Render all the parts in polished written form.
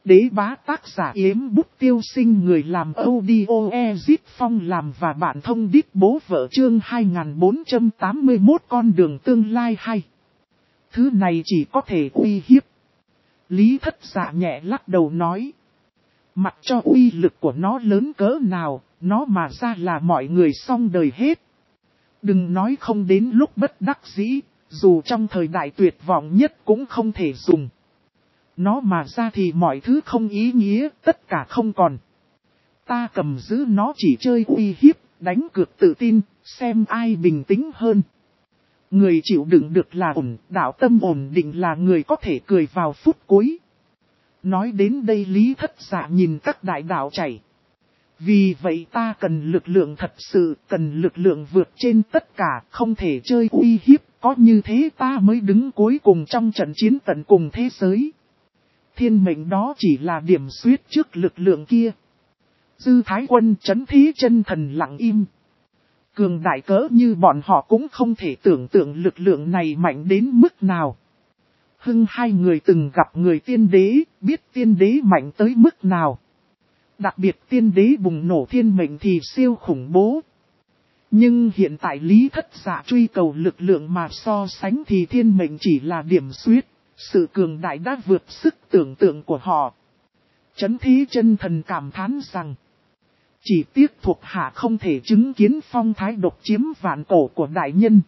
Đế bá tác giả Yếm Bút Tiêu Sinh, người làm audio Ezit Phong làm và bạn thông đít bố vợ, chương 2481 con đường tương lai hay. Thứ này chỉ có thể uy hiếp. Lý Thất Dạ nhẹ lắc đầu nói. Mặc cho uy lực của nó lớn cỡ nào, nó mà ra là mọi người xong đời hết. Đừng nói không đến lúc bất đắc dĩ, dù trong thời đại tuyệt vọng nhất cũng không thể dùng. Nó mà ra thì mọi thứ không ý nghĩa, tất cả không còn. Ta cầm giữ nó chỉ chơi uy hiếp, đánh cược tự tin, xem ai bình tĩnh hơn. Người chịu đựng được là ổn, đạo tâm ổn định là người có thể cười vào phút cuối. Nói đến đây Lý Thất Dạ nhìn các đại đạo chảy. Vì vậy ta cần lực lượng thật sự, cần lực lượng vượt trên tất cả, không thể chơi uy hiếp, có như thế ta mới đứng cuối cùng trong trận chiến tận cùng thế giới. Thiên mệnh đó chỉ là điểm xuyết trước lực lượng kia. Dư Thái Quân trấn thí chân thần lặng im. Cường đại cỡ như bọn họ cũng không thể tưởng tượng lực lượng này mạnh đến mức nào. Hưng hai người từng gặp người tiên đế, biết tiên đế mạnh tới mức nào. Đặc biệt tiên đế bùng nổ thiên mệnh thì siêu khủng bố. Nhưng hiện tại Lý Thất Dạ truy cầu lực lượng mà so sánh thì thiên mệnh chỉ là điểm xuyết. Sự cường đại đã vượt sức tưởng tượng của họ. Trấn thí chân thần cảm thán rằng. Chỉ tiếc thuộc hạ không thể chứng kiến phong thái độc chiếm vạn cổ của đại nhân.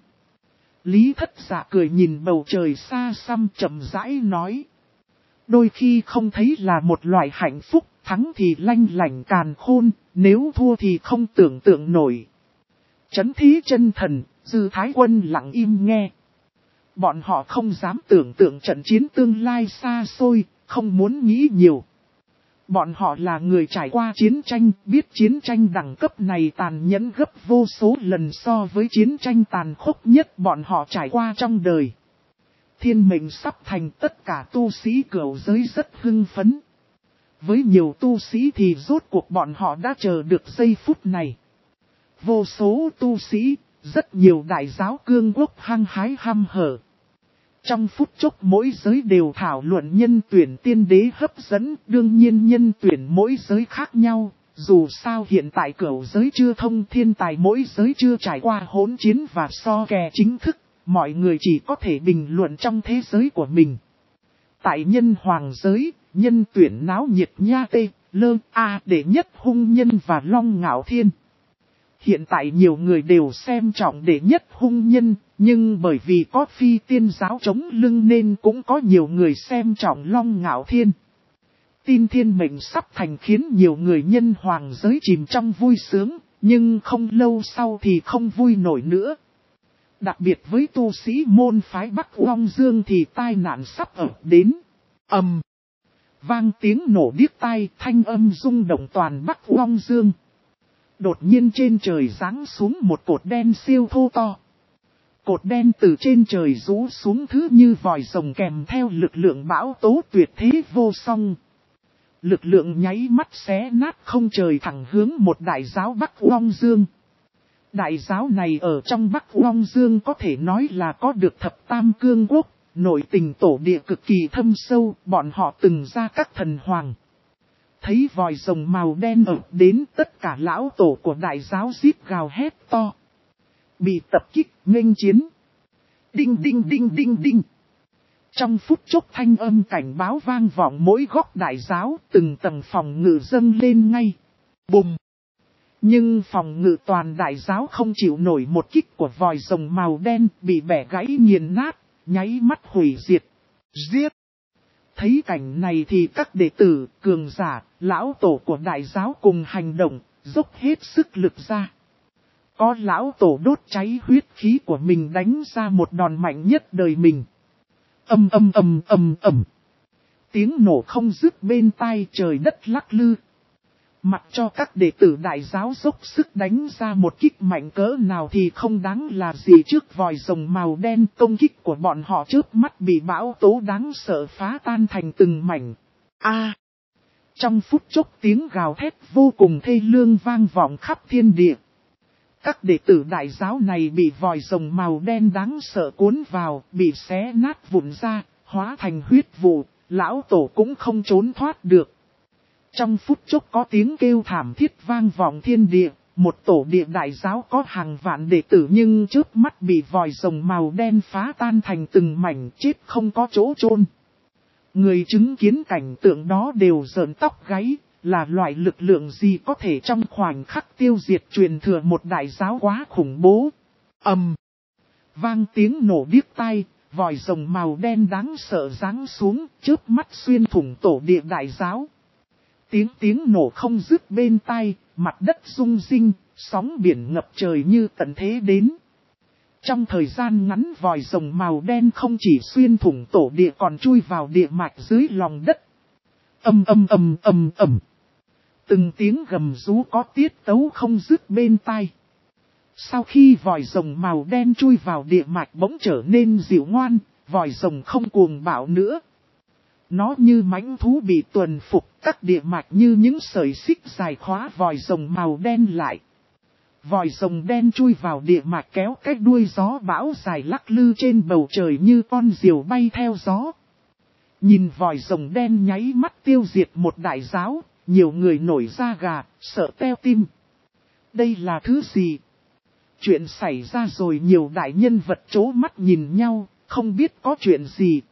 Lý Thất Dạ cười nhìn bầu trời xa xăm chậm rãi nói. Đôi khi không thấy là một loại hạnh phúc, thắng thì lanh lảnh càn khôn, nếu thua thì không tưởng tượng nổi. Trấn thí chân thần, Dư Thái Quân lặng im nghe. Bọn họ không dám tưởng tượng trận chiến tương lai xa xôi, không muốn nghĩ nhiều. Bọn họ là người trải qua chiến tranh, biết chiến tranh đẳng cấp này tàn nhẫn gấp vô số lần so với chiến tranh tàn khốc nhất bọn họ trải qua trong đời. Thiên mệnh sắp thành, tất cả tu sĩ cửu giới rất hưng phấn. Với nhiều tu sĩ thì rốt cuộc bọn họ đã chờ được giây phút này. Vô số tu sĩ, rất nhiều đại giáo cương quốc hăng hái hăm hở. Trong phút chốc mỗi giới đều thảo luận nhân tuyển tiên đế hấp dẫn, đương nhiên nhân tuyển mỗi giới khác nhau, dù sao hiện tại cửu giới chưa thông, thiên tài mỗi giới chưa trải qua hỗn chiến và so kè chính thức, mọi người chỉ có thể bình luận trong thế giới của mình. Tại nhân hoàng giới, nhân tuyển náo nhiệt nha tê, lơ, a đệ nhất hung nhân và long ngạo thiên. Hiện tại nhiều người đều xem trọng đệ nhất hung nhân, nhưng bởi vì có phi tiên giáo chống lưng nên cũng có nhiều người xem trọng long ngạo thiên. Tin thiên mệnh sắp thành khiến nhiều người nhân hoàng giới chìm trong vui sướng, nhưng không lâu sau thì không vui nổi nữa. Đặc biệt với tu sĩ môn phái Bắc Long Dương thì tai nạn sắp ập đến. Vang tiếng nổ điếc tai, thanh âm rung động toàn Bắc Long Dương. Đột nhiên trên trời giáng xuống một cột đen siêu thô to. Cột đen từ trên trời rũ xuống thứ như vòi rồng kèm theo lực lượng bão tố tuyệt thế vô song. Lực lượng nháy mắt xé nát không trời thẳng hướng một đại giáo Bắc Long Dương. Đại giáo này ở trong Bắc Long Dương có thể nói là có được thập tam cương quốc, nội tình tổ địa cực kỳ thâm sâu, bọn họ từng ra các thần hoàng. Thấy vòi rồng màu đen ập đến, tất cả lão tổ của đại giáo rít gào hét to. Bị tập kích, nghênh chiến. Đinh đinh đinh đinh đinh. Trong phút chốc thanh âm cảnh báo vang vọng mỗi góc đại giáo, từng tầng phòng ngự dâng lên ngay. Bùm. Nhưng phòng ngự toàn đại giáo không chịu nổi một kích của vòi rồng màu đen, bị bẻ gãy nghiền nát, nháy mắt hủy diệt. Giết. Thấy cảnh này thì các đệ tử, cường giả, lão tổ của đại giáo cùng hành động, dốc hết sức lực ra. Có lão tổ đốt cháy huyết khí của mình đánh ra một đòn mạnh nhất đời mình. Tiếng nổ không dứt bên tai, trời đất lắc lư. Mặc cho các đệ tử đại giáo dốc sức đánh ra một kích mạnh cỡ nào thì không đáng là gì trước vòi rồng màu đen, công kích của bọn họ chớp mắt bị bão tố đáng sợ phá tan thành từng mảnh. Trong phút chốc tiếng gào thét vô cùng thê lương vang vọng khắp thiên địa. Các đệ tử đại giáo này bị vòi rồng màu đen đáng sợ cuốn vào, bị xé nát vụn ra, hóa thành huyết vụ, Lão tổ cũng không trốn thoát được. Trong phút chốc có tiếng kêu thảm thiết vang vọng thiên địa, một tổ địa đại giáo có hàng vạn đệ tử nhưng trước mắt bị vòi rồng màu đen phá tan thành từng mảnh chết không có chỗ chôn. Người chứng kiến cảnh tượng đó đều rợn tóc gáy, là loại lực lượng gì có thể trong khoảnh khắc tiêu diệt truyền thừa một đại giáo quá khủng bố. Vang tiếng nổ điếc tai, vòi rồng màu đen đáng sợ giáng xuống, chớp mắt xuyên thủng tổ địa đại giáo. Tiếng nổ không dứt bên tai, mặt đất rung rinh, sóng biển ngập trời như tận thế đến. Trong thời gian ngắn vòi rồng màu đen không chỉ xuyên thủng tổ địa còn chui vào địa mạch dưới lòng đất. Từng tiếng gầm rú có tiết tấu không dứt bên tai. Sau khi vòi rồng màu đen chui vào địa mạch bỗng trở nên dịu ngoan, vòi rồng không cuồng bạo nữa. Nó như mãnh thú bị tuần phục, các địa mạch như những sợi xích dài khóa vòi rồng màu đen lại. Vòi rồng đen chui vào địa mạch kéo cái đuôi gió bão dài lắc lư trên bầu trời như con diều bay theo gió. Nhìn vòi rồng đen nháy mắt tiêu diệt một đại giáo, nhiều người nổi da gà, sợ teo tim. Đây là thứ gì? Chuyện xảy ra rồi, nhiều đại nhân vật trố mắt nhìn nhau, không biết có chuyện gì.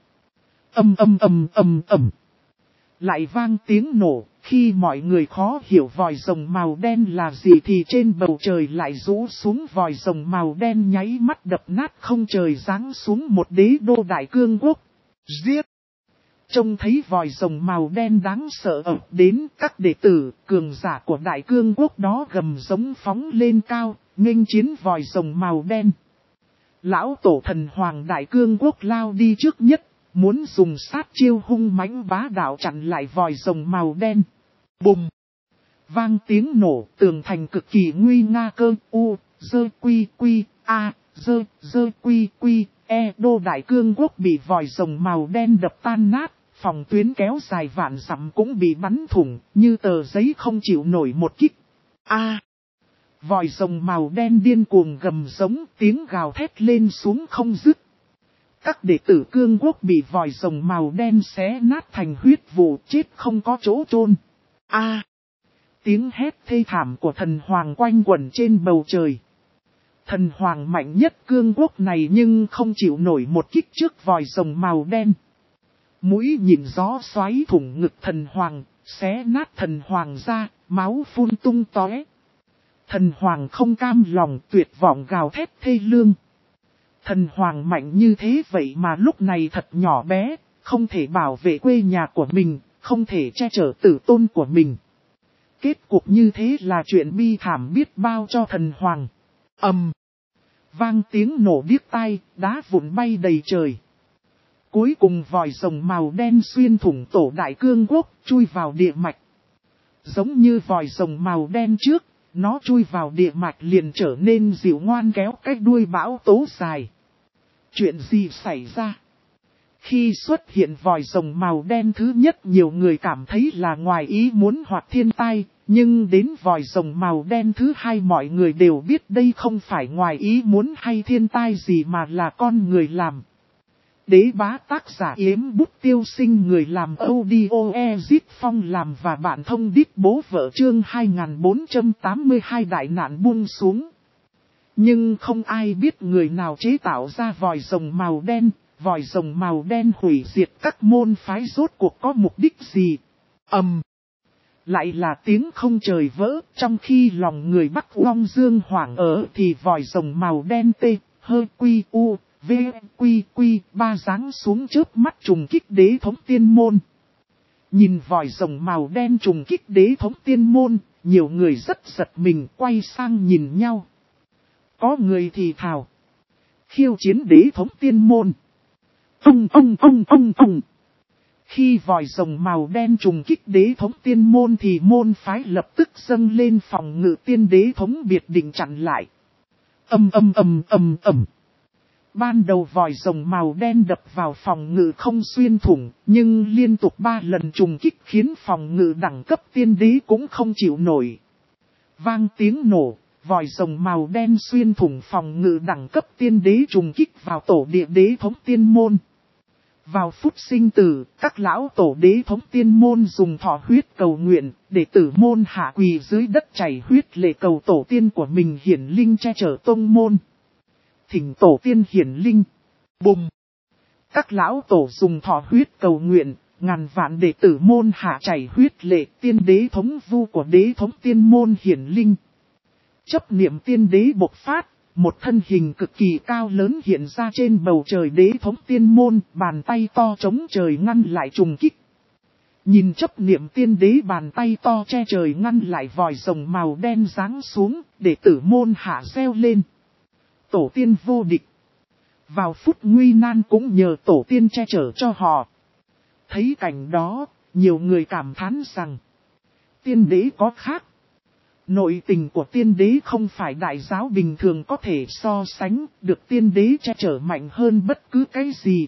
Lại vang tiếng nổ, khi mọi người khó hiểu vòi rồng màu đen là gì thì trên bầu trời lại rũ xuống vòi rồng màu đen nháy mắt đập nát không trời giáng xuống một đế đô đại cương quốc. Giết! Trông thấy vòi rồng màu đen đáng sợ ập đến, các đệ tử, cường giả của đại cương quốc đó gầm giống phóng lên cao, nghênh chiến vòi rồng màu đen. Lão tổ thần hoàng đại cương quốc lao đi trước nhất, muốn dùng sát chiêu hung mãnh bá đạo chặn lại vòi rồng màu đen. Bùm! Vang tiếng nổ, tường thành cực kỳ nguy nga cơ u, dơ quy quy, a, dơ quy quy, e đô đại cương quốc bị vòi rồng màu đen đập tan nát. Phòng tuyến kéo dài vạn dặm cũng bị bắn thủng, như tờ giấy không chịu nổi một kích. Vòi rồng màu đen điên cuồng gầm giống, tiếng gào thét lên xuống không dứt. Các đệ tử cương quốc bị vòi rồng màu đen xé nát thành huyết vụ, chết không có chỗ chôn. Tiếng hét thê thảm của thần hoàng quanh quẩn trên bầu trời. Thần hoàng mạnh nhất cương quốc này nhưng không chịu nổi một kích trước vòi rồng màu đen. Mũi nhìn gió xoáy thủng ngực thần hoàng, xé nát thần hoàng ra, máu phun tung tóe. Thần hoàng không cam lòng, tuyệt vọng gào thét thê lương. Thần hoàng mạnh như thế vậy mà lúc này thật nhỏ bé, không thể bảo vệ quê nhà của mình, không thể che chở tử tôn của mình. Kết cục như thế là chuyện bi thảm biết bao cho thần hoàng. Vang tiếng nổ điếc tai, đá vụn bay đầy trời. Cuối cùng vòi rồng màu đen xuyên thủng tổ đại cương quốc, chui vào địa mạch. Giống như vòi rồng màu đen trước, nó chui vào địa mạch liền trở nên dịu ngoan kéo cái đuôi bão tố dài. Chuyện gì xảy ra? Khi xuất hiện vòi rồng màu đen thứ nhất, nhiều người cảm thấy là ngoài ý muốn hoặc thiên tai, nhưng đến vòi rồng màu đen thứ hai mọi người đều biết đây không phải ngoài ý muốn hay thiên tai gì mà là con người làm. Đế bá tác giả Yếm Bút Tiêu Sinh, người làm audio Ezit Phong làm và bạn thông đít bố vợ chương 2482 đại nạn buông xuống. Nhưng không ai biết người nào chế tạo ra vòi rồng màu đen, vòi rồng màu đen hủy diệt các môn phái rốt cuộc có mục đích gì. Lại là tiếng không trời vỡ, trong khi lòng người Bắc Long Dương hoảng ở thì vòi rồng màu đen tê, hơ quy u. V.Q.Q.3 giáng xuống chớp mắt trùng kích đế thống tiên môn. Nhìn vòi rồng màu đen trùng kích đế thống tiên môn, nhiều người rất giật mình quay sang nhìn nhau. Có người thì thào: khiêu chiến đế thống tiên môn. Khi vòi rồng màu đen trùng kích đế thống tiên môn thì môn phái lập tức dâng lên phòng ngự tiên đế thống biệt định chặn lại. Ban đầu vòi rồng màu đen đập vào phòng ngự không xuyên thủng, nhưng liên tục 3 lần trùng kích khiến phòng ngự đẳng cấp tiên đế cũng không chịu nổi. Vang tiếng nổ, vòi rồng màu đen xuyên thủng phòng ngự đẳng cấp tiên đế trùng kích vào tổ địa đế thống tiên môn. Vào phút sinh tử, các lão tổ đế thống tiên môn dùng thọ huyết cầu nguyện, để tử môn hạ quỳ dưới đất chảy huyết lệ cầu tổ tiên của mình hiển linh che chở tông môn. Thỉnh tổ tiên hiển linh. Bùng! Các lão tổ dùng thọ huyết cầu nguyện, ngàn vạn đệ tử môn hạ chảy huyết lệ tiên đế thống vu của đế thống tiên môn hiển linh. Chấp niệm tiên đế bộc phát, một thân hình cực kỳ cao lớn hiện ra trên bầu trời đế thống tiên môn, bàn tay to chống trời ngăn lại trùng kích. Nhìn chấp niệm tiên đế bàn tay to che trời ngăn lại vòi rồng màu đen giáng xuống, đệ tử môn hạ reo lên. Tổ tiên vô địch. Vào phút nguy nan cũng nhờ tổ tiên che chở cho họ. Thấy cảnh đó, nhiều người cảm thán rằng, tiên đế có khác. Nội tình của tiên đế không phải đại giáo bình thường có thể so sánh, được tiên đế che chở mạnh hơn bất cứ cái gì.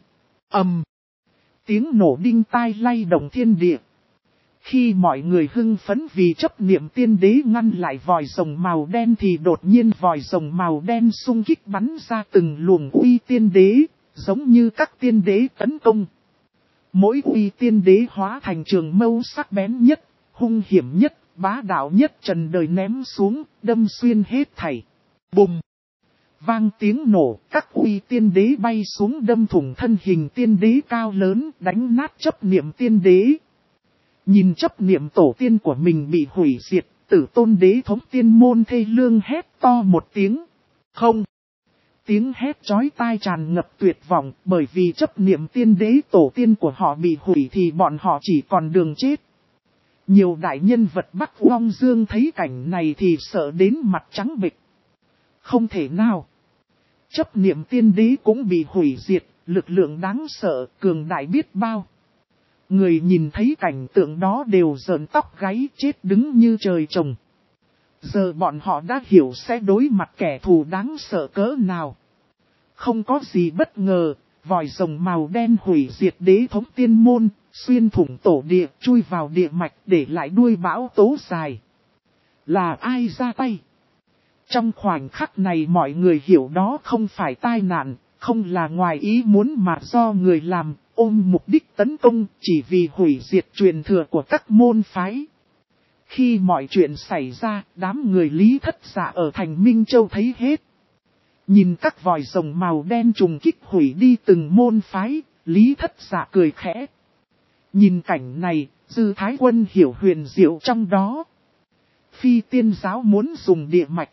Tiếng nổ đinh tai lay động thiên địa. Khi mọi người hưng phấn vì chấp niệm tiên đế ngăn lại vòi rồng màu đen thì đột nhiên vòi rồng màu đen xung kích bắn ra từng luồng uy tiên đế, giống như các tiên đế tấn công. Mỗi uy tiên đế hóa thành trường mâu sắc bén nhất, hung hiểm nhất, bá đạo nhất trần đời ném xuống, đâm xuyên hết thảy. Bùng! Vang tiếng nổ, các uy tiên đế bay xuống đâm thủng thân hình tiên đế cao lớn, đánh nát chấp niệm tiên đế. Nhìn chấp niệm tổ tiên của mình bị hủy diệt, tử tôn đế thống tiên môn thê lương hét to một tiếng. Không! Tiếng hét chói tai tràn ngập tuyệt vọng, bởi vì chấp niệm tiên đế tổ tiên của họ bị hủy thì bọn họ chỉ còn đường chết. Nhiều đại nhân vật Bắc Long Dương thấy cảnh này thì sợ đến mặt trắng bệch. Không thể nào! Chấp niệm tiên đế cũng bị hủy diệt, lực lượng đáng sợ, cường đại biết bao. Người nhìn thấy cảnh tượng đó đều rợn tóc gáy chết đứng như trời trồng. Giờ bọn họ đã hiểu sẽ đối mặt kẻ thù đáng sợ cỡ nào. Không có gì bất ngờ, vòi rồng màu đen hủy diệt đế thống tiên môn, xuyên thủng tổ địa, chui vào địa mạch để lại đuôi bão tố dài. Là ai ra tay? Trong khoảnh khắc này mọi người hiểu đó không phải tai nạn, không là ngoài ý muốn mà do người làm, ôm mục đích tấn công chỉ vì hủy diệt truyền thừa của các môn phái. Khi mọi chuyện xảy ra, đám người Lý Thất Dạ ở thành Minh Châu thấy hết. Nhìn các vòi rồng màu đen trùng kích hủy đi từng môn phái, Lý Thất Dạ cười khẽ. Nhìn cảnh này, Dư Thái Quân hiểu huyền diệu trong đó. Phi tiên giáo muốn dùng địa mạch.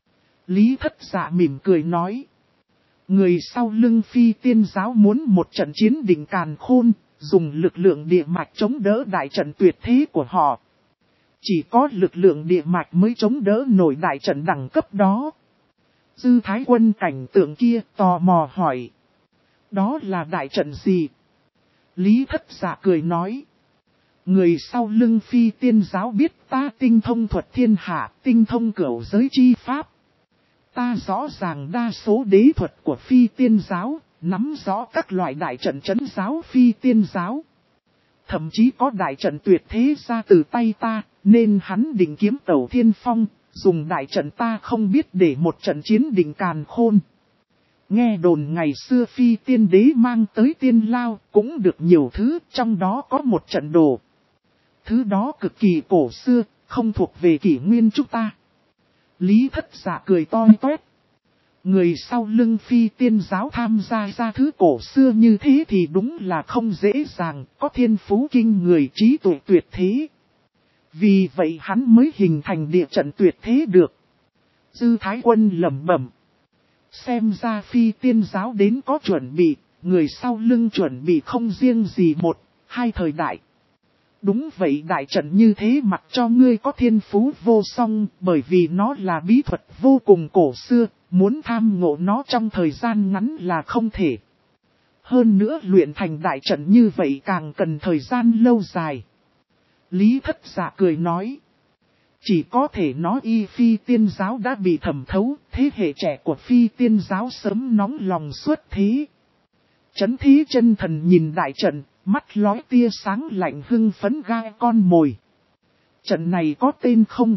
Lý Thất Dạ mỉm cười nói. Người sau lưng phi tiên giáo muốn một trận chiến đỉnh càn khôn, dùng lực lượng địa mạch chống đỡ đại trận tuyệt thế của họ. Chỉ có lực lượng địa mạch mới chống đỡ nổi đại trận đẳng cấp đó. Dư Thái Quân cảnh tượng kia tò mò hỏi. Đó là đại trận gì? Lý Thất Dạ cười nói. Người sau lưng phi tiên giáo biết ta tinh thông thuật thiên hạ, tinh thông cửu giới chi pháp. Ta rõ ràng đa số đế thuật của phi tiên giáo, nắm rõ các loại đại trận trấn giáo phi tiên giáo. Thậm chí có đại trận tuyệt thế ra từ tay ta, nên hắn định kiếm tẩu thiên phong, dùng đại trận ta không biết để một trận chiến đỉnh càn khôn. Nghe đồn ngày xưa phi tiên đế mang tới tiên lao cũng được nhiều thứ, trong đó có một trận đồ. Thứ đó cực kỳ cổ xưa, không thuộc về kỷ nguyên chúng ta. Lý Thất Dạ cười to toét. Người sau lưng phi tiên giáo tham gia ra thứ cổ xưa như thế thì đúng là không dễ dàng, có thiên phú kinh người trí tuệ tuyệt thế. Vì vậy hắn mới hình thành địa trận tuyệt thế được. Dư Thái Quân lẩm bẩm. Xem ra phi tiên giáo đến có chuẩn bị, người sau lưng chuẩn bị không riêng gì một, hai thời đại. Đúng vậy, đại trận như thế mặc cho ngươi có thiên phú vô song, bởi vì nó là bí thuật vô cùng cổ xưa, muốn tham ngộ nó trong thời gian ngắn là không thể. Hơn nữa luyện thành đại trận như vậy càng cần thời gian lâu dài. Lý Thất Dạ cười nói. Chỉ có thể nói y phi tiên giáo đã bị thẩm thấu, thế hệ trẻ của phi tiên giáo sớm nóng lòng xuất thế. Chấn thí chân thần nhìn đại trận, mắt lóe tia sáng lạnh hưng phấn gai con mồi. Trận này có tên không?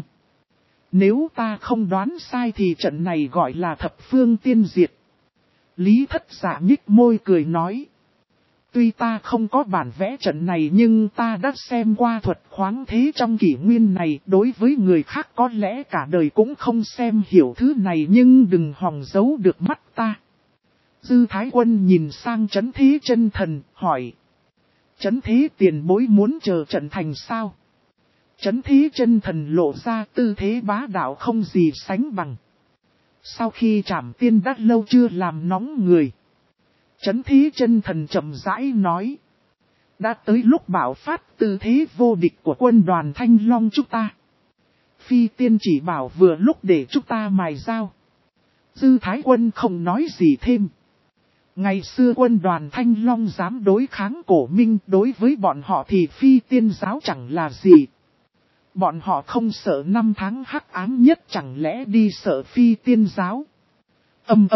Nếu ta không đoán sai thì trận này gọi là thập phương tiên diệt. Lý Thất Dạ nhích môi cười nói. Tuy ta không có bản vẽ trận này nhưng ta đã xem qua thuật khoáng thế trong kỷ nguyên này. Đối với người khác có lẽ cả đời cũng không xem hiểu thứ này nhưng đừng hòng giấu được mắt ta. Dư Thái Quân nhìn sang Trấn Thế Chân Thần, hỏi. Trấn Thế tiền bối muốn chờ trận thành sao? Trấn Thế Chân Thần lộ ra tư thế bá đạo không gì sánh bằng. Sau khi Trảm Tiên đã lâu chưa làm nóng người. Trấn Thế Chân Thần chậm rãi nói. Đã tới lúc bạo phát tư thế vô địch của quân đoàn Thanh Long chúng ta. Phi tiên chỉ bảo vừa lúc để chúng ta mài dao. Dư Thái Quân không nói gì thêm. Ngày xưa quân đoàn Thanh Long dám đối kháng Cổ Minh, đối với bọn họ thì phi tiên giáo chẳng là gì. Bọn họ không sợ năm tháng hắc ám nhất, chẳng lẽ đi sợ phi tiên giáo. Ầm.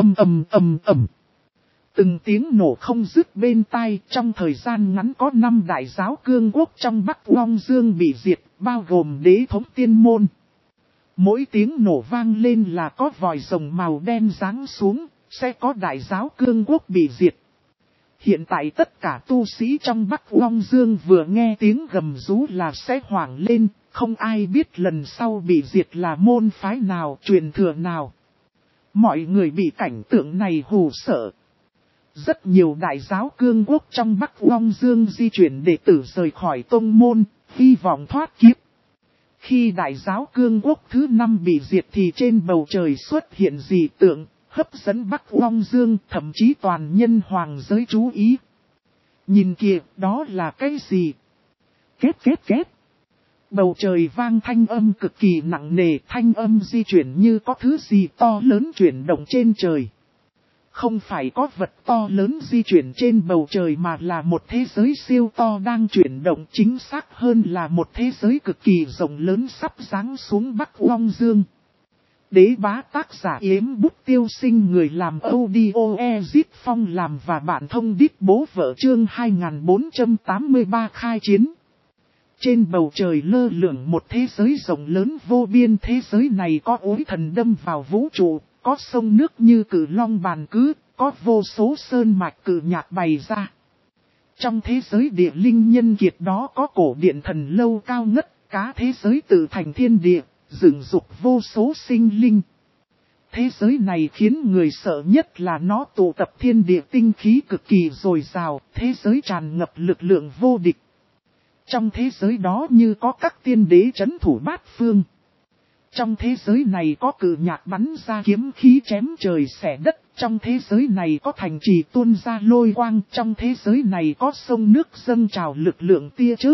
Từng tiếng nổ không dứt bên tai, trong thời gian ngắn có 5 đại giáo cương quốc trong Bắc Long Dương bị diệt, bao gồm đế thống tiên môn. Mỗi tiếng nổ vang lên là có vòi rồng màu đen giáng xuống, sẽ có đại giáo cương quốc bị diệt. Hiện tại tất cả tu sĩ trong Bắc Long Dương vừa nghe tiếng gầm rú là sẽ hoảng lên, không ai biết lần sau bị diệt là môn phái nào, truyền thừa nào. Mọi người bị cảnh tượng này hù sợ. Rất nhiều đại giáo cương quốc trong Bắc Long Dương di chuyển đệ tử rời khỏi tông môn, hy vọng thoát kiếp. Khi đại giáo cương quốc thứ 5 bị diệt thì trên bầu trời xuất hiện dị tượng, hấp dẫn Bắc Long Dương, thậm chí toàn nhân hoàng giới chú ý. Nhìn kìa, đó là cái gì? Két. Bầu trời vang thanh âm cực kỳ nặng nề, thanh âm di chuyển như có thứ gì to lớn chuyển động trên trời. Không phải có vật to lớn di chuyển trên bầu trời mà là một thế giới siêu to đang chuyển động, chính xác hơn là một thế giới cực kỳ rộng lớn sắp giáng xuống Bắc Long Dương. Đế bá tác giả Yếm Bút Tiêu Sinh, người làm audio Ezit Phong làm và bạn thông đít bố vợ, chương 2483 khai chiến. Trên bầu trời lơ lửng một thế giới rộng lớn vô biên, thế giới này có ối thần đâm vào vũ trụ, có sông nước như cử long bàn cứ, có vô số sơn mạch cử nhạc bày ra. Trong thế giới địa linh nhân kiệt đó có cổ điện thần lâu cao ngất, cá thế giới tự thành thiên địa, dựng dục vô số sinh linh. Thế giới này khiến người sợ nhất là nó tụ tập thiên địa tinh khí cực kỳ dồi dào, thế giới tràn ngập lực lượng vô địch. Trong thế giới đó như có các tiên đế trấn thủ bát phương. Trong thế giới này có cử nhạc bắn ra kiếm khí chém trời xẻ đất. Trong thế giới này có thành trì tuôn ra lôi quang. Trong thế giới này có sông nước dâng trào lực lượng tia chớp.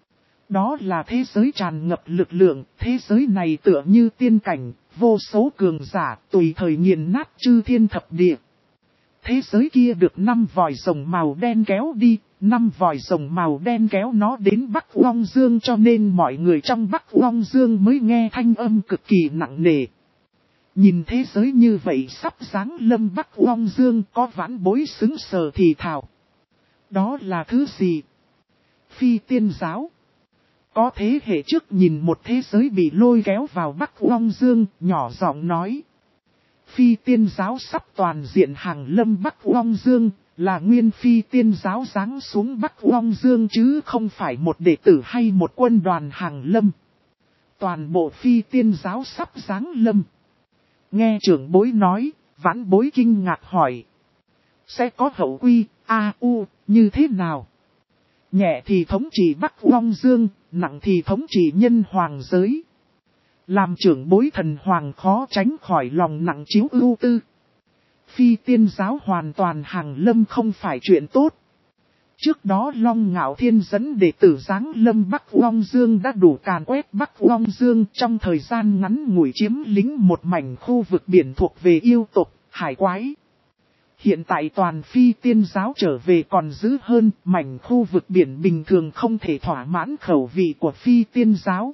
Đó là thế giới tràn ngập lực lượng. Thế giới này tựa như tiên cảnh, vô số cường giả tùy thời nghiền nát chư thiên thập địa. Thế giới kia được 5 vòi rồng màu đen kéo đi. 5 vòi rồng màu đen kéo nó đến Bắc Long Dương, cho nên mọi người trong Bắc Long Dương mới nghe thanh âm cực kỳ nặng nề. Nhìn thế giới như vậy sắp giáng lâm Bắc Long Dương, có vãn bối xứng sờ thì thào. Đó là thứ gì? Phi tiên giáo. Có thế hệ trước nhìn một thế giới bị lôi kéo vào Bắc Long Dương, nhỏ giọng nói. Phi tiên giáo sắp toàn diện hàng lâm Bắc Long Dương. Là nguyên phi tiên giáo giáng xuống Bắc Long Dương chứ không phải một đệ tử hay một quân đoàn hàng lâm. Toàn bộ phi tiên giáo sắp giáng lâm. Nghe trưởng bối nói, vãn bối kinh ngạc hỏi. Sẽ có hậu quy, như thế nào? Nhẹ thì thống trị Bắc Long Dương, nặng thì thống trị nhân hoàng giới. Làm trưởng bối thần hoàng khó tránh khỏi lòng nặng chiếu ưu tư. Phi tiên giáo hoàn toàn hàng lâm không phải chuyện tốt. Trước đó Long Ngạo Thiên dẫn đệ tử giáng lâm Bắc Long Dương đã đủ càn quét Bắc Long Dương, trong thời gian ngắn ngủi chiếm lĩnh một mảnh khu vực biển thuộc về yêu tộc, hải quái. Hiện tại toàn phi tiên giáo trở về còn dữ hơn, mảnh khu vực biển bình thường không thể thỏa mãn khẩu vị của phi tiên giáo.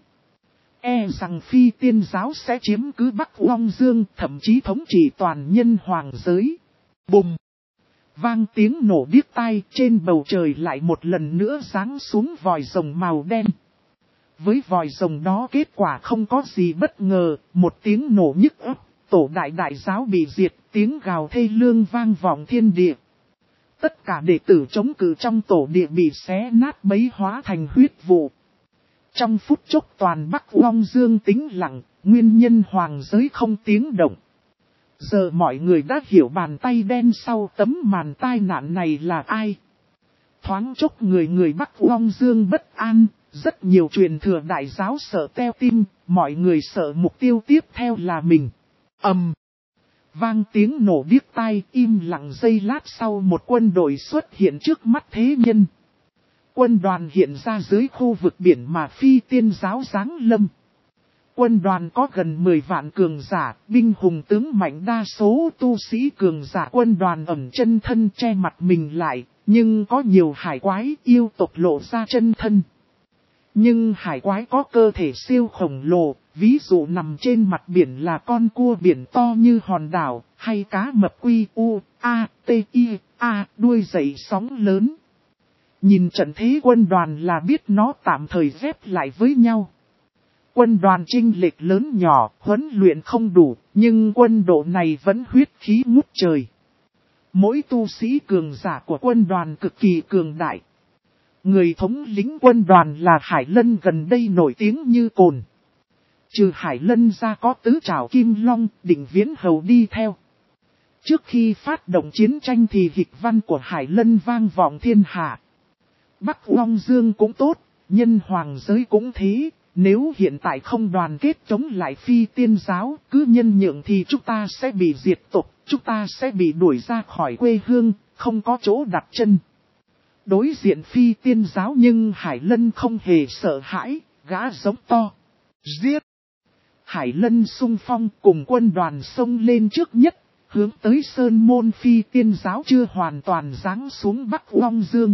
E rằng phi tiên giáo sẽ chiếm cứ Bắc Long Dương, thậm chí thống trị toàn nhân hoàng giới. Bùm! Vang tiếng nổ điếc tai, trên bầu trời lại một lần nữa giáng xuống vòi rồng màu đen. Với vòi rồng đó kết quả không có gì bất ngờ, một tiếng nổ nhức óc, tổ đại giáo bị diệt, tiếng gào thê lương vang vọng thiên địa. Tất cả đệ tử chống cự trong tổ địa bị xé nát bấy hóa thành huyết vụ. Trong phút chốc toàn Bắc Long Dương tĩnh lặng, nguyên nhân hoàng giới không tiếng động. Giờ mọi người đã hiểu bàn tay đen sau tấm màn tai nạn này là ai. Thoáng chốc người Bắc Long Dương bất an, rất nhiều truyền thừa đại giáo sợ teo tim, mọi người sợ mục tiêu tiếp theo là mình. Vang tiếng nổ điếc tai, im lặng giây lát sau một quân đội xuất hiện trước mắt thế nhân. Quân đoàn hiện ra dưới khu vực biển mà phi tiên giáo giáng lâm. Quân đoàn có gần 10 vạn cường giả, binh hùng tướng mạnh, đa số tu sĩ cường giả quân đoàn ẩn chân thân che mặt mình lại, nhưng có nhiều hải quái yêu tộc lộ ra chân thân. Nhưng hải quái có cơ thể siêu khổng lồ, ví dụ nằm trên mặt biển là con cua biển to như hòn đảo, hay cá mập đuôi dậy sóng lớn. Nhìn trận thế quân đoàn là biết nó tạm thời ghép lại với nhau. Quân đoàn chênh lệch lớn nhỏ, huấn luyện không đủ, nhưng quân độ này vẫn huyết khí ngút trời. Mỗi tu sĩ cường giả của quân đoàn cực kỳ cường đại. Người thống lĩnh quân đoàn là Hải Lân gần đây nổi tiếng như cồn. Trừ Hải Lân ra có tứ trảo Kim Long, Định Viễn Hầu đi theo. Trước khi phát động chiến tranh thì hịch văn của Hải Lân vang vọng thiên hạ. Bắc Long Dương cũng tốt, nhân hoàng giới cũng thế. Nếu hiện tại không đoàn kết chống lại phi tiên giáo, cứ nhân nhượng thì chúng ta sẽ bị diệt tộc, chúng ta sẽ bị đuổi ra khỏi quê hương, không có chỗ đặt chân. Đối diện phi tiên giáo nhưng Hải Lân không hề sợ hãi, gã giống to. Giết! Hải Lân xung phong cùng quân đoàn xông lên trước nhất, hướng tới sơn môn phi tiên giáo chưa hoàn toàn giáng xuống Bắc Long Dương.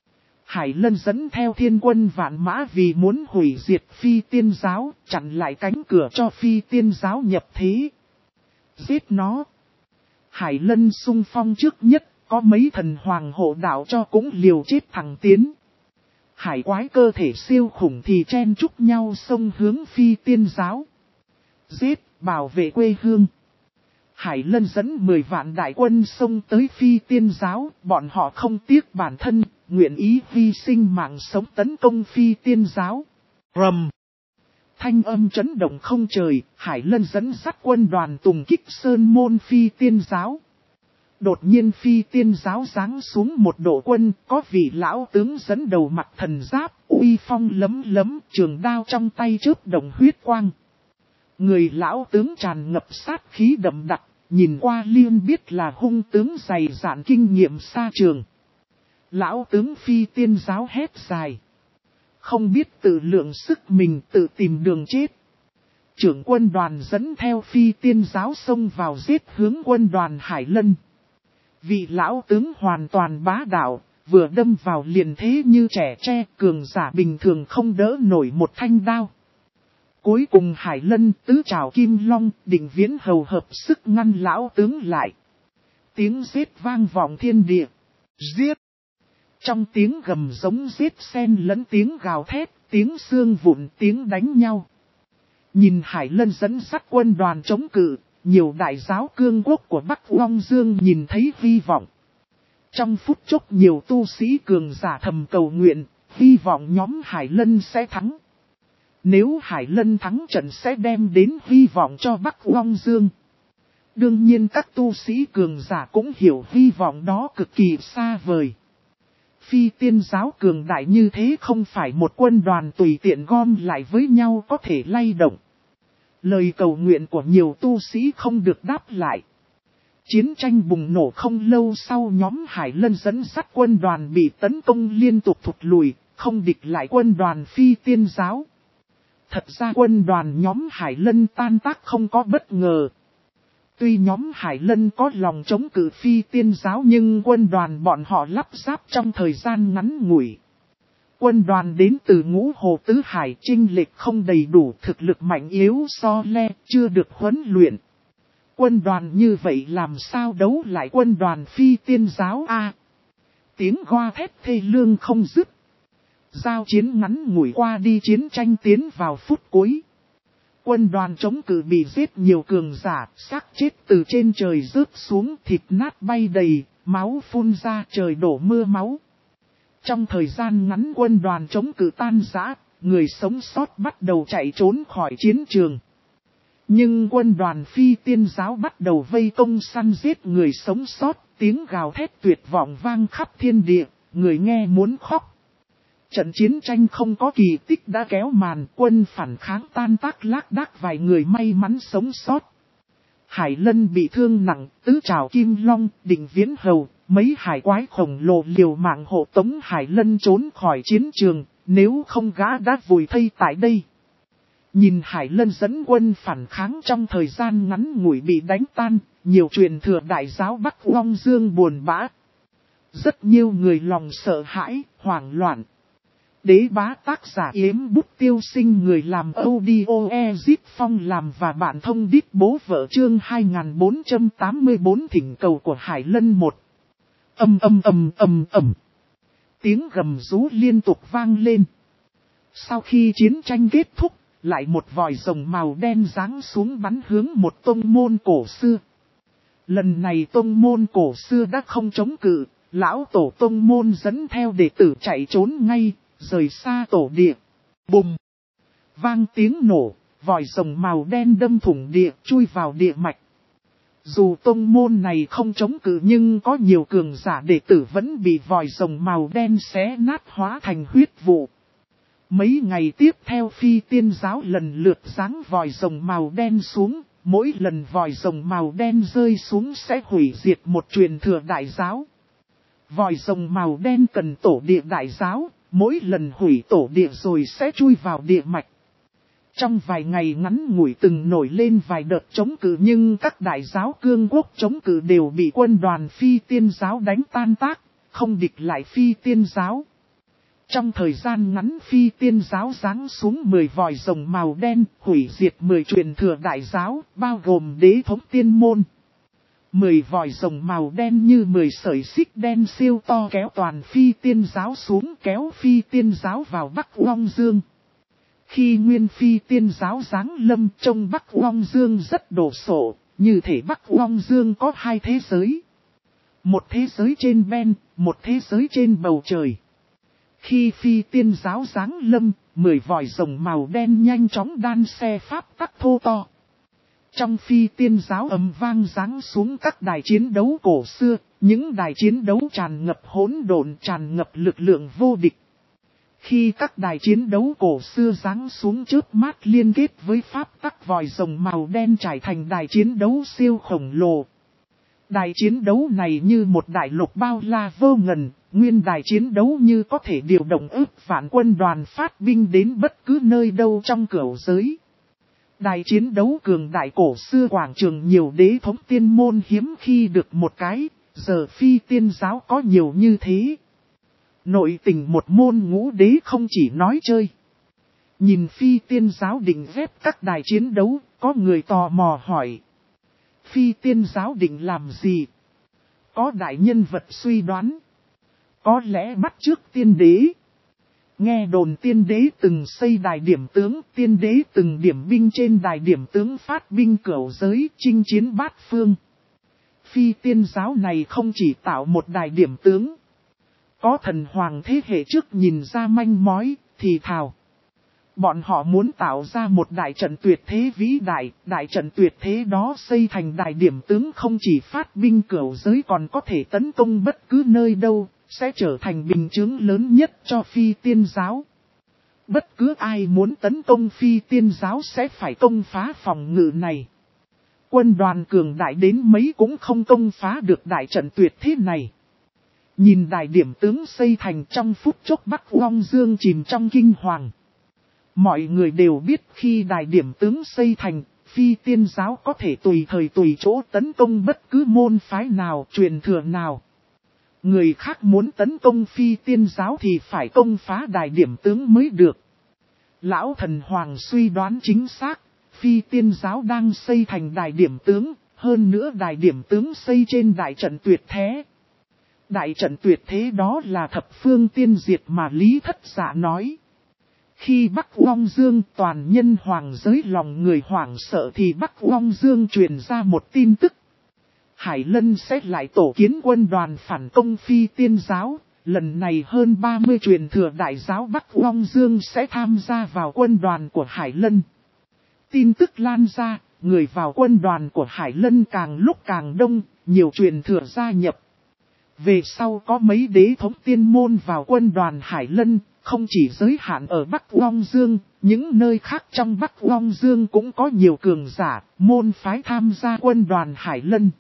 Hải Lân dẫn theo thiên quân vạn mã vì muốn hủy diệt phi tiên giáo, chặn lại cánh cửa cho phi tiên giáo nhập thế. Giết nó! Hải Lân xung phong trước nhất, có mấy thần hoàng hộ đạo cho cũng liều chết thẳng tiến. Hải quái cơ thể siêu khủng thì chen chúc nhau xông hướng phi tiên giáo. Giết, bảo vệ quê hương. Hải Lân dẫn 10 vạn đại quân xông tới phi tiên giáo, bọn họ không tiếc bản thân, nguyện ý hy sinh mạng sống tấn công phi tiên giáo. Rầm! Thanh âm chấn động không trời, Hải Lân dẫn dắt quân đoàn tùng kích sơn môn phi tiên giáo. Đột nhiên phi tiên giáo giáng xuống một đội quân, có vị lão tướng dẫn đầu mặc thần giáp, uy phong lấm lấm, trường đao trong tay chớp động huyết quang. Người lão tướng tràn ngập sát khí đậm đặc, nhìn qua liền biết là hung tướng dày dạn kinh nghiệm xa trường. Lão tướng phi tiên giáo hét dài. Không biết tự lượng sức mình tự tìm đường chết. Trưởng quân đoàn dẫn theo phi tiên giáo xông vào giết hướng quân đoàn Hải Lân. Vị lão tướng hoàn toàn bá đạo, vừa đâm vào liền thế như trẻ tre, cường giả bình thường không đỡ nổi một thanh đao. Cuối cùng Hải Lân tứ trảo Kim Long, Định Viễn Hầu hợp sức ngăn lão tướng lại. Tiếng giết vang vọng thiên địa. Giết! Trong tiếng gầm giống giết xen lẫn tiếng gào thét, tiếng xương vụn, tiếng đánh nhau. Nhìn Hải Lân dẫn dắt quân đoàn chống cự, nhiều đại giáo cương quốc của Bắc Long Dương nhìn thấy hy vọng. Trong phút chốc nhiều tu sĩ cường giả thầm cầu nguyện, hy vọng nhóm Hải Lân sẽ thắng. Nếu Hải Lân thắng trận sẽ đem đến hy vọng cho Bắc Long Dương. Đương nhiên các tu sĩ cường giả cũng hiểu hy vọng đó cực kỳ xa vời. Phi tiên giáo cường đại như thế không phải một quân đoàn tùy tiện gom lại với nhau có thể lay động. Lời cầu nguyện của nhiều tu sĩ không được đáp lại. Chiến tranh bùng nổ không lâu sau nhóm Hải Lân dẫn dắt quân đoàn bị tấn công liên tục thụt lùi, không địch lại quân đoàn phi tiên giáo. Thật ra quân đoàn nhóm Hải Lân tan tác không có bất ngờ. Tuy nhóm Hải Lân có lòng chống cự phi tiên giáo nhưng quân đoàn bọn họ lắp ráp trong thời gian ngắn ngủi. Quân đoàn đến từ Ngũ Hồ Tứ Hải chênh lệch không đầy đủ, thực lực mạnh yếu so le, chưa được huấn luyện. Quân đoàn như vậy làm sao đấu lại quân đoàn phi tiên giáo a? Tiếng goa thét thê lương không dứt. Giao chiến ngắn ngủi qua đi, chiến tranh tiến vào phút cuối. Quân đoàn chống cự bị giết nhiều cường giả, xác chết từ trên trời rớt xuống, thịt nát bay đầy, Máu phun ra, trời đổ mưa máu. Trong thời gian ngắn quân đoàn chống cự tan rã, người sống sót bắt đầu chạy trốn khỏi chiến trường. Nhưng quân đoàn Phi Tiên giáo bắt đầu vây công săn giết người sống sót, tiếng gào thét tuyệt vọng vang khắp thiên địa, người nghe muốn khóc. Trận chiến tranh không có kỳ tích đã kéo màn, quân phản kháng tan tác lác đác, vài người may mắn sống sót. Hải Lân bị thương nặng, tứ trảo Kim Long, Định Viễn Hầu, mấy hải quái khổng lồ liều mạng hộ tống Hải Lân trốn khỏi chiến trường, nếu không gã đã vùi thây tại đây. Nhìn Hải Lân dẫn quân phản kháng trong thời gian ngắn ngủi bị đánh tan, nhiều truyền thừa đại giáo Bắc Long Dương buồn bã. Rất nhiều người lòng sợ hãi, hoảng loạn. Đế bá tác giả Yếm Bút Tiêu Sinh, người làm audio Ezip Phong làm và bạn thông đít bố vợ chương 2484 thỉnh cầu của Hải Lân 1. Tiếng gầm rú liên tục vang lên. Sau khi chiến tranh kết thúc, lại một vòi rồng màu đen giáng xuống bắn hướng một tông môn cổ xưa. Lần này tông môn cổ xưa đã không chống cự, lão tổ tông môn dẫn theo đệ tử chạy trốn ngay, rời xa tổ địa. Bùng! Vang tiếng nổ, vòi rồng màu đen đâm thủng địa, chui vào địa mạch. Dù tông môn này không chống cự nhưng có nhiều cường giả đệ tử vẫn bị vòi rồng màu đen xé nát hóa thành huyết vụ. Mấy ngày tiếp theo Phi Tiên giáo lần lượt giáng vòi rồng màu đen xuống, mỗi lần vòi rồng màu đen rơi xuống sẽ hủy diệt một truyền thừa đại giáo. Vòi rồng màu đen cần tổ địa đại giáo, mỗi lần hủy tổ địa rồi sẽ chui vào địa mạch. Trong vài ngày ngắn ngủi từng nổi lên vài đợt chống cự nhưng các đại giáo cương quốc chống cự đều bị quân đoàn Phi Tiên giáo đánh tan tác, không địch lại Phi Tiên giáo. Trong thời gian ngắn Phi Tiên giáo giáng xuống 10 vòi rồng màu đen, hủy diệt 10 truyền thừa đại giáo, bao gồm đế thống tiên môn. 10 vòi rồng màu đen như 10 sợi xích đen siêu to kéo toàn Phi Tiên giáo xuống, kéo Phi Tiên giáo vào Bắc Long Dương. Khi nguyên Phi Tiên giáo giáng lâm, trong Bắc Long Dương rất đồ sộ, như thể Bắc Long Dương có hai thế giới. Một thế giới trên ben, một thế giới trên bầu trời. Khi Phi Tiên giáo giáng lâm, 10 vòi rồng màu đen nhanh chóng đan xe pháp tắc thô to. Trong Phi Tiên giáo ầm vang giáng xuống các đài chiến đấu cổ xưa, những đài chiến đấu tràn ngập hỗn độn, tràn ngập lực lượng vô địch. Khi các đài chiến đấu cổ xưa giáng xuống chớp mắt liên kết với pháp tắc vòi rồng màu đen trải thành đài chiến đấu siêu khổng lồ. Đài chiến đấu này như một đại lục bao la vô ngần, nguyên đài chiến đấu như có thể điều động ức vạn quân đoàn phát binh đến bất cứ nơi đâu trong cửu giới. Đài chiến đấu cường đại cổ xưa quảng trường nhiều đế thống tiên môn hiếm khi được một cái, giờ Phi Tiên giáo có nhiều như thế. Nội tình một môn ngũ đế không chỉ nói chơi. Nhìn Phi Tiên giáo định ghép các đài chiến đấu, có người tò mò hỏi. Phi Tiên giáo định làm gì? Có đại nhân vật suy đoán. Có lẽ bắt chước tiên đế. Nghe đồn tiên đế từng xây đài điểm tướng, tiên đế từng điểm binh trên đài điểm tướng phát binh cửu giới, chinh chiến bát phương. Phi Tiên giáo này không chỉ tạo một đài điểm tướng. Có thần hoàng thế hệ trước nhìn ra manh mối, thì thào. Bọn họ muốn tạo ra một đại trận tuyệt thế vĩ đại, đại trận tuyệt thế đó xây thành đài điểm tướng không chỉ phát binh cửu giới còn có thể tấn công bất cứ nơi đâu, sẽ trở thành bình chướng lớn nhất cho Phi Tiên giáo. Bất cứ ai muốn tấn công Phi Tiên giáo sẽ phải công phá phòng ngự này. Quân đoàn cường đại đến mấy cũng không công phá được đại trận tuyệt thế này. Nhìn đài điểm tướng xây thành trong phút chốc Bắc Long Dương chìm trong kinh hoàng. Mọi người đều biết khi đài điểm tướng xây thành, Phi Tiên giáo có thể tùy thời tùy chỗ tấn công bất cứ môn phái nào, truyền thừa nào. Người khác muốn tấn công Phi Tiên giáo thì phải công phá đài điểm tướng mới được. Lão thần hoàng suy đoán chính xác, Phi Tiên giáo đang xây thành đài điểm tướng, hơn nữa đài điểm tướng xây trên đại trận tuyệt thế. Đại trận tuyệt thế đó là thập phương tiên diệt mà Lý Thất Dạ nói. Khi Bắc Long Dương toàn nhân hoàng giới lòng người hoảng sợ thì Bắc Long Dương truyền ra một tin tức. Hải Lân sẽ lại tổ kiến quân đoàn phản công Phi Tiên giáo, lần này hơn 30 truyền thừa đại giáo Bắc Long Dương sẽ tham gia vào quân đoàn của Hải Lân. Tin tức lan ra, người vào quân đoàn của Hải Lân càng lúc càng đông, nhiều truyền thừa gia nhập. Về sau có mấy đế thống tiên môn vào quân đoàn Hải Lân, không chỉ giới hạn ở Bắc Long Dương, những nơi khác trong Bắc Long Dương cũng có nhiều cường giả, môn phái tham gia quân đoàn Hải Lân.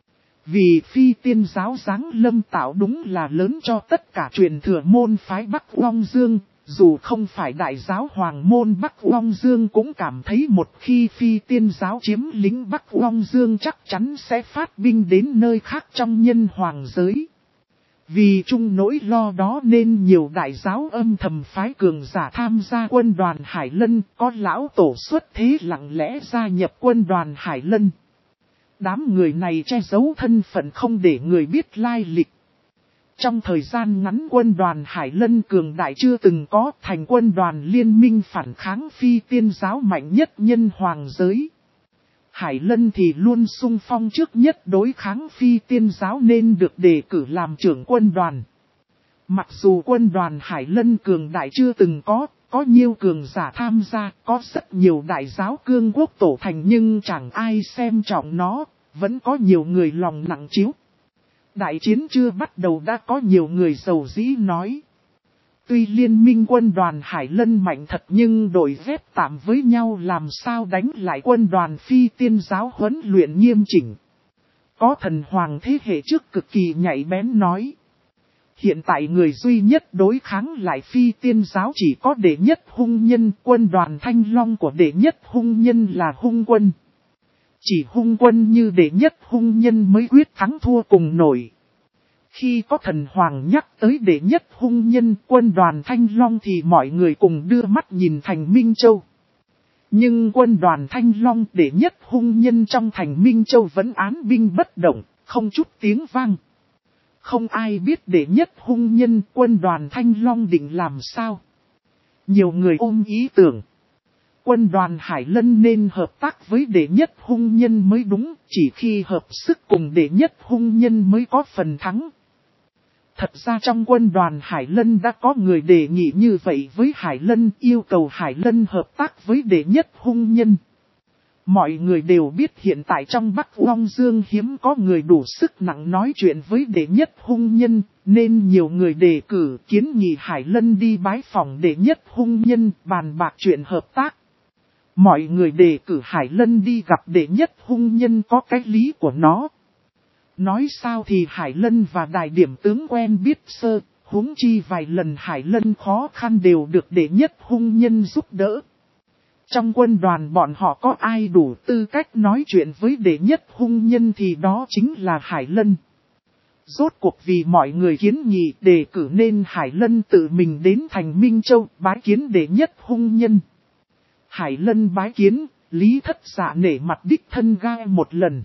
Vì Phi Tiên giáo giáng lâm tạo đúng là lớn cho tất cả truyền thừa môn phái Bắc Long Dương, dù không phải đại giáo hoàng môn Bắc Long Dương cũng cảm thấy một khi Phi Tiên giáo chiếm lĩnh Bắc Long Dương chắc chắn sẽ phát binh đến nơi khác trong nhân hoàng giới. Vì chung nỗi lo đó nên nhiều đại giáo âm thầm phái cường giả tham gia quân đoàn Hải Lân, có lão tổ xuất thế lặng lẽ gia nhập quân đoàn Hải Lân. Đám người này che giấu thân phận không để người biết lai lịch. Trong thời gian ngắn quân đoàn Hải Lân cường đại chưa từng có, thành quân đoàn liên minh phản kháng Phi Tiên giáo mạnh nhất nhân hoàng giới. Hải Lân thì luôn xung phong trước nhất đối kháng Phi Tiên giáo nên được đề cử làm trưởng quân đoàn. Mặc dù quân đoàn Hải Lân cường đại chưa từng có nhiều cường giả tham gia, có rất nhiều đại giáo cương quốc tổ thành nhưng chẳng ai xem trọng nó, vẫn có nhiều người lòng nặng chiếu. Đại chiến chưa bắt đầu đã có nhiều người giàu dĩ nói. Tuy liên minh quân đoàn Hải Lân mạnh thật nhưng đội ghép tạm với nhau làm sao đánh lại quân đoàn Phi Tiên giáo huấn luyện nghiêm chỉnh. Có thần hoàng thế hệ trước cực kỳ nhạy bén nói. Hiện tại người duy nhất đối kháng lại Phi Tiên giáo chỉ có đệ nhất hung nhân, quân đoàn Thanh Long của đệ nhất hung nhân là hung quân. Chỉ hung quân như đệ nhất hung nhân mới quyết thắng thua cùng nổi. Khi có thần hoàng nhắc tới đệ nhất hung nhân quân đoàn Thanh Long thì mọi người cùng đưa mắt nhìn thành Minh Châu. Nhưng quân đoàn Thanh Long đệ nhất hung nhân trong thành Minh Châu vẫn án binh bất động, không chút tiếng vang. Không ai biết đệ nhất hung nhân quân đoàn Thanh Long định làm sao. Nhiều người ôm ý tưởng. Quân đoàn Hải Lân nên hợp tác với đệ nhất hung nhân mới đúng, chỉ khi hợp sức cùng đệ nhất hung nhân mới có phần thắng. Thật ra trong quân đoàn Hải Lân đã có người đề nghị như vậy với Hải Lân, yêu cầu Hải Lân hợp tác với đệ nhất hung nhân. Mọi người đều biết hiện tại trong Bắc Long Dương hiếm có người đủ sức nặng nói chuyện với đệ nhất hung nhân, nên nhiều người đề cử kiến nghị Hải Lân đi bái phỏng đệ nhất hung nhân bàn bạc chuyện hợp tác. Mọi người đề cử Hải Lân đi gặp đệ nhất hung nhân có cái lý của nó. Nói sao thì Hải Lân và đại điểm tướng quen biết sơ, huống chi vài lần Hải Lân khó khăn đều được đệ nhất hung nhân giúp đỡ. Trong quân đoàn bọn họ có ai đủ tư cách nói chuyện với đệ nhất hung nhân thì đó chính là Hải Lân. Rốt cuộc vì mọi người kiến nghị đề cử nên Hải Lân tự mình đến thành Minh Châu bái kiến đệ nhất hung nhân. Hải Lân bái kiến, Lý Thất Dạ nể mặt đích thân gai một lần.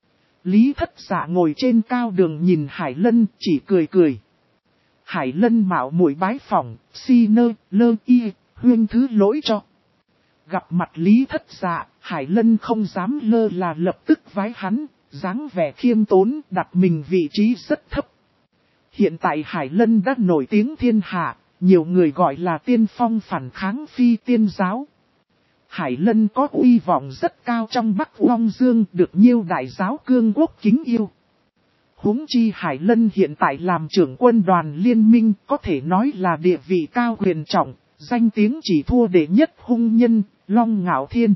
Lý Thất Dạ ngồi trên cao đường nhìn Hải Lân chỉ cười cười. Hải Lân mạo muội bái phỏng, si nơ, lơ y, huyên thứ lỗi cho. Gặp mặt Lý Thất Dạ, Hải Lân không dám lơ là lập tức vái hắn, dáng vẻ khiêm tốn đặt mình vị trí rất thấp. Hiện tại Hải Lân đã nổi tiếng thiên hạ, nhiều người gọi là tiên phong phản kháng Phi Tiên giáo. Hải Lân có uy vọng rất cao trong Bắc Long Dương được nhiều đại giáo cương quốc kính yêu. Huống chi Hải Lân hiện tại làm trưởng quân đoàn liên minh có thể nói là địa vị cao quyền trọng, danh tiếng chỉ thua đệ nhất hung nhân, Long Ngạo Thiên.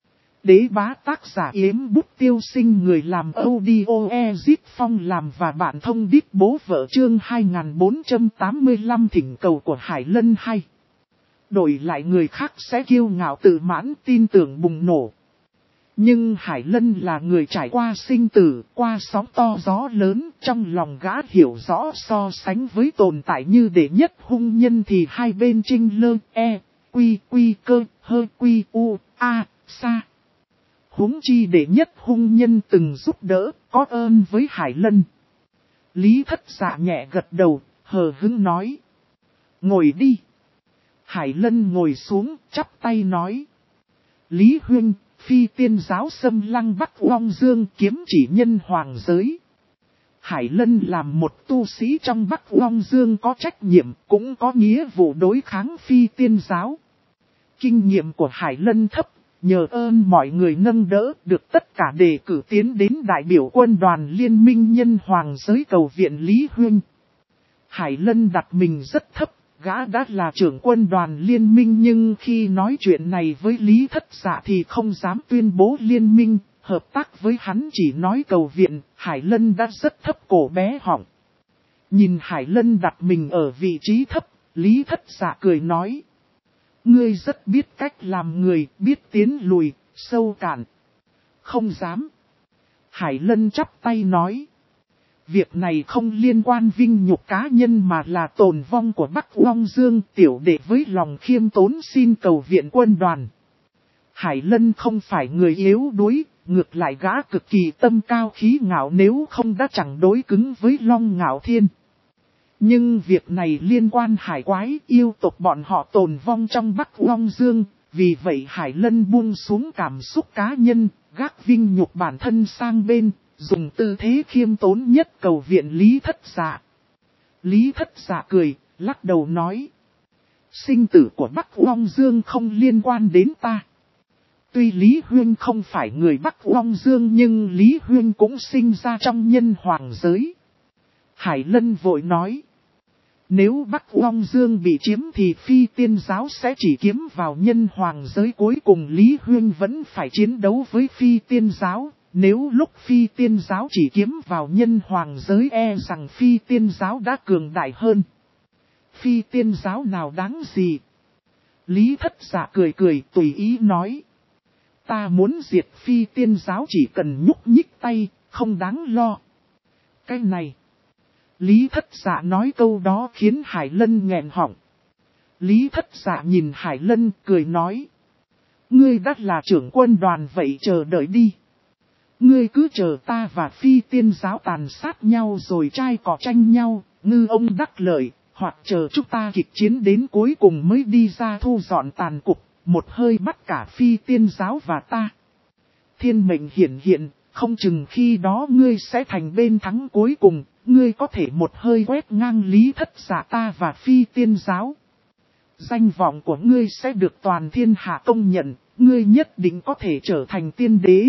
Đế bá tác giả Yếm Bút Tiêu Sinh người làm audio Ezip Phong làm và bạn thông đít bố vợ chương 2485 thỉnh cầu của Hải Lân hay. Đổi lại người khác sẽ kiêu ngạo tự mãn tin tưởng bùng nổ. Nhưng Hải Lân là người trải qua sinh tử, qua sóng to gió lớn, trong lòng gã hiểu rõ so sánh với tồn tại như đệ nhất hung nhân thì hai bên trinh lơ, quy cơ, hơ quy u, a, xa. Huống chi đệ nhất hung nhân từng giúp đỡ, có ơn với Hải Lân. Lý Thất Dạ nhẹ gật đầu, hờ hững nói. Ngồi đi. Hải Lân ngồi xuống, chắp tay nói. Lý Huynh, phi tiên giáo xâm lăng Bắc Long Dương kiếm chỉ nhân hoàng giới. Hải Lân làm một tu sĩ trong Bắc Long Dương có trách nhiệm, cũng có nghĩa vụ đối kháng phi tiên giáo. Kinh nghiệm của Hải Lân thấp, nhờ ơn mọi người nâng đỡ được tất cả đề cử tiến đến đại biểu quân đoàn liên minh nhân hoàng giới cầu viện Lý Huynh. Hải Lân đặt mình rất thấp, gã đã là trưởng quân đoàn liên minh nhưng khi nói chuyện này với Lý Thất Dạ thì không dám tuyên bố liên minh, hợp tác với hắn chỉ nói cầu viện, Hải Lân đã rất thấp cổ bé họng. Nhìn Hải Lân đặt mình ở vị trí thấp, Lý Thất Dạ cười nói. Ngươi rất biết cách làm người, biết tiến lùi, sâu cạn. Không dám. Hải Lân chắp tay nói. Việc này không liên quan vinh nhục cá nhân mà là tồn vong của Bắc Long Dương, tiểu đệ với lòng khiêm tốn xin cầu viện quân đoàn. Hải Lân không phải người yếu đuối, ngược lại gã cực kỳ tâm cao khí ngạo, nếu không đã chẳng đối cứng với Long Ngạo Thiên. Nhưng việc này liên quan hải quái yêu tộc bọn họ tồn vong trong Bắc Long Dương, vì vậy Hải Lân buông xuống cảm xúc cá nhân, gác vinh nhục bản thân sang bên, dùng tư thế khiêm tốn nhất cầu viện Lý Thất Dạ. Lý Thất Dạ cười, lắc đầu nói. Sinh tử của Bắc Long Dương không liên quan đến ta. Tuy Lý Huyên không phải người Bắc Long Dương nhưng Lý Huyên cũng sinh ra trong nhân hoàng giới. Hải Lân vội nói. Nếu Bắc Long Dương bị chiếm thì phi tiên giáo sẽ chỉ kiếm vào nhân hoàng giới, cuối cùng Lý Huyên vẫn phải chiến đấu với phi tiên giáo. Nếu lúc phi tiên giáo chỉ kiếm vào nhân hoàng giới e rằng phi tiên giáo đã cường đại hơn. Phi tiên giáo nào đáng gì? Lý Thất Dạ cười cười tùy ý nói. Ta muốn diệt phi tiên giáo chỉ cần nhúc nhích tay, không đáng lo. Cái này. Lý Thất Dạ nói câu đó khiến Hải Lân nghẹn họng. Lý Thất Dạ nhìn Hải Lân cười nói. Ngươi đã là trưởng quân đoàn vậy chờ đợi đi. Ngươi cứ chờ ta và phi tiên giáo tàn sát nhau rồi trai cỏ tranh nhau, ngư ông đắc lợi, hoặc chờ chúng ta kịch chiến đến cuối cùng mới đi ra thu dọn tàn cục, một hơi bắt cả phi tiên giáo và ta. Thiên mệnh hiển hiện, không chừng khi đó ngươi sẽ thành bên thắng cuối cùng, ngươi có thể một hơi quét ngang Lý Thất Dạ ta và phi tiên giáo. Danh vọng của ngươi sẽ được toàn thiên hạ công nhận, ngươi nhất định có thể trở thành tiên đế.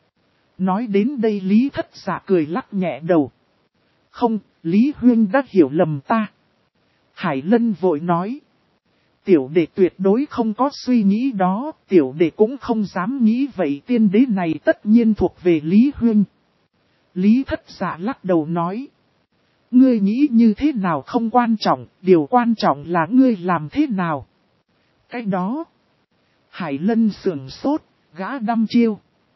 Nói đến đây Lý Thất Dạ cười lắc nhẹ đầu. Không, Lý Huyên đã hiểu lầm ta. Hải Lân vội nói. Tiểu đệ tuyệt đối không có suy nghĩ đó, tiểu đệ cũng không dám nghĩ vậy, tiên đế này tất nhiên thuộc về Lý Huyên. Lý Thất Dạ lắc đầu nói. Ngươi nghĩ như thế nào không quan trọng, điều quan trọng là ngươi làm thế nào. Cái đó. Hải Lân sườn sốt, gã đăm chiêu.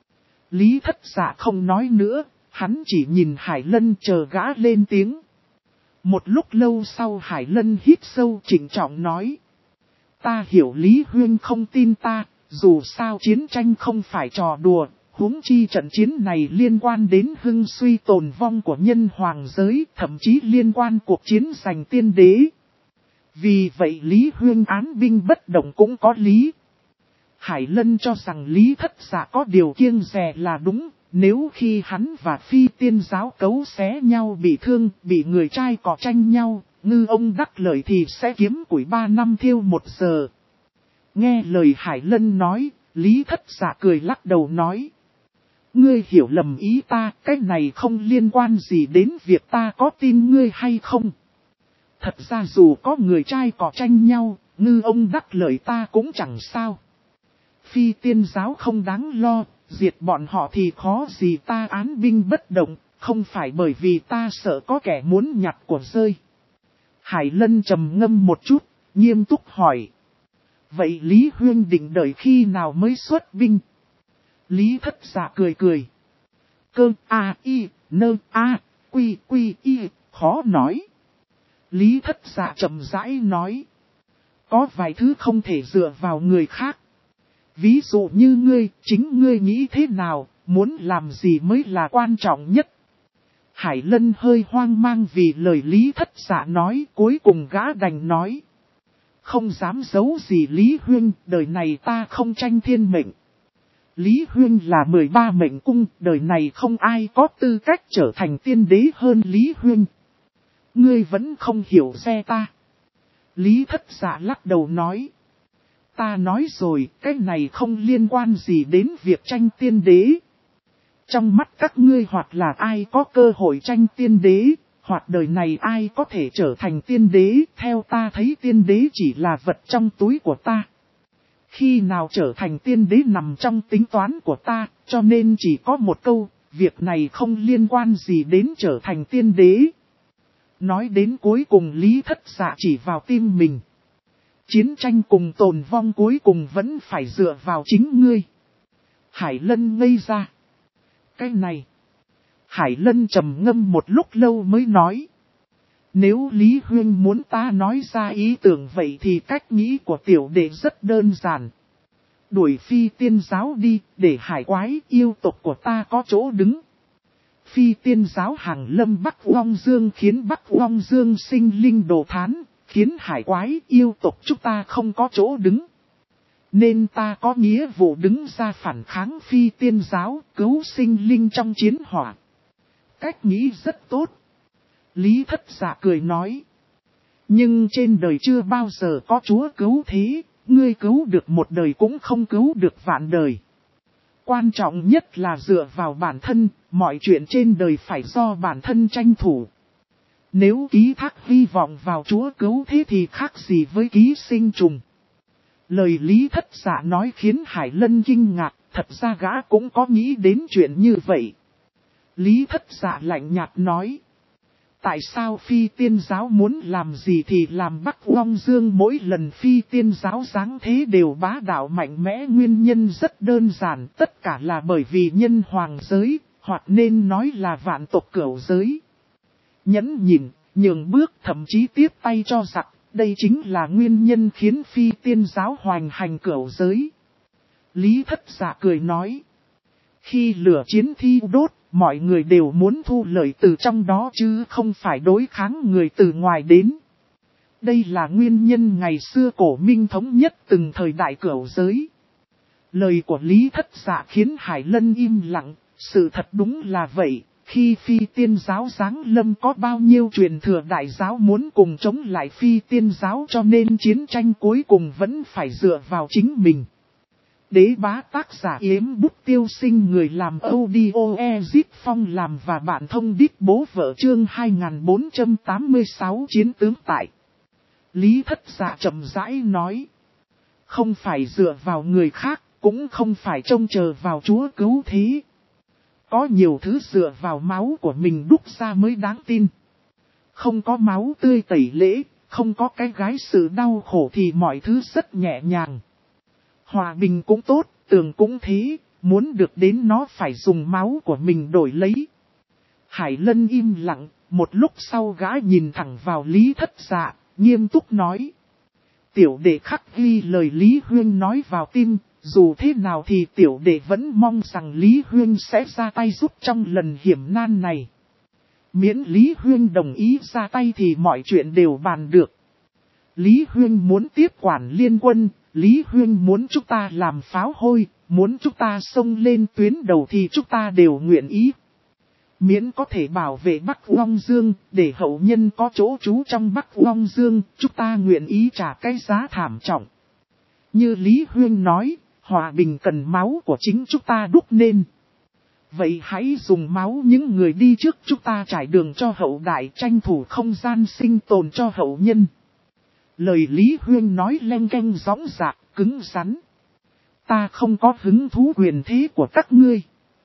Lý Thất Dạ không nói nữa, hắn chỉ nhìn Hải Lân chờ gã lên tiếng. Một lúc lâu sau Hải Lân hít sâu trịnh trọng nói. Ta hiểu Lý Huyên không tin ta, dù sao chiến tranh không phải trò đùa, huống chi trận chiến này liên quan đến hưng suy tồn vong của nhân hoàng giới, thậm chí liên quan cuộc chiến giành tiên đế. Vì vậy Lý Huyên án binh bất động cũng có lý. Hải Lân cho rằng Lý Thất Dạ có điều kiêng dè là đúng, nếu khi hắn và phi tiên giáo cấu xé nhau bị thương, bị người trai cọ tranh nhau, ngư ông đắc lợi thì sẽ kiếm củi 3 năm thiêu 1 giờ. Nghe lời Hải Lân nói, Lý Thất Dạ cười lắc đầu nói. Ngươi hiểu lầm ý ta, cái này không liên quan gì đến việc ta có tin ngươi hay không. Thật ra dù có người trai cọ tranh nhau, ngư ông đắc lợi ta cũng chẳng sao. Phi tiên giáo không đáng lo, diệt bọn họ thì khó gì ta án binh bất động, không phải bởi vì ta sợ có kẻ muốn nhặt của rơi. Hải Lân trầm ngâm một chút, nghiêm túc hỏi. Vậy Lý Huyên định đợi khi nào mới xuất binh? Lý Thất Dạ cười cười. Cơ a y nơ a quy quy y khó nói. Lý Thất Dạ chậm rãi nói. Có vài thứ không thể dựa vào người khác. Ví dụ như ngươi, chính ngươi nghĩ thế nào, muốn làm gì mới là quan trọng nhất. Hải Lân hơi hoang mang vì lời Lý Thất Dạ nói, cuối cùng gã đành nói. Không dám giấu gì Lý Huyên, đời này ta không tranh thiên mệnh. Lý Huyên là 13 mệnh cung, đời này không ai có tư cách trở thành tiên đế hơn Lý Huyên. Ngươi vẫn không hiểu xe ta. Lý Thất Dạ lắc đầu nói. Ta nói rồi, cái này không liên quan gì đến việc tranh tiên đế. Trong mắt các ngươi hoặc là ai có cơ hội tranh tiên đế, hoặc đời này ai có thể trở thành tiên đế, theo ta thấy tiên đế chỉ là vật trong túi của ta. Khi nào trở thành tiên đế nằm trong tính toán của ta, cho nên chỉ có một câu, việc này không liên quan gì đến trở thành tiên đế. Nói đến cuối cùng Lý Thất Dạ chỉ vào tim mình. Chiến tranh cùng tồn vong cuối cùng vẫn phải dựa vào chính ngươi. Hải Lân ngây ra. Cái này. Hải Lân trầm ngâm một lúc lâu mới nói. Nếu Lý Huyên muốn ta nói ra ý tưởng vậy thì cách nghĩ của tiểu đệ rất đơn giản. Đuổi phi tiên giáo đi, để hải quái yêu tộc của ta có chỗ đứng. Phi tiên giáo hàng lâm Bắc Long Dương khiến Bắc Long Dương sinh linh đồ thán, khiến hải quái yêu tộc chúng ta không có chỗ đứng. Nên ta có nghĩa vụ đứng ra phản kháng phi tiên giáo, cứu sinh linh trong chiến hỏa. Cách nghĩ rất tốt. Lý Thất Dạ cười nói. Nhưng trên đời chưa bao giờ có Chúa cứu thế, ngươi cứu được một đời cũng không cứu được vạn đời. Quan trọng nhất là dựa vào bản thân, mọi chuyện trên đời phải do bản thân tranh thủ. Nếu ký thác hy vọng vào Chúa cứu thế thì khác gì với ký sinh trùng. Lời Lý Thất Dạ nói khiến Hải Lân kinh ngạc, thật ra gã cũng có nghĩ đến chuyện như vậy. Lý Thất Dạ lạnh nhạt nói. Tại sao phi tiên giáo muốn làm gì thì làm Bắc Long Dương mỗi lần phi tiên giáo giáng thế đều bá đạo mạnh mẽ, nguyên nhân rất đơn giản, tất cả là bởi vì nhân hoàng giới, hoặc nên nói là vạn tộc cửu giới. Nhẫn nhịn, nhường bước thậm chí tiếp tay cho giặc, đây chính là nguyên nhân khiến phi tiên giáo hoành hành cửu giới. Lý Thất Dạ cười nói. Khi lửa chiến thi đốt, mọi người đều muốn thu lợi từ trong đó chứ không phải đối kháng người từ ngoài đến. Đây là nguyên nhân ngày xưa cổ minh thống nhất từng thời đại cửu giới. Lời của Lý Thất Dạ khiến Hải Lân im lặng, sự thật đúng là vậy. Khi phi tiên giáo giáng lâm có bao nhiêu truyền thừa đại giáo muốn cùng chống lại phi tiên giáo, cho nên chiến tranh cuối cùng vẫn phải dựa vào chính mình. Đế bá tác giả Yếm Bút Tiêu Sinh, người làm audio Ezip Phong làm và bạn thông đít bố vợ chương 2486 chiến tướng tại. Lý Thất Dạ chậm rãi nói. Không phải dựa vào người khác, cũng không phải trông chờ vào Chúa cứu thế. Có nhiều thứ dựa vào máu của mình đúc ra mới đáng tin. Không có máu tươi tẩy lễ, không có cái gái sự đau khổ thì mọi thứ rất nhẹ nhàng. Hòa bình cũng tốt, tường cũng thế, muốn được đến nó phải dùng máu của mình đổi lấy. Hải Lân im lặng, một lúc sau gã nhìn thẳng vào Lý Thất Dạ, nghiêm túc nói. Tiểu đệ khắc ghi lời Lý Huyên nói vào tim, dù thế nào thì tiểu đệ vẫn mong rằng Lý Huyên sẽ ra tay giúp trong lần hiểm nan này. Miễn Lý Huyên đồng ý ra tay thì mọi chuyện đều bàn được. Lý Huyên muốn tiếp quản liên quân, Lý Huyên muốn chúng ta làm pháo hôi, muốn chúng ta xông lên tuyến đầu thì chúng ta đều nguyện ý. Miễn có thể bảo vệ Bắc Long Dương, để hậu nhân có chỗ trú trong Bắc Long Dương, chúng ta nguyện ý trả cái giá thảm trọng. Như Lý Huyên nói, hòa bình cần máu của chính chúng ta đúc nên. Vậy hãy dùng máu những người đi trước chúng ta trải đường cho hậu đại, tranh thủ không gian sinh tồn cho hậu nhân. Lời Lý Huyên nói leng keng rõng rạc, cứng rắn. Ta không có hứng thú quyền thế của các ngươi.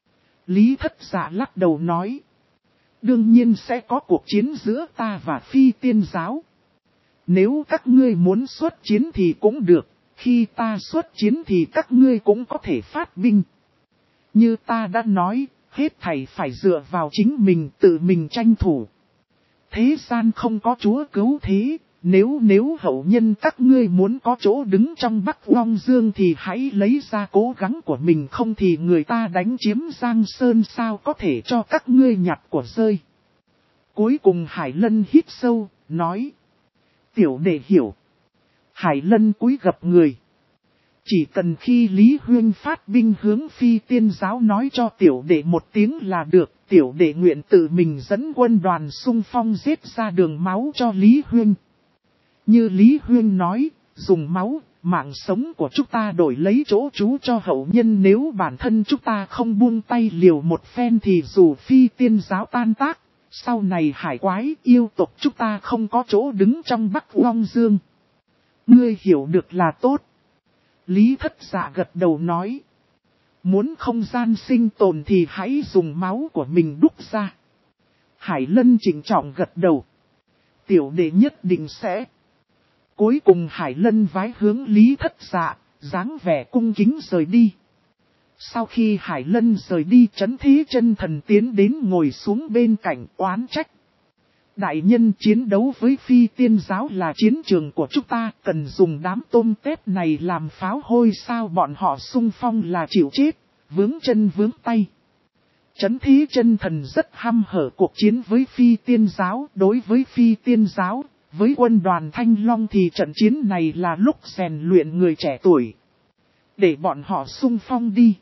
Lý Thất Dạ lắc đầu nói. Đương nhiên sẽ có cuộc chiến giữa ta và phi tiên giáo. Nếu các ngươi muốn xuất chiến thì cũng được, khi ta xuất chiến thì các ngươi cũng có thể phát binh. Như ta đã nói, hết thảy phải dựa vào chính mình, tự mình tranh thủ. Thế gian không có Chúa cứu thế. Nếu hậu nhân các ngươi muốn có chỗ đứng trong Bắc Long Dương thì hãy lấy ra cố gắng của mình, không thì người ta đánh chiếm Giang Sơn sao có thể cho các ngươi nhặt của rơi. Cuối cùng Hải Lân hít sâu, nói. Tiểu đệ hiểu. Hải Lân cúi gập người. Chỉ cần khi Lý Huyên phát binh hướng Phi Tiên giáo nói cho tiểu đệ một tiếng là được, tiểu đệ nguyện tự mình dẫn quân đoàn xung phong giết ra đường máu cho Lý Huyên. Như Lý Huyên nói, dùng máu, mạng sống của chúng ta đổi lấy chỗ trú cho hậu nhân, nếu bản thân chúng ta không buông tay liều một phen thì dù Phi Tiên giáo tan tác, sau này hải quái yêu tộc chúng ta không có chỗ đứng trong Bắc Long Dương. Ngươi hiểu được là tốt. Lý Thất Dạ gật đầu nói. Muốn không gian sinh tồn thì hãy dùng máu của mình đúc ra. Hải Lân trịnh trọng gật đầu. Tiểu đệ nhất định sẽ. Cuối cùng Hải Lân vái hướng Lý Thất Dạ, dáng vẻ cung kính rời đi. Sau khi Hải Lân rời đi, Trấn Thế Chân Thần tiến đến ngồi xuống bên cạnh oán trách. Đại nhân, chiến đấu với Phi Tiên giáo là chiến trường của chúng ta, cần dùng đám tôm tép này làm pháo hôi sao, bọn họ xung phong là chịu chết, vướng chân vướng tay. Trấn Thế Chân Thần rất hăm hở cuộc chiến với Phi Tiên giáo, đối với Phi Tiên giáo, với quân đoàn Thanh Long thì trận chiến này là lúc rèn luyện người trẻ tuổi. Để bọn họ xung phong đi.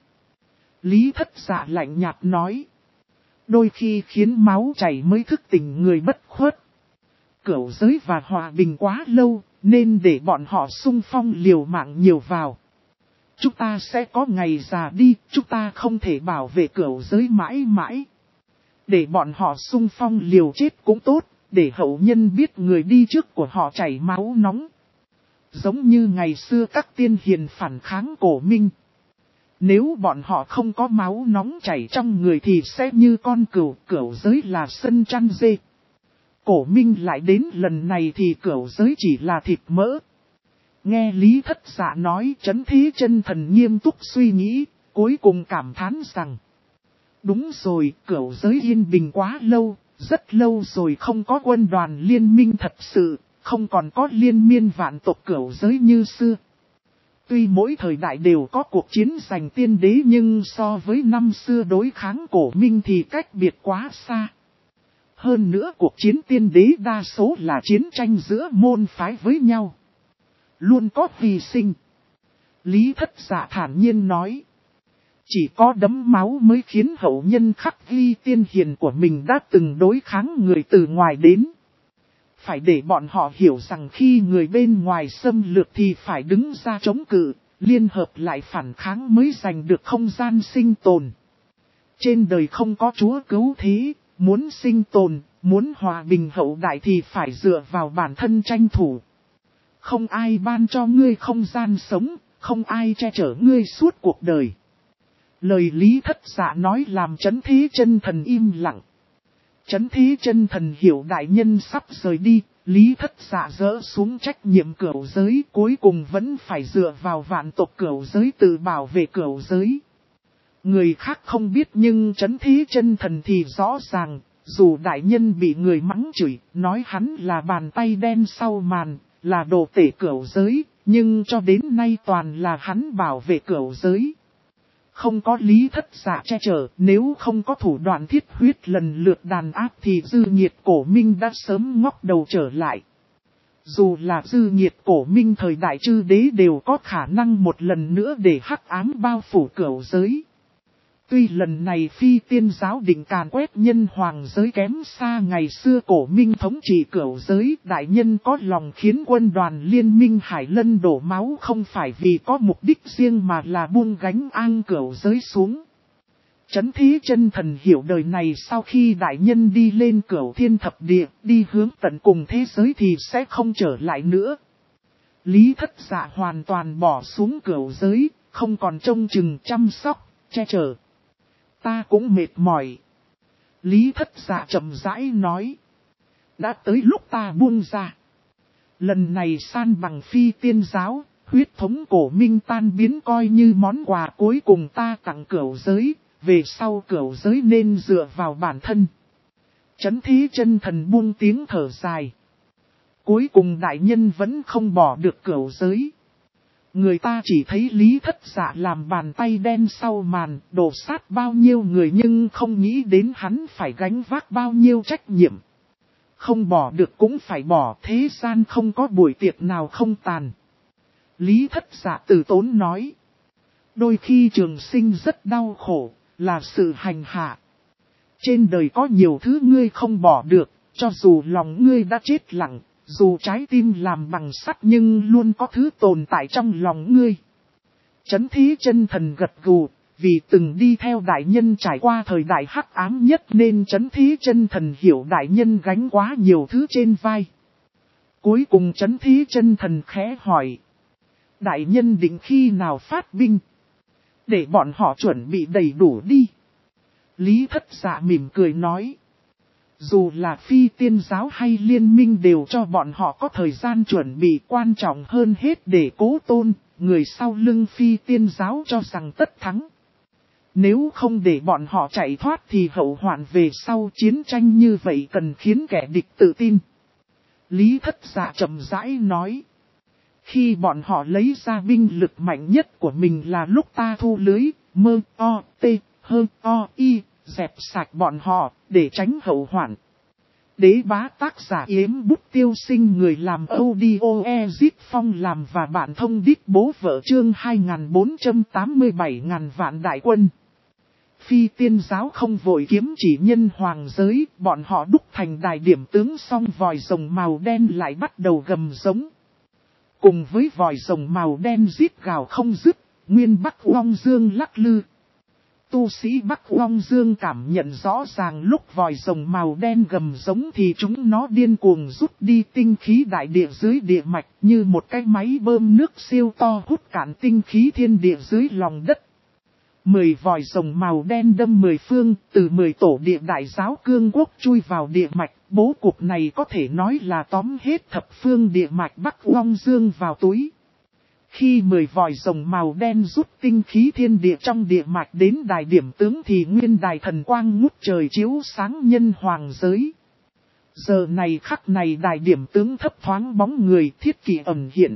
Lý Thất Dạ lạnh nhạt nói. Đôi khi khiến máu chảy mới thức tỉnh người bất khuất. Cửu giới và hòa bình quá lâu, nên để bọn họ xung phong liều mạng nhiều vào. Chúng ta sẽ có ngày già đi, chúng ta không thể bảo vệ cửu giới mãi mãi. Để bọn họ xung phong liều chết cũng tốt, để hậu nhân biết người đi trước của họ chảy máu nóng. Giống như ngày xưa các tiên hiền phản kháng Cổ Minh. Nếu bọn họ không có máu nóng chảy trong người thì sẽ như con cừu, cửu giới là sân chăn dê. Cổ Minh lại đến lần này thì cửu giới chỉ là thịt mỡ. Nghe Lý Thất Dạ nói, Trấn Thế Chân Thần nghiêm túc suy nghĩ, cuối cùng cảm thán rằng. Đúng rồi, cửu giới yên bình quá lâu, rất lâu rồi không có quân đoàn liên minh thật sự, không còn có liên miên vạn tộc cửu giới như xưa. Tuy mỗi thời đại đều có cuộc chiến giành tiên đế nhưng so với năm xưa đối kháng Cổ Minh thì cách biệt quá xa. Hơn nữa cuộc chiến tiên đế đa số là chiến tranh giữa môn phái với nhau. Luôn có hy sinh. Lý Thất Dạ thản nhiên nói. Chỉ có đấm máu mới khiến hậu nhân khắc ghi tiên hiền của mình đã từng đối kháng người từ ngoài đến. Phải để bọn họ hiểu rằng khi người bên ngoài xâm lược thì phải đứng ra chống cự, liên hợp lại phản kháng mới giành được không gian sinh tồn. Trên đời không có chúa cứu thế, muốn sinh tồn, muốn hòa bình hậu đại thì phải dựa vào bản thân tranh thủ. Không ai ban cho ngươi không gian sống, không ai che chở ngươi suốt cuộc đời. Lời Lý Thất Dạ nói làm Trấn Thế Chân Thần im lặng. Trấn Thế Chân Thần hiểu đại nhân sắp rời đi, Lý Thất Dạ dỡ xuống trách nhiệm cửu giới, cuối cùng vẫn phải dựa vào vạn tộc cửu giới tự bảo vệ cửu giới. Người khác không biết nhưng Trấn Thế Chân Thần thì rõ ràng, dù đại nhân bị người mắng chửi, nói hắn là bàn tay đen sau màn, là đồ tể cửu giới, nhưng cho đến nay toàn là hắn bảo vệ cửu giới. Không có Lý Thất Dạ che chở, nếu không có thủ đoạn thiết huyết lần lượt đàn áp thì dư nhiệt Cổ Minh đã sớm ngóc đầu trở lại. Dù là dư nhiệt Cổ Minh thời đại chư đế đều có khả năng một lần nữa để hắc ám bao phủ cửu giới. Tuy lần này Phi Tiên giáo định càn quét nhân hoàng giới kém xa ngày xưa Cổ Minh thống trị cửu giới, đại nhân có lòng khiến quân đoàn liên minh Hải Lân đổ máu không phải vì có mục đích riêng mà là buông gánh an cửu giới xuống. Trấn Thế Chân Thần hiểu đời này sau khi đại nhân đi lên cửu thiên thập địa, đi hướng tận cùng thế giới thì sẽ không trở lại nữa. Lý Thất Dạ hoàn toàn bỏ xuống cửu giới, không còn trông chừng chăm sóc, che chở. Ta cũng mệt mỏi. Lý Thất Dạ chậm rãi nói. Đã tới lúc ta buông ra. Lần này san bằng Phi Tiên giáo, huyết thống Cổ Minh tan biến coi như món quà cuối cùng ta tặng cửu giới, về sau cửu giới nên dựa vào bản thân. Trấn Thế Chân Thần buông tiếng thở dài. Cuối cùng đại nhân vẫn không bỏ được cửu giới. Người ta chỉ thấy Lý Thất Dạ làm bàn tay đen sau màn, đổ sát bao nhiêu người nhưng không nghĩ đến hắn phải gánh vác bao nhiêu trách nhiệm. Không bỏ được cũng phải bỏ, thế gian không có buổi tiệc nào không tàn. Lý Thất Dạ từ tốn nói. Đôi khi trường sinh rất đau khổ, là sự hành hạ. Trên đời có nhiều thứ ngươi không bỏ được, cho dù lòng ngươi đã chết lặng, dù trái tim làm bằng sắt nhưng luôn có thứ tồn tại trong lòng ngươi. Chấn Thí Chân Thần gật gù, vì từng đi theo đại nhân trải qua thời đại hắc ám nhất nên Chấn Thí Chân Thần hiểu đại nhân gánh quá nhiều thứ trên vai. Cuối cùng Chấn Thí Chân Thần khẽ hỏi. Đại nhân định khi nào phát binh? Để bọn họ chuẩn bị đầy đủ đi. Lý Thất Dạ mỉm cười nói. Dù là phi tiên giáo hay liên minh đều cho bọn họ có thời gian chuẩn bị, quan trọng hơn hết để Cố Tôn, người sau lưng phi tiên giáo cho rằng tất thắng. Nếu không để bọn họ chạy thoát thì hậu hoạn về sau chiến tranh như vậy cần khiến kẻ địch tự tin. Lý Thất Dạ chậm rãi nói. Khi bọn họ lấy ra binh lực mạnh nhất của mình là lúc ta thu lưới, mơ, o, tê, hơ, o, y, dẹp sạch bọn họ, để tránh hậu hoạn. Đế Bá tác giả Yếm Bút Tiêu Sinh, người làm audio Ezit Phong làm và bạn thông đít bố vợ chương 2487.000 vạn đại quân. Phi tiên giáo không vội kiếm chỉ nhân hoàng giới, bọn họ đúc thành đài điểm tướng xong vòi rồng màu đen lại bắt đầu gầm giống. Cùng với vòi rồng màu đen rít gào không dứt, nguyên Bắc Uông Dương lắc lư. Tu sĩ Bắc Uông Dương cảm nhận rõ ràng lúc vòi rồng màu đen gầm giống thì chúng nó điên cuồng rút đi tinh khí đại địa dưới địa mạch như một cái máy bơm nước siêu to hút cạn tinh khí thiên địa dưới lòng đất. 10 vòi rồng màu đen đâm 10 phương, từ 10 tổ địa đại giáo cương quốc chui vào địa mạch, bố cục này có thể nói là tóm hết thập phương địa mạch Bắc Uông Dương vào túi. Khi 10 vòi rồng màu đen rút tinh khí thiên địa trong địa mạch đến đài điểm tướng thì nguyên đài thần quang ngút trời chiếu sáng nhân hoàng giới. Giờ này khắc này đài điểm tướng thấp thoáng bóng người thiết kỷ ẩn hiện.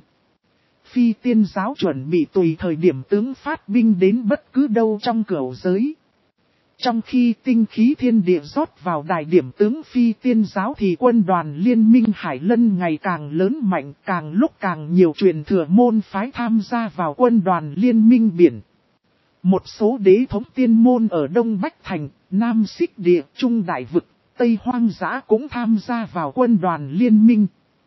Phi tiên giáo chuẩn bị tùy thời điểm tướng phát binh đến bất cứ đâu trong cửu giới. Trong khi tinh khí thiên địa rót vào đài điểm tướng phi tiên giáo thì quân đoàn liên minh Hải Lân ngày càng lớn mạnh, càng lúc càng nhiều truyền thừa môn phái tham gia vào quân đoàn liên minh biển. Một số đế thống tiên môn ở Đông Bách Thành, Nam Xích Địa, Trung Đại Vực, Tây Hoang Dã cũng tham gia vào quân đoàn liên minh.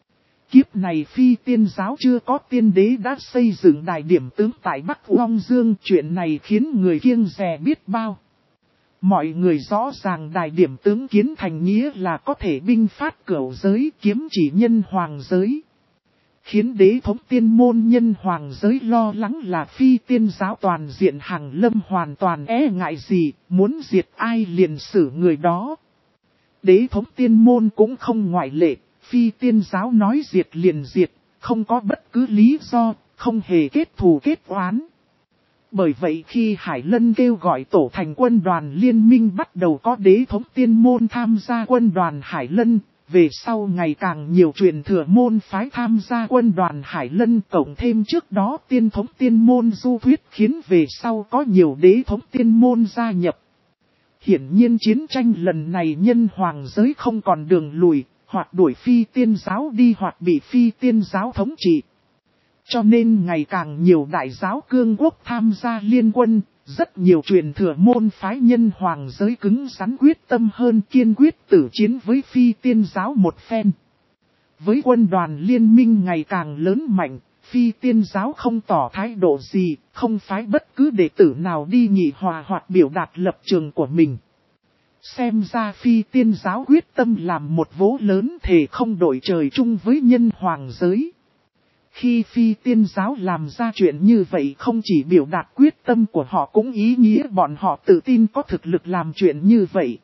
Kiếp này phi tiên giáo chưa có tiên đế đã xây dựng đài điểm tướng tại Bắc Uông Dương, chuyện này khiến người kiêng dè biết bao. Mọi người rõ ràng đài điểm tướng kiến thành nghĩa là có thể binh phát cửu giới kiếm chỉ nhân hoàng giới. Khiến đế thống tiên môn nhân hoàng giới lo lắng là phi tiên giáo toàn diện hàng lâm hoàn toàn ngại gì, muốn diệt ai liền xử người đó. Đế thống tiên môn cũng không ngoại lệ, phi tiên giáo nói diệt liền diệt, không có bất cứ lý do, không hề kết thù kết oán. Bởi vậy khi Hải Lân kêu gọi tổ thành quân đoàn liên minh bắt đầu có đế thống tiên môn tham gia quân đoàn Hải Lân, về sau ngày càng nhiều truyền thừa môn phái tham gia quân đoàn Hải Lân, cộng thêm trước đó tiên thống tiên môn du thuyết khiến về sau có nhiều đế thống tiên môn gia nhập. Hiển nhiên chiến tranh lần này nhân hoàng giới không còn đường lùi, hoặc đuổi phi tiên giáo đi hoặc bị phi tiên giáo thống trị. Cho nên ngày càng nhiều đại giáo cương quốc tham gia liên quân, rất nhiều truyền thừa môn phái nhân hoàng giới cứng rắn quyết tâm hơn kiên quyết tử chiến với phi tiên giáo một phen. Với quân đoàn liên minh ngày càng lớn mạnh, phi tiên giáo không tỏ thái độ gì, không phái bất cứ đệ tử nào đi nghị hòa hoặc biểu đạt lập trường của mình. Xem ra phi tiên giáo quyết tâm làm một vố lớn thề không đổi trời chung với nhân hoàng giới. Khi phi tiên giáo làm ra chuyện như vậy không chỉ biểu đạt quyết tâm của họ cũng ý nghĩa bọn họ tự tin có thực lực làm chuyện như vậy.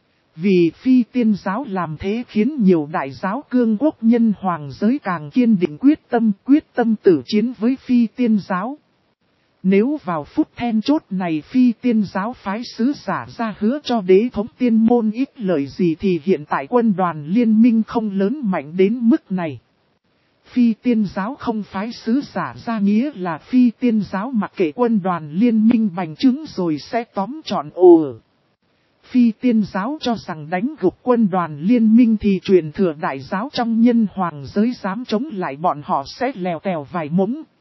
Vì phi tiên giáo làm thế khiến nhiều đại giáo cương quốc nhân hoàng giới càng kiên định quyết tâm tử chiến với phi tiên giáo. Nếu vào phút then chốt này phi tiên giáo phái sứ giả ra hứa cho đế thống tiên môn ít lời gì thì hiện tại quân đoàn liên minh không lớn mạnh đến mức này. Phi tiên giáo không phái sứ giả ra nghĩa là phi tiên giáo mặc kệ quân đoàn liên minh bành trướng rồi sẽ tóm trọn ồ. Phi tiên giáo cho rằng đánh gục quân đoàn liên minh thì truyền thừa đại giáo trong nhân hoàng giới dám chống lại bọn họ sẽ lèo tèo vài mống,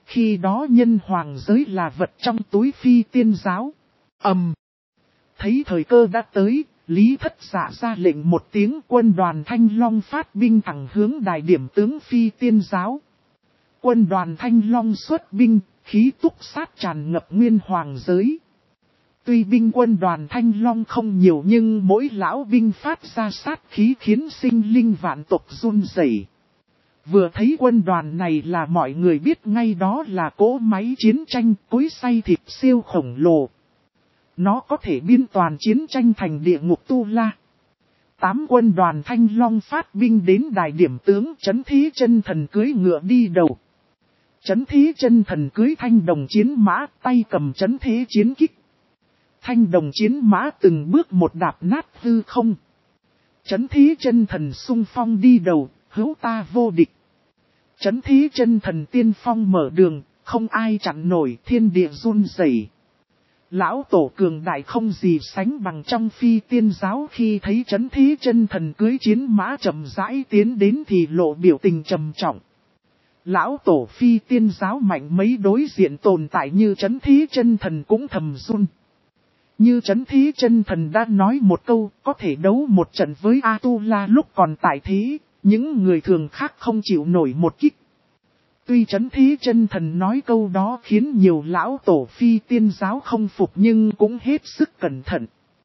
Khi đó nhân hoàng giới là vật trong túi phi tiên giáo. Thấy thời cơ đã tới, Lý Thất Dạ ra lệnh một tiếng, quân đoàn Thanh Long phát binh thẳng hướng đài điểm tướng phi tiên giáo. Quân đoàn Thanh Long xuất binh, khí túc sát tràn ngập nguyên hoàng giới. Tuy binh quân đoàn Thanh Long không nhiều nhưng mỗi lão binh phát ra sát khí khiến sinh linh vạn tộc run rẩy. Vừa thấy quân đoàn này là mọi người biết ngay đó là cỗ máy chiến tranh cối xay thịt siêu khổng lồ. Nó có thể biên toàn chiến tranh thành địa ngục tu la. 8 quân đoàn Thanh Long phát binh đến đài điểm tướng Trấn Thí Chân Thần cưỡi ngựa đi đầu. Trấn Thí Chân Thần cưỡi thanh đồng chiến mã, tay cầm trấn thế chiến kích. Thanh đồng chiến mã từng bước một đạp nát hư không. Trấn Thí Chân Thần xung phong đi đầu, hữu ta vô địch. Trấn Thí Chân Thần tiên phong mở đường, không ai chặn nổi, thiên địa run rẩy. Lão tổ cường đại không gì sánh bằng trong phi tiên giáo, khi thấy Trấn Thí Chân Thần cưỡi chiến mã chậm rãi tiến đến thì lộ biểu tình trầm trọng. Lão tổ phi tiên giáo mạnh mấy đối diện tồn tại như Trấn Thí Chân Thần cũng thầm run. Như Trấn Thí Chân Thần đã nói một câu, có thể đấu một trận với A-tu-la lúc còn tại thế, những người thường khác không chịu nổi một kích. Tuy Trấn Thí Chân Thần nói câu đó khiến nhiều lão tổ phi tiên giáo không phục nhưng cũng hết sức cẩn thận.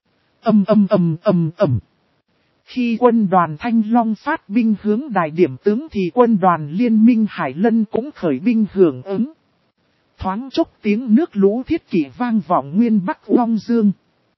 Khi quân đoàn Thanh Long phát binh hướng đài điểm tướng thì quân đoàn Liên minh Hải Lân cũng khởi binh hưởng ứng. Thoáng chốc tiếng nước lũ thiết kỷ vang vọng nguyên Bắc Long Dương.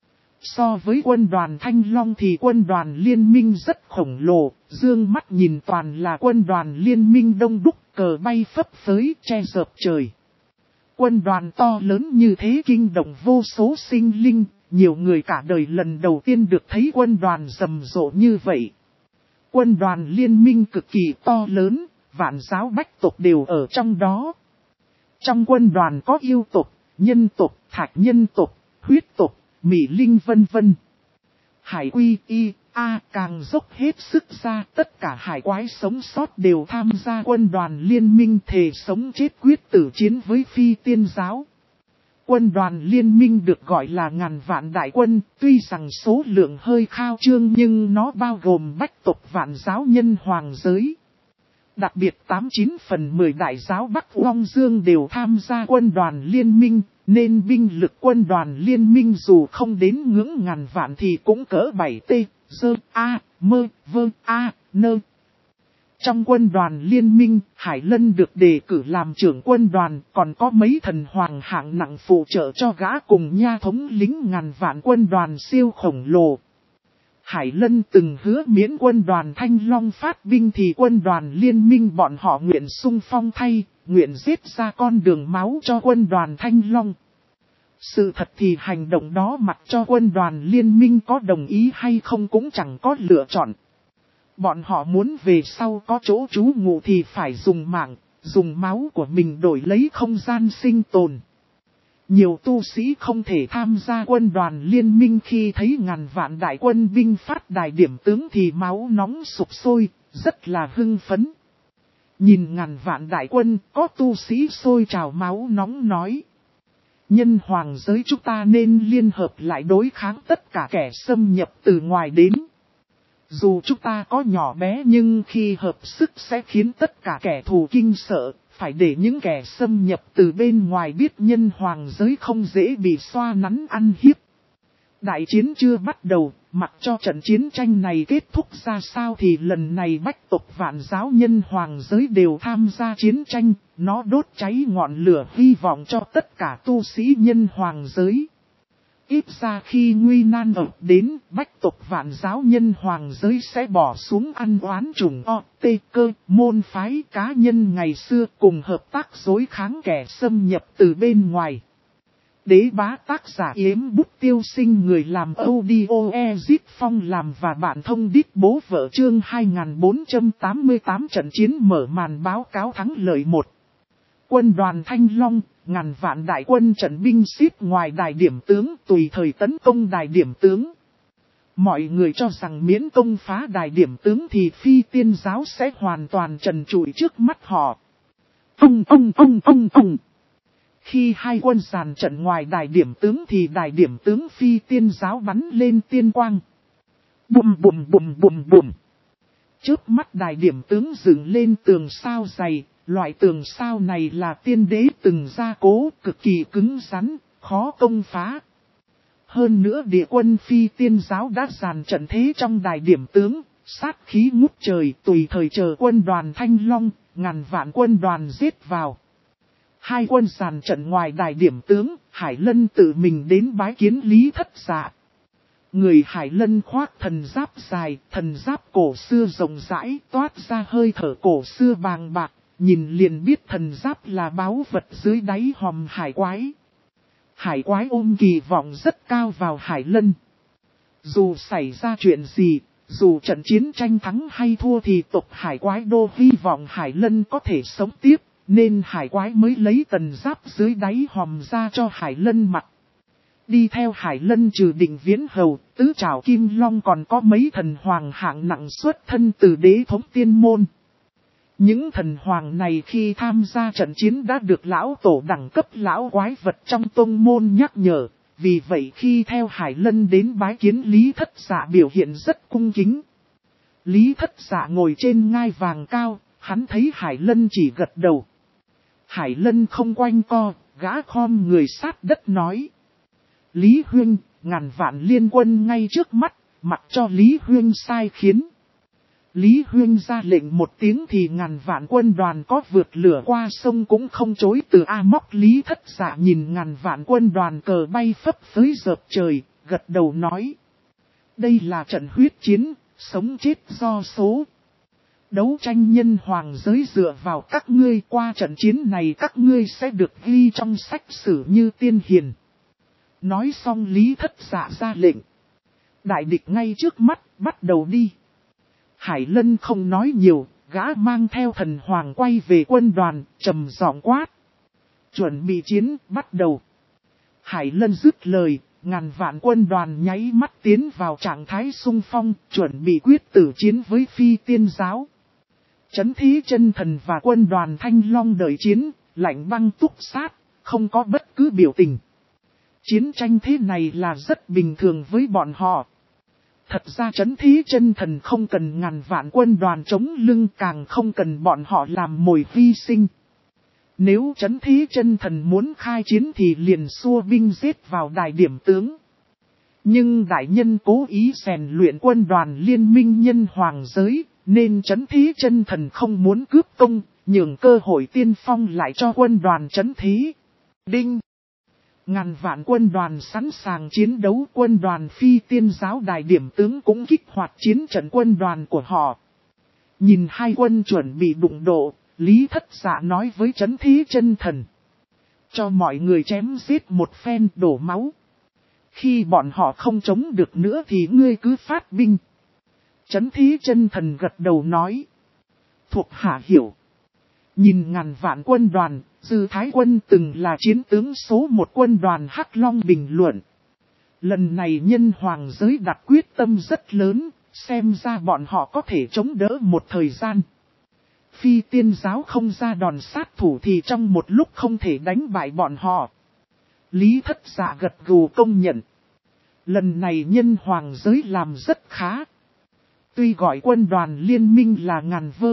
So với quân đoàn Thanh Long thì quân đoàn Liên minh rất khổng lồ, dương mắt nhìn toàn là quân đoàn Liên minh đông đúc, cờ bay phấp phới che dợp trời. Quân đoàn to lớn như thế kinh động vô số sinh linh, nhiều người cả đời lần đầu tiên được thấy quân đoàn rầm rộ như vậy. Quân đoàn Liên minh cực kỳ to lớn, vạn giáo bách tộc đều ở trong đó. Trong quân đoàn có yêu tộc, nhân tộc, thạch nhân tộc, huyết tộc, Mỹ Linh vân vân. Hải Quy Y A càng dốc hết sức ra, tất cả hải quái sống sót đều tham gia quân đoàn Liên minh thề sống chết quyết tử chiến với phi tiên giáo. Quân đoàn Liên minh được gọi là ngàn vạn đại quân, tuy rằng số lượng hơi khao trương nhưng nó bao gồm bách tộc vạn giáo nhân hoàng giới. Đặc biệt 89 phần 10 đại giáo Bắc Long Dương đều tham gia quân đoàn Liên minh, nên binh lực quân đoàn Liên minh dù không đến ngưỡng ngàn vạn thì cũng cỡ 7T, Dơ, A, Mơ, Vơ, A, Nơ. Trong quân đoàn Liên minh, Hải Lân được đề cử làm trưởng quân đoàn, còn có mấy thần hoàng hạng nặng phụ trợ cho gã cùng nha thống lính ngàn vạn quân đoàn siêu khổng lồ. Hải Lân từng hứa miễn quân đoàn Thanh Long phát binh thì quân đoàn Liên minh bọn họ nguyện sung phong thay, nguyện giết ra con đường máu cho quân đoàn Thanh Long. Sự thật thì hành động đó mặc cho quân đoàn Liên minh có đồng ý hay không cũng chẳng có lựa chọn. Bọn họ muốn về sau có chỗ trú ngụ thì phải dùng mạng, dùng máu của mình đổi lấy không gian sinh tồn. Nhiều tu sĩ không thể tham gia quân đoàn Liên minh khi thấy ngàn vạn đại quân binh phát đài điểm tướng thì máu nóng sục sôi, rất là hưng phấn. Nhìn ngàn vạn đại quân, có tu sĩ sôi trào máu nóng nói. Nhân hoàng giới chúng ta nên liên hợp lại đối kháng tất cả kẻ xâm nhập từ ngoài đến. Dù chúng ta có nhỏ bé nhưng khi hợp sức sẽ khiến tất cả kẻ thù kinh sợ, phải để những kẻ xâm nhập từ bên ngoài biết nhân hoàng giới không dễ bị xoa nắn ăn hiếp. Đại chiến chưa bắt đầu, mặc cho trận chiến tranh này kết thúc ra sao thì lần này bách tộc vạn giáo nhân hoàng giới đều tham gia chiến tranh, nó đốt cháy ngọn lửa hy vọng cho tất cả tu sĩ nhân hoàng giới. Ít ra khi nguy nan ập đến, bách tộc vạn giáo nhân hoàng giới sẽ bỏ xuống ăn oán trùng tê cơ, môn phái cá nhân ngày xưa cùng hợp tác đối kháng kẻ xâm nhập từ bên ngoài. Đế bá tác giả Yếm Bút Tiêu Sinh, người làm audio Ezit Phong làm và bạn thông đít bố vợ chương 2488 trận chiến mở màn báo cáo thắng lợi 1. Quân đoàn Thanh Long, ngàn vạn đại quân trận binh xếp ngoài đài điểm tướng tùy thời tấn công đài điểm tướng. Mọi người cho rằng miễn công phá đài điểm tướng thì phi tiên giáo sẽ hoàn toàn trần trụi trước mắt họ. Ông. Khi hai quân dàn trận ngoài đài điểm tướng thì đài điểm tướng Phi Tiên giáo bắn lên tiên quang. Bùm. Chớp mắt đài điểm tướng dựng lên tường sao dày, loại tường sao này là tiên đế từng gia cố, cực kỳ cứng rắn, khó công phá. Hơn nữa địa quân Phi Tiên giáo đã dàn trận thế trong đài điểm tướng, sát khí ngút trời, tùy thời chờ quân đoàn Thanh Long, ngàn vạn quân đoàn giết vào. Hai quân dàn trận ngoài đài điểm tướng, Hải Lân tự mình đến bái kiến Lý Thất Dạ. Người Hải Lân khoác thần giáp dài, thần giáp cổ xưa rộng rãi, toát ra hơi thở cổ xưa bàng bạc, nhìn liền biết thần giáp là báu vật dưới đáy hòm hải quái. Hải quái ôm kỳ vọng rất cao vào Hải Lân. Dù xảy ra chuyện gì, dù trận chiến tranh thắng hay thua thì tộc hải quái đô hy vọng Hải Lân có thể sống tiếp, nên hải quái mới lấy tần giáp dưới đáy hòm ra cho Hải Lân mặc. Đi theo Hải Lân trừ Định Viễn Hầu, Tứ Trảo Kim Long còn có mấy thần hoàng hạng nặng xuất thân từ đế thống tiên môn. Những thần hoàng này khi tham gia trận chiến đã được lão tổ đẳng cấp lão quái vật trong tông môn nhắc nhở, vì vậy khi theo Hải Lân đến bái kiến Lý Thất Dạ biểu hiện rất cung kính. Lý Thất Dạ ngồi trên ngai vàng cao, hắn thấy Hải Lân chỉ gật đầu. Hải Lân không quanh co, gã khom người sát đất nói. Lý Huynh, ngàn vạn liên quân ngay trước mắt, mặc cho Lý Huynh sai khiến. Lý Huynh ra lệnh một tiếng thì ngàn vạn quân đoàn có vượt lửa qua sông cũng không chối từ móc. Lý Thất Dạ nhìn ngàn vạn quân đoàn cờ bay phấp phới dợp trời, gật đầu nói. Đây là trận huyết chiến, sống chết do số. Đấu tranh nhân hoàng giới dựa vào các ngươi, qua trận chiến này các ngươi sẽ được ghi trong sách sử như tiên hiền. Nói xong Lý Thất Dạ ra lệnh. Đại địch ngay trước mắt, bắt đầu đi. Hải Lân không nói nhiều, gã mang theo thần hoàng quay về quân đoàn, trầm giọng quát. Chuẩn bị chiến, bắt đầu. Hải Lân dứt lời, ngàn vạn quân đoàn nháy mắt tiến vào trạng thái xung phong, chuẩn bị quyết tử chiến với Phi Tiên giáo. Chấn Thí Chân Thần và quân đoàn Thanh Long đợi chiến, lạnh băng túc sát, không có bất cứ biểu tình. Chiến tranh thế này là rất bình thường với bọn họ. Thật ra Chấn Thí Chân Thần không cần ngàn vạn quân đoàn chống lưng, càng không cần bọn họ làm mồi hy sinh. Nếu Chấn Thí Chân Thần muốn khai chiến thì liền xua binh giết vào đài điểm tướng. Nhưng đại nhân cố ý rèn luyện quân đoàn liên minh nhân hoàng giới, nên Chấn Thí Chân Thần không muốn cướp công, nhường cơ hội tiên phong lại cho quân đoàn Chấn Thí. Đinh! Ngàn vạn quân đoàn sẵn sàng chiến đấu, quân đoàn Phi Tiên giáo đài điểm tướng cũng kích hoạt chiến trận quân đoàn của họ. Nhìn hai quân chuẩn bị đụng độ, Lý Thất Dạ nói với Chấn Thí Chân Thần. Cho mọi người chém giết một phen đổ máu. Khi bọn họ không chống được nữa thì ngươi cứ phát binh. Chấn Thí Chân Thần gật đầu nói. Thuộc hạ hiểu. Nhìn ngàn vạn quân đoàn, Dư Thái Quân từng là chiến tướng số một quân đoàn Hắc Long bình luận. Lần này nhân hoàng giới đặt quyết tâm rất lớn, xem ra bọn họ có thể chống đỡ một thời gian. Phi Tiên giáo không ra đòn sát thủ thì trong một lúc không thể đánh bại bọn họ. Lý Thất Dạ gật gù công nhận. Lần này nhân hoàng giới làm rất khá. Tuy gọi quân đoàn liên minh là ngàn vơ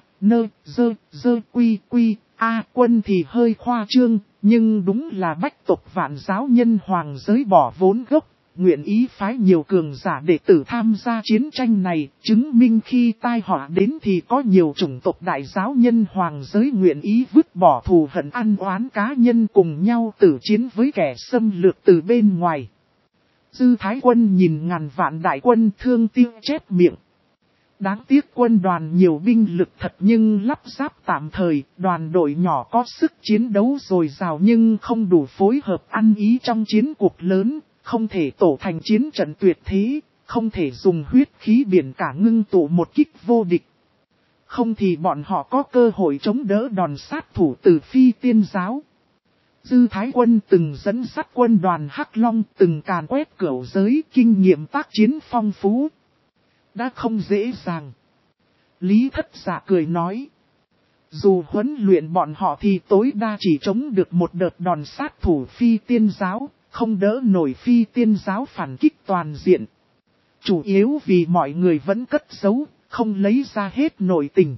quân thì hơi khoa trương, nhưng đúng là bách tộc vạn giáo nhân hoàng giới bỏ vốn gốc, nguyện ý phái nhiều cường giả đệ tử tham gia chiến tranh này, chứng minh khi tai họa đến thì có nhiều chủng tộc đại giáo nhân hoàng giới nguyện ý vứt bỏ thù hận ăn oán cá nhân cùng nhau tử chiến với kẻ xâm lược từ bên ngoài. Dư Thái Quân nhìn ngàn vạn đại quân thương tiêu chép miệng. Đáng tiếc quân đoàn nhiều binh lực thật nhưng lắp ráp tạm thời, đoàn đội nhỏ có sức chiến đấu dồi dào nhưng không đủ phối hợp ăn ý trong chiến cuộc lớn, không thể tổ thành chiến trận tuyệt thế, không thể dùng huyết khí biển cả ngưng tụ một kích vô địch. Không thì bọn họ có cơ hội chống đỡ đòn sát thủ từ Phi Tiên giáo. Dư Thái Quân từng dẫn dắt quân đoàn Hắc Long, từng càn quét cửu giới, kinh nghiệm tác chiến phong phú. Đã không dễ dàng. Lý Thất Dạ cười nói. Dù huấn luyện bọn họ thì tối đa chỉ chống được một đợt đòn sát thủ phi tiên giáo, không đỡ nổi phi tiên giáo phản kích toàn diện. Chủ yếu vì mọi người vẫn cất giấu, không lấy ra hết nội tình.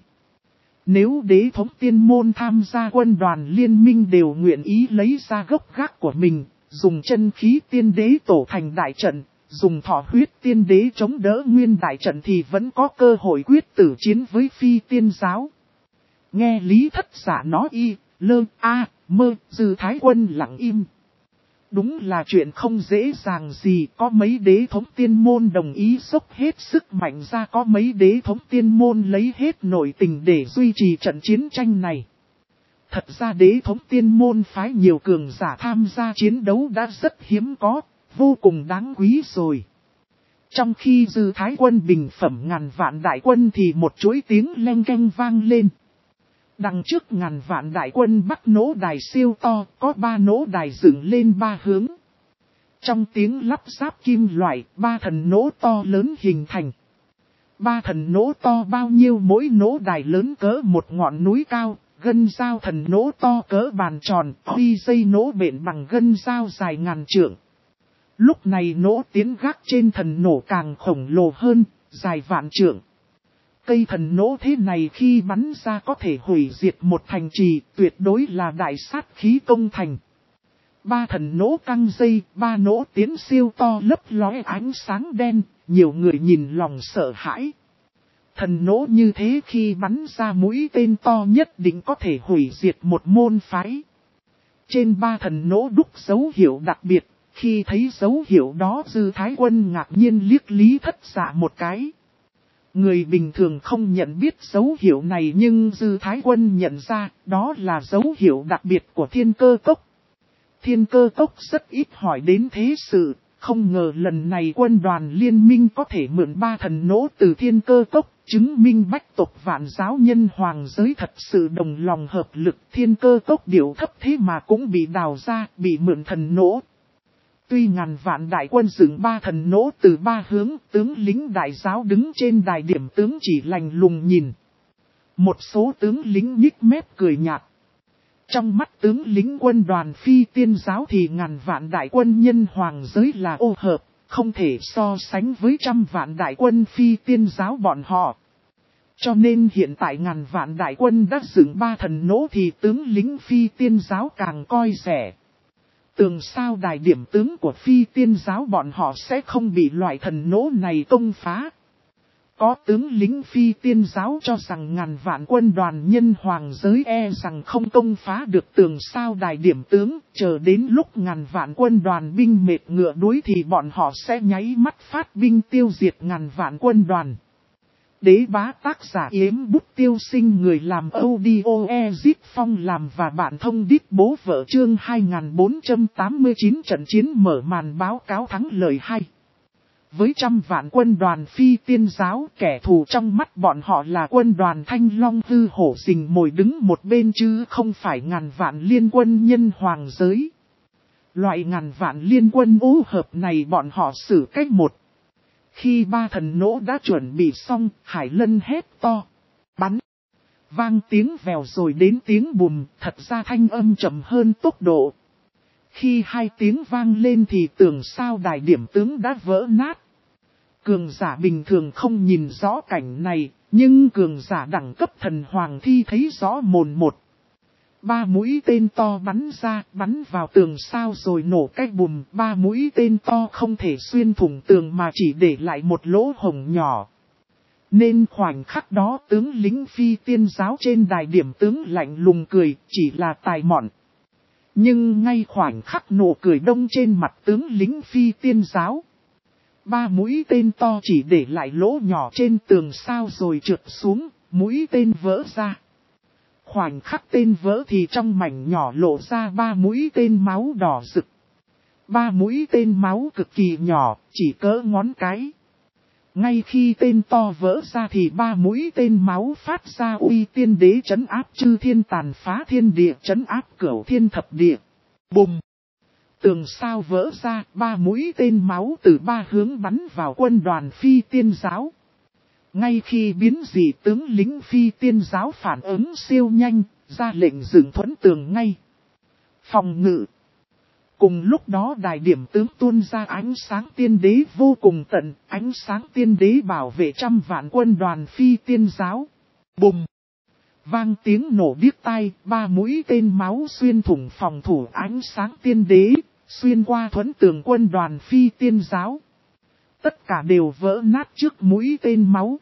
Nếu đế thống tiên môn tham gia quân đoàn liên minh đều nguyện ý lấy ra gốc gác của mình, dùng chân khí tiên đế tổ thành đại trận, dùng thọ huyết tiên đế chống đỡ nguyên đại trận thì vẫn có cơ hội quyết tử chiến với phi tiên giáo. Nghe Lý Thất Giả nói y, lơ, a, mơ, Dư Thái Quân lặng im. Đúng là chuyện không dễ dàng gì, có mấy đế thống tiên môn đồng ý dốc hết sức mạnh ra, có mấy đế thống tiên môn lấy hết nội tình để duy trì trận chiến tranh này. Thật ra đế thống tiên môn phái nhiều cường giả tham gia chiến đấu đã rất hiếm có, vô cùng đáng quý rồi. Trong khi Dư Thái Quân bình phẩm ngàn vạn đại quân thì một chuỗi tiếng leng keng vang lên. Đằng trước ngàn vạn đại quân bắc nỗ đài siêu to, có 3 nỗ đài dựng lên 3 hướng. Trong tiếng lắp ráp kim loại, 3 thần nỗ to lớn hình thành. 3 thần nỗ to bao nhiêu, mỗi nỗ đài lớn cỡ một ngọn núi cao, gân dao thần nỗ to cỡ bàn tròn, huy dây nỗ bện bằng gân dao dài ngàn trượng. Lúc này nỗ tiến gác trên thần nổ càng khổng lồ hơn, dài vạn trượng. Cây thần nỗ thế này khi bắn ra có thể hủy diệt một thành trì, tuyệt đối là đại sát khí công thành. 3 thần nỗ căng dây, 3 nỗ tiến siêu to lấp lóe ánh sáng đen, nhiều người nhìn lòng sợ hãi. Thần nỗ như thế khi bắn ra mũi tên to nhất định có thể hủy diệt một môn phái. Trên 3 thần nỗ đúc dấu hiệu đặc biệt, khi thấy dấu hiệu đó Dư Thái Quân ngạc nhiên liếc Lý Thất Giả một cái. Người bình thường không nhận biết dấu hiệu này nhưng Dư Thái Quân nhận ra đó là dấu hiệu đặc biệt của Thiên Cơ Cốc. Thiên Cơ Cốc rất ít hỏi đến thế sự, không ngờ lần này quân đoàn liên minh có thể mượn 3 thần nỗ từ Thiên Cơ Cốc, chứng minh bách tộc vạn giáo nhân hoàng giới thật sự đồng lòng hợp lực. Thiên Cơ Cốc điệu thấp thế mà cũng bị đào ra, bị mượn thần nỗ. Tuy ngàn vạn đại quân dựng 3 thần nỗ từ 3 hướng, tướng lính đại giáo đứng trên đài điểm tướng chỉ lạnh lùng nhìn. Một số tướng lính nhích mép cười nhạt. Trong mắt tướng lính quân đoàn phi tiên giáo thì ngàn vạn đại quân nhân hoàng giới là ô hợp, không thể so sánh với trăm vạn đại quân phi tiên giáo bọn họ. Cho nên hiện tại ngàn vạn đại quân đã dựng 3 thần nỗ thì tướng lính phi tiên giáo càng coi rẻ. Tưởng sao đài điểm tướng của phi tiên giáo bọn họ sẽ không bị loại thần nỗ này công phá. Có tướng lính phi tiên giáo cho rằng ngàn vạn quân đoàn nhân hoàng giới e rằng không công phá được tường sao đài điểm tướng, chờ đến lúc ngàn vạn quân đoàn binh mệt ngựa đuối thì bọn họ sẽ nháy mắt phát binh tiêu diệt ngàn vạn quân đoàn. Đế bá tác giả Yếm Bút Tiêu Sinh, người làm audio Ezit Phong làm và bạn thông đít bố vợ, chương 2489 trận chiến mở màn báo cáo thắng lợi 2. Với trăm vạn quân đoàn phi tiên giáo, kẻ thù trong mắt bọn họ là quân đoàn Thanh Long Hư Hổ Rình Mồi đứng một bên chứ không phải ngàn vạn liên quân nhân hoàng giới. Loại ngàn vạn liên quân ô hợp này bọn họ xử cách một. Khi 3 thần nỗ đã chuẩn bị xong, Hải Lân hét to. Bắn. Vang tiếng vèo rồi đến tiếng bùm, thật ra thanh âm chậm hơn tốc độ. Khi 2 tiếng vang lên thì tường sao đài điểm tướng đã vỡ nát. Cường giả bình thường không nhìn rõ cảnh này, nhưng cường giả đẳng cấp thần hoàng thi thấy rõ mồn một. 3 mũi tên to bắn ra, bắn vào tường sao rồi nổ cái bùm. 3 mũi tên to không thể xuyên thủng tường mà chỉ để lại một lỗ hổng nhỏ. Nên khoảnh khắc đó tướng lính phi tiên giáo trên đài điểm tướng lạnh lùng cười, chỉ là tài mọn. Nhưng ngay khoảnh khắc nổ cười đông trên mặt tướng lính phi tiên giáo, 3 mũi tên to chỉ để lại lỗ nhỏ trên tường sao rồi trượt xuống, mũi tên vỡ ra. Khoảnh khắc tên vỡ thì trong mảnh nhỏ lộ ra 3 mũi tên máu đỏ rực. 3 mũi tên máu cực kỳ nhỏ, chỉ cỡ ngón cái. Ngay khi tên to vỡ ra thì 3 mũi tên máu phát ra uy tiên đế trấn áp chư thiên, tàn phá thiên địa, trấn áp cửu thiên thập địa. Bùm! Tường sao vỡ ra, 3 mũi tên máu từ 3 hướng bắn vào quân đoàn phi tiên giáo. Ngay khi biến dị tướng lính phi tiên giáo phản ứng siêu nhanh, ra lệnh dựng thuẫn tường ngay. Phòng ngự. Cùng lúc đó đại điểm tướng tuôn ra ánh sáng tiên đế vô cùng tận, ánh sáng tiên đế bảo vệ trăm vạn quân đoàn phi tiên giáo. Bùng! Vang tiếng nổ điếc tai, 3 mũi tên máu xuyên thủng phòng thủ ánh sáng tiên đế, xuyên qua thuẫn tường quân đoàn phi tiên giáo. Tất cả đều vỡ nát trước mũi tên máu.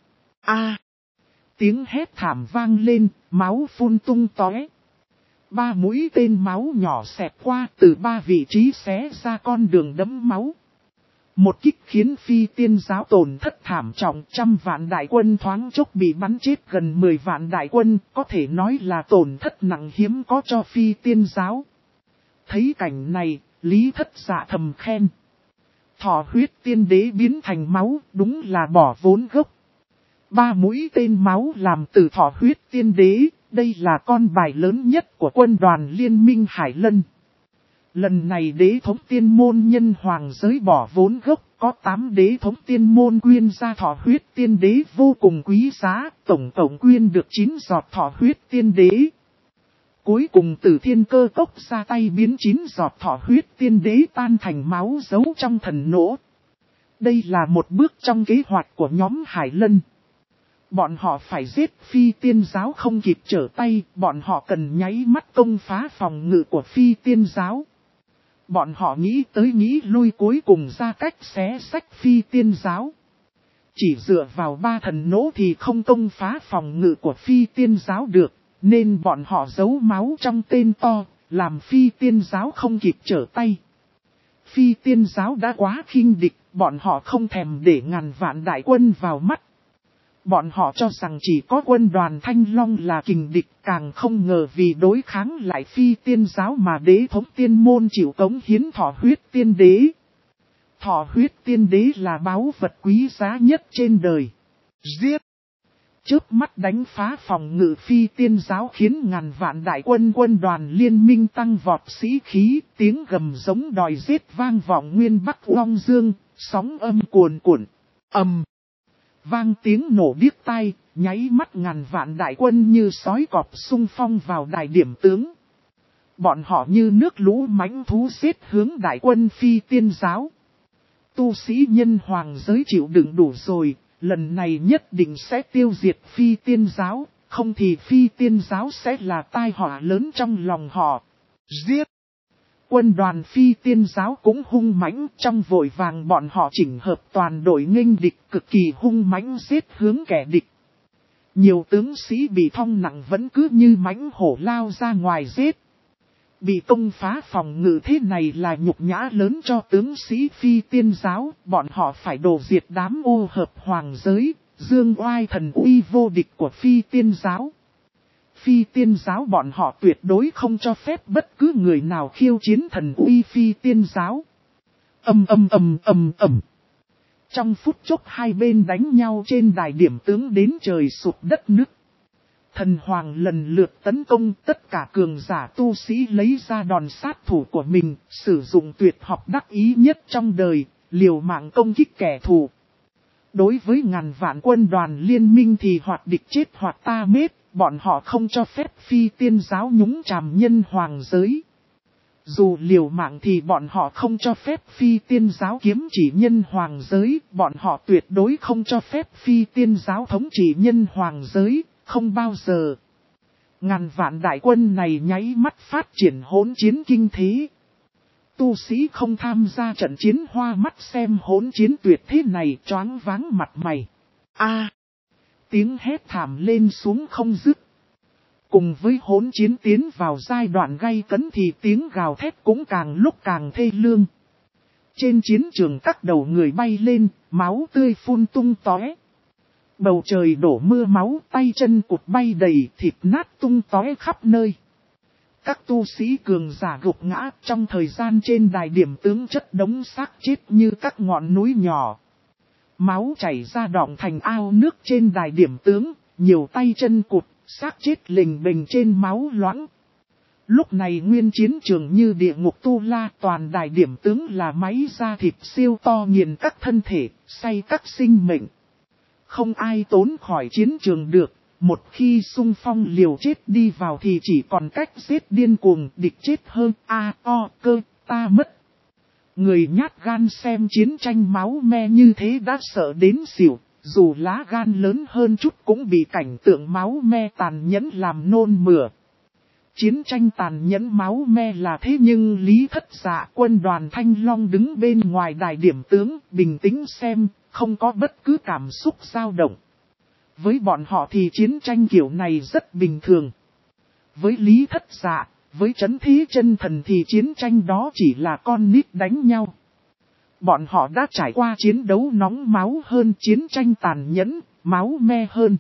Tiếng hét thảm vang lên, máu phun tung tóe. 3 mũi tên máu nhỏ xẹt qua từ 3 vị trí xé ra con đường đẫm máu. Một kích khiến phi tiên giáo tổn thất thảm trọng, trăm vạn đại quân thoáng chốc bị bắn chết gần 10 vạn đại quân, có thể nói là tổn thất nặng hiếm có cho phi tiên giáo. Thấy cảnh này, Lý Thất Dạ thầm khen. Thọ huyết tiên đế biến thành máu, đúng là bỏ vốn gốc. 3 mũi tên máu làm từ thọ huyết tiên đế, đây là con bài lớn nhất của quân đoàn liên minh Hải Lân. Lần này đế thống tiên môn nhân hoàng giới bỏ vốn gốc, có 8 đế thống tiên môn quyên ra thọ huyết tiên đế vô cùng quý giá, tổng cộng quyên được 9 giọt thọ huyết tiên đế. Cuối cùng từ thiên cơ cốc ra tay biến 9 giọt thọ huyết tiên đế tan thành máu giấu trong thần nỗ. Đây là một bước trong kế hoạch của nhóm Hải Lân. Bọn họ phải giết phi tiên giáo không kịp trở tay, bọn họ cần nháy mắt công phá phòng ngự của phi tiên giáo. Bọn họ nghĩ tới nghĩ lui cuối cùng ra cách xé sách phi tiên giáo. Chỉ dựa vào 3 thần nỗ thì không công phá phòng ngự của phi tiên giáo được, nên bọn họ giấu máu trong tên to, làm phi tiên giáo không kịp trở tay. Phi tiên giáo đã quá khinh địch, bọn họ không thèm để ngàn vạn đại quân vào mắt. Bọn họ cho rằng chỉ có quân đoàn Thanh Long là kình địch, càng không ngờ vì đối kháng lại phi tiên giáo mà đế thống tiên môn chịu cống hiến thọ huyết tiên đế. Thọ huyết tiên đế là báu vật quý giá nhất trên đời. Giết! Chớp mắt đánh phá phòng ngự phi tiên giáo khiến ngàn vạn đại quân đoàn liên minh tăng vọt sĩ khí, tiếng gầm giống đòi giết vang vọng nguyên Bắc Long Dương, sóng âm cuồn cuộn. Vang tiếng nổ điếc tai, nháy mắt ngàn vạn đại quân như sói cọp xung phong vào đại điểm tướng. Bọn họ như nước lũ mãnh thú giết hướng đại quân phi tiên giáo. Tu sĩ nhân hoàng giới chịu đựng đủ rồi, lần này nhất định sẽ tiêu diệt phi tiên giáo, không thì phi tiên giáo sẽ là tai họa lớn trong lòng họ. Giết! Quân đoàn phi tiên giáo cũng hung mãnh, trong vội vàng bọn họ chỉnh hợp toàn đội nghênh địch cực kỳ hung mãnh giết hướng kẻ địch. Nhiều tướng sĩ bị thong nặng vẫn cứ như mãnh hổ lao ra ngoài giết. Bị công phá phòng ngự thế này là nhục nhã lớn cho tướng sĩ phi tiên giáo, bọn họ phải đổ diệt đám ô hợp hoàng giới, dương oai thần uy vô địch của phi tiên giáo. Phi tiên giáo bọn họ tuyệt đối không cho phép bất cứ người nào khiêu chiến thần uy phi tiên giáo. Trong phút chốc hai bên đánh nhau trên đài điểm tướng đến trời sụp đất nứt. Thần hoàng lần lượt tấn công, tất cả cường giả tu sĩ lấy ra đòn sát thủ của mình, sử dụng tuyệt học đắc ý nhất trong đời, liều mạng công kích kẻ thù. Đối với ngàn vạn quân đoàn liên minh thì hoặc địch chết hoặc ta mết, bọn họ không cho phép phi tiên giáo nhúng chàm nhân hoàng giới. Dù liều mạng thì bọn họ không cho phép phi tiên giáo kiếm chỉ nhân hoàng giới, bọn họ tuyệt đối không cho phép phi tiên giáo thống trị nhân hoàng giới, không bao giờ. Ngàn vạn đại quân này nháy mắt phát triển hỗn chiến kinh thế. Tu sĩ không tham gia trận chiến hoa mắt xem hỗn chiến tuyệt thế này choáng váng mặt mày. Tiếng hét thảm lên xuống không dứt. Cùng với hỗn chiến tiến vào giai đoạn gay cấn thì tiếng gào thét cũng càng lúc càng thê lương. Trên chiến trường các đầu người bay lên, máu tươi phun tung tóe. Bầu trời đổ mưa máu, tay chân cụt bay đầy, thịt nát tung tóe khắp nơi. Các tu sĩ cường giả gục ngã trong thời gian trên đài điểm tướng chất đống xác chết như các ngọn núi nhỏ. Máu chảy ra đọng thành ao nước trên đài điểm tướng, nhiều tay chân cụt, xác chết lình bình trên máu loãng. Lúc này nguyên chiến trường như địa ngục tu la, toàn đài điểm tướng là máy da thịt siêu to nghiền các thân thể, xay các sinh mệnh. Không ai trốn khỏi chiến trường được, một khi xung phong liều chết đi vào thì chỉ còn cách giết điên cuồng, địch chết hơn, cơ, ta mất. Người nhát gan xem chiến tranh máu me như thế đã sợ đến xỉu, dù lá gan lớn hơn chút cũng bị cảnh tượng máu me tàn nhẫn làm nôn mửa. Chiến tranh tàn nhẫn máu me là thế nhưng Lý Thất Dạ quân đoàn Thanh Long đứng bên ngoài đài điểm tướng, bình tĩnh xem, không có bất cứ cảm xúc dao động. Với bọn họ thì chiến tranh kiểu này rất bình thường. Với Lý Thất Dạ, với Trấn Thế Chân Thần thì chiến tranh đó chỉ là con nít đánh nhau. Bọn họ đã trải qua chiến đấu nóng máu hơn, chiến tranh tàn nhẫn, máu me hơn.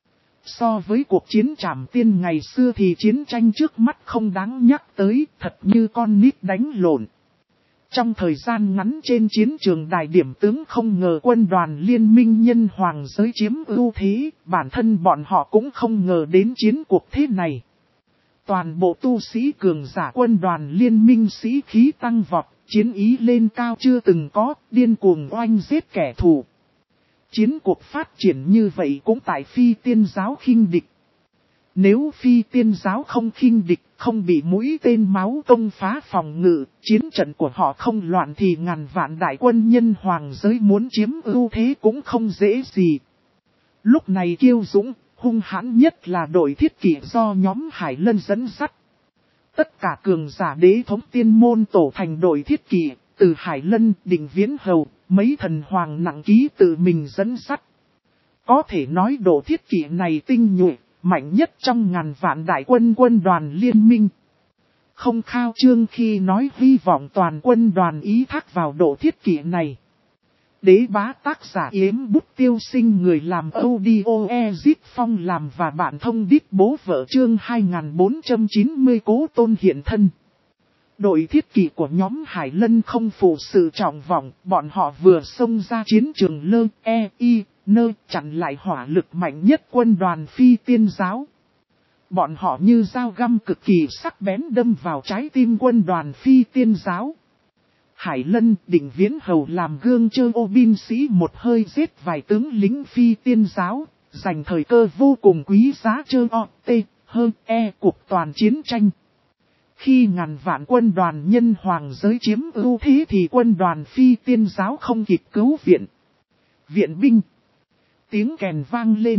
So với cuộc chiến Trảm Tiên ngày xưa thì chiến tranh trước mắt không đáng nhắc tới, thật như con nít đánh lộn. Trong thời gian ngắn trên chiến trường đài điểm tướng không ngờ quân đoàn liên minh nhân hoàng giới chiếm ưu thế, bản thân bọn họ cũng không ngờ đến chiến cuộc thế này. Toàn bộ tu sĩ cường giả quân đoàn liên minh sĩ khí tăng vọt, chiến ý lên cao chưa từng có, điên cuồng oanh giết kẻ thù. Chiến cuộc phát triển như vậy cũng tại Phi Tiên giáo khinh địch. Nếu Phi Tiên giáo không khinh địch, không bị mũi tên máu công phá phòng ngự, chiến trận của họ không loạn thì ngàn vạn đại quân nhân hoàng giới muốn chiếm ưu thế cũng không dễ gì. Lúc này kiêu dũng, hung hãn nhất là đội thiết kỷ do nhóm Hải Lân dẫn dắt. Tất cả cường giả đế thống tiên môn tổ thành đội thiết kỷ, từ Hải Lân, Định Viễn Hầu, mấy thần hoàng nặng ký tự mình dẫn dắt. Có thể nói độ thiết kỷ này tinh nhuệ, mạnh nhất trong ngàn vạn đại quân quân đoàn liên minh. Không khao trương khi nói hy vọng toàn quân đoàn ý thác vào độ thiết kỷ này. Đế bá tác giả Yếm Bút Tiêu Sinh người làm audio Ezit Phong làm và bạn thông đít bố vợ chương 2490 Cố Tôn hiện thân. Đội thiết kỷ của nhóm Hải Lân không phụ sự trọng vọng, bọn họ vừa xông ra chiến trường nơi chặn lại hỏa lực mạnh nhất quân đoàn Phi Tiên giáo. Bọn họ như dao găm cực kỳ sắc bén đâm vào trái tim quân đoàn Phi Tiên giáo. Hải Lân, Định Viễn Hầu làm gương chơ ô binh sĩ một hơi giết vài tướng lính Phi Tiên giáo, giành thời cơ vô cùng quý giá chơ cuộc toàn chiến tranh. Khi ngàn vạn quân đoàn nhân hoàng giới chiếm ưu thế thì quân đoàn Phi Tiên giáo không kịp cứu viện. Viện binh. Tiếng kèn vang lên.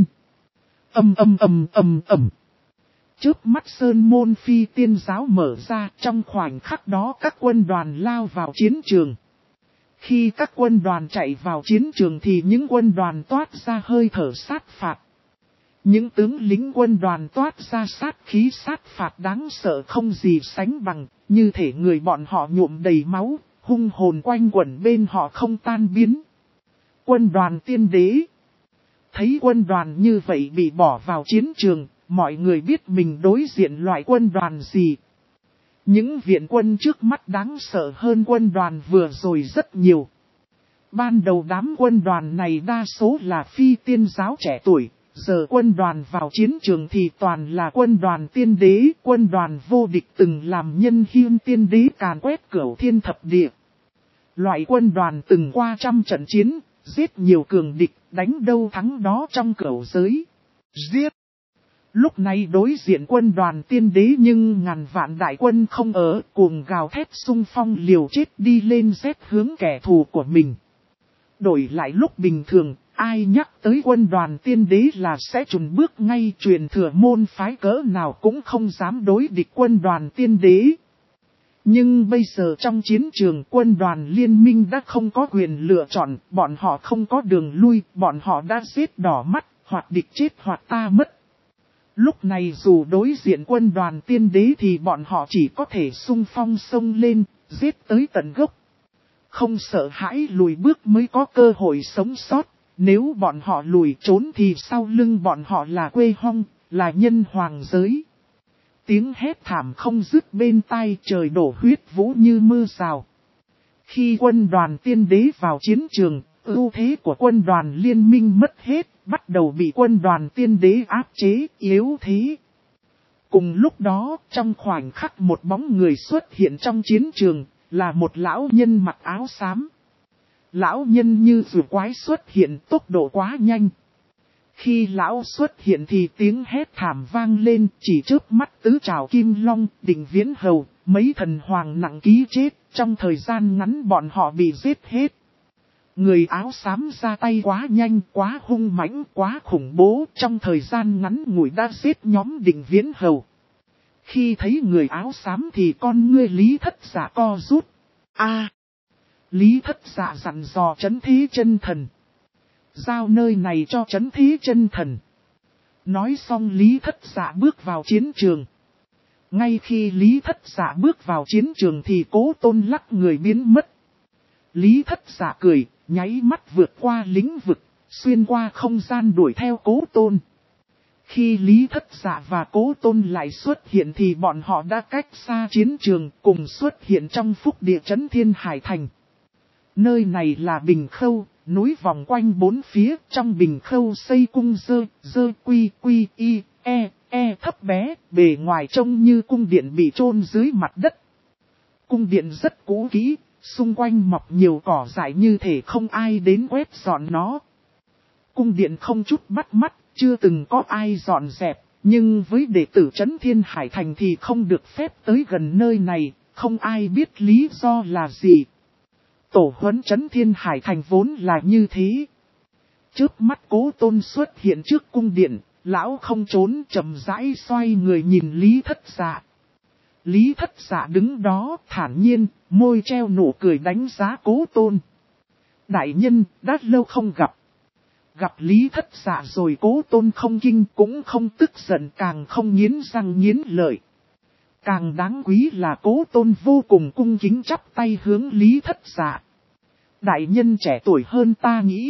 Ầm. Chớp mắt sơn môn Phi Tiên giáo mở ra, trong khoảnh khắc đó các quân đoàn lao vào chiến trường. Khi các quân đoàn chạy vào chiến trường thì những quân đoàn toát ra hơi thở sát phạt. Những tướng lính quân đoàn toát ra sát khí sát phạt đáng sợ không gì sánh bằng, như thể người bọn họ nhuộm đầy máu, hung hồn quanh quẩn bên họ không tan biến. Quân đoàn Tiên Đế. Thấy quân đoàn như vậy bị bỏ vào chiến trường, mọi người biết mình đối diện loại quân đoàn gì. Những viện quân trước mắt đáng sợ hơn quân đoàn vừa rồi rất nhiều. Ban đầu đám quân đoàn này đa số là Phi Tiên giáo trẻ tuổi, giờ quân đoàn vào chiến trường thì toàn là quân đoàn Tiên Đế, quân đoàn vô địch từng làm nhân hiên Tiên Đế càn quét cửu thiên thập địa. Loại quân đoàn từng qua trăm trận chiến, giết nhiều cường địch, đánh đâu thắng đó trong cửu giới. Giết! Lúc này đối diện quân đoàn Tiên Đế nhưng ngàn vạn đại quân không ở, cuồng gào thét xung phong liều chết đi lên giết hướng kẻ thù của mình. Đổi lại lúc bình thường, ai nhắc tới quân đoàn Tiên Đế là sẽ chùn bước ngay, truyền thừa môn phái cỡ nào cũng không dám đối địch quân đoàn Tiên Đế. Nhưng bây giờ trong chiến trường quân đoàn liên minh đã không có quyền lựa chọn, bọn họ không có đường lui, bọn họ đã giết đỏ mắt, hoặc địch chết hoặc ta mất. Lúc này dù đối diện quân đoàn Tiên Đế thì bọn họ chỉ có thể xung phong xông lên, giết tới tận gốc. Không sợ hãi lùi bước mới có cơ hội sống sót, nếu bọn họ lùi trốn thì sau lưng bọn họ là quê hong, là nhân hoàng giới. Tiếng hét thảm không dứt bên tai, trời đổ huyết vũ như mưa rào. Khi quân đoàn Tiên Đế vào chiến trường, ưu thế của quân đoàn liên minh mất hết, bắt đầu bị quân đoàn Tiên Đế áp chế, yếu thế. Cùng lúc đó, trong khoảnh khắc một bóng người xuất hiện trong chiến trường, là một lão nhân mặc áo xám. Lão nhân như vừa quái xuất hiện, tốc độ quá nhanh. Khi lão xuất hiện thì tiếng hét thảm vang lên, chỉ chớp mắt tứ trảo kim long, Định Viễn Hầu, mấy thần hoàng nặng ký chết, trong thời gian ngắn bọn họ bị giết hết. Người áo xám ra tay quá nhanh, quá hung mãnh, quá khủng bố, trong thời gian ngắn ngủi đã giết nhóm Định Viễn Hầu. Khi thấy người áo xám thì con ngươi Lý Thất Dạ co rút. Lý Thất Dạ dặn dò Trấn Thế Chân Thần. Giao nơi này cho Trấn Thế Chân Thần. Nói xong Lý Thất Dạ bước vào chiến trường. Ngay khi Lý Thất Dạ bước vào chiến trường thì Cố Tôn lắc người biến mất. Lý Thất Dạ cười, nháy mắt vượt qua lĩnh vực, xuyên qua không gian đuổi theo Cố Tôn. Khi Lý Thất Dạ và Cố Tôn lại xuất hiện thì bọn họ đã cách xa chiến trường, cùng xuất hiện trong phúc địa trấn Thiên Hải Thành. Nơi này là Bình Khâu, núi vòng quanh bốn phía, trong Bình Khâu xây cung dơ quy y, thấp bé, bề ngoài trông như cung điện bị chôn dưới mặt đất. Cung điện rất cũ kỹ, xung quanh mọc nhiều cỏ dại như thể không ai đến quét dọn nó. Cung điện không chút bắt mắt, chưa từng có ai dọn dẹp, nhưng với đệ tử Trấn Thiên Hải Thành thì không được phép tới gần nơi này, không ai biết lý do là gì. Tổ huấn Trấn Thiên Hải Thành vốn là như thế. Trước mắt Cố Tôn xuất hiện trước cung điện, lão không trốn, chậm rãi xoay người nhìn Lý Thất Dạ. Lý Thất Dạ đứng đó thản nhiên, môi treo nụ cười đánh giá Cố Tôn. Đại nhân, đã lâu không gặp. Gặp Lý Thất Dạ rồi Cố Tôn không kinh cũng không tức giận, càng không nghiến răng nghiến lợi. Càng đáng quý là Cố Tôn vô cùng cung kính chắp tay hướng Lý Thất Dạ. Đại nhân trẻ tuổi hơn ta nghĩ.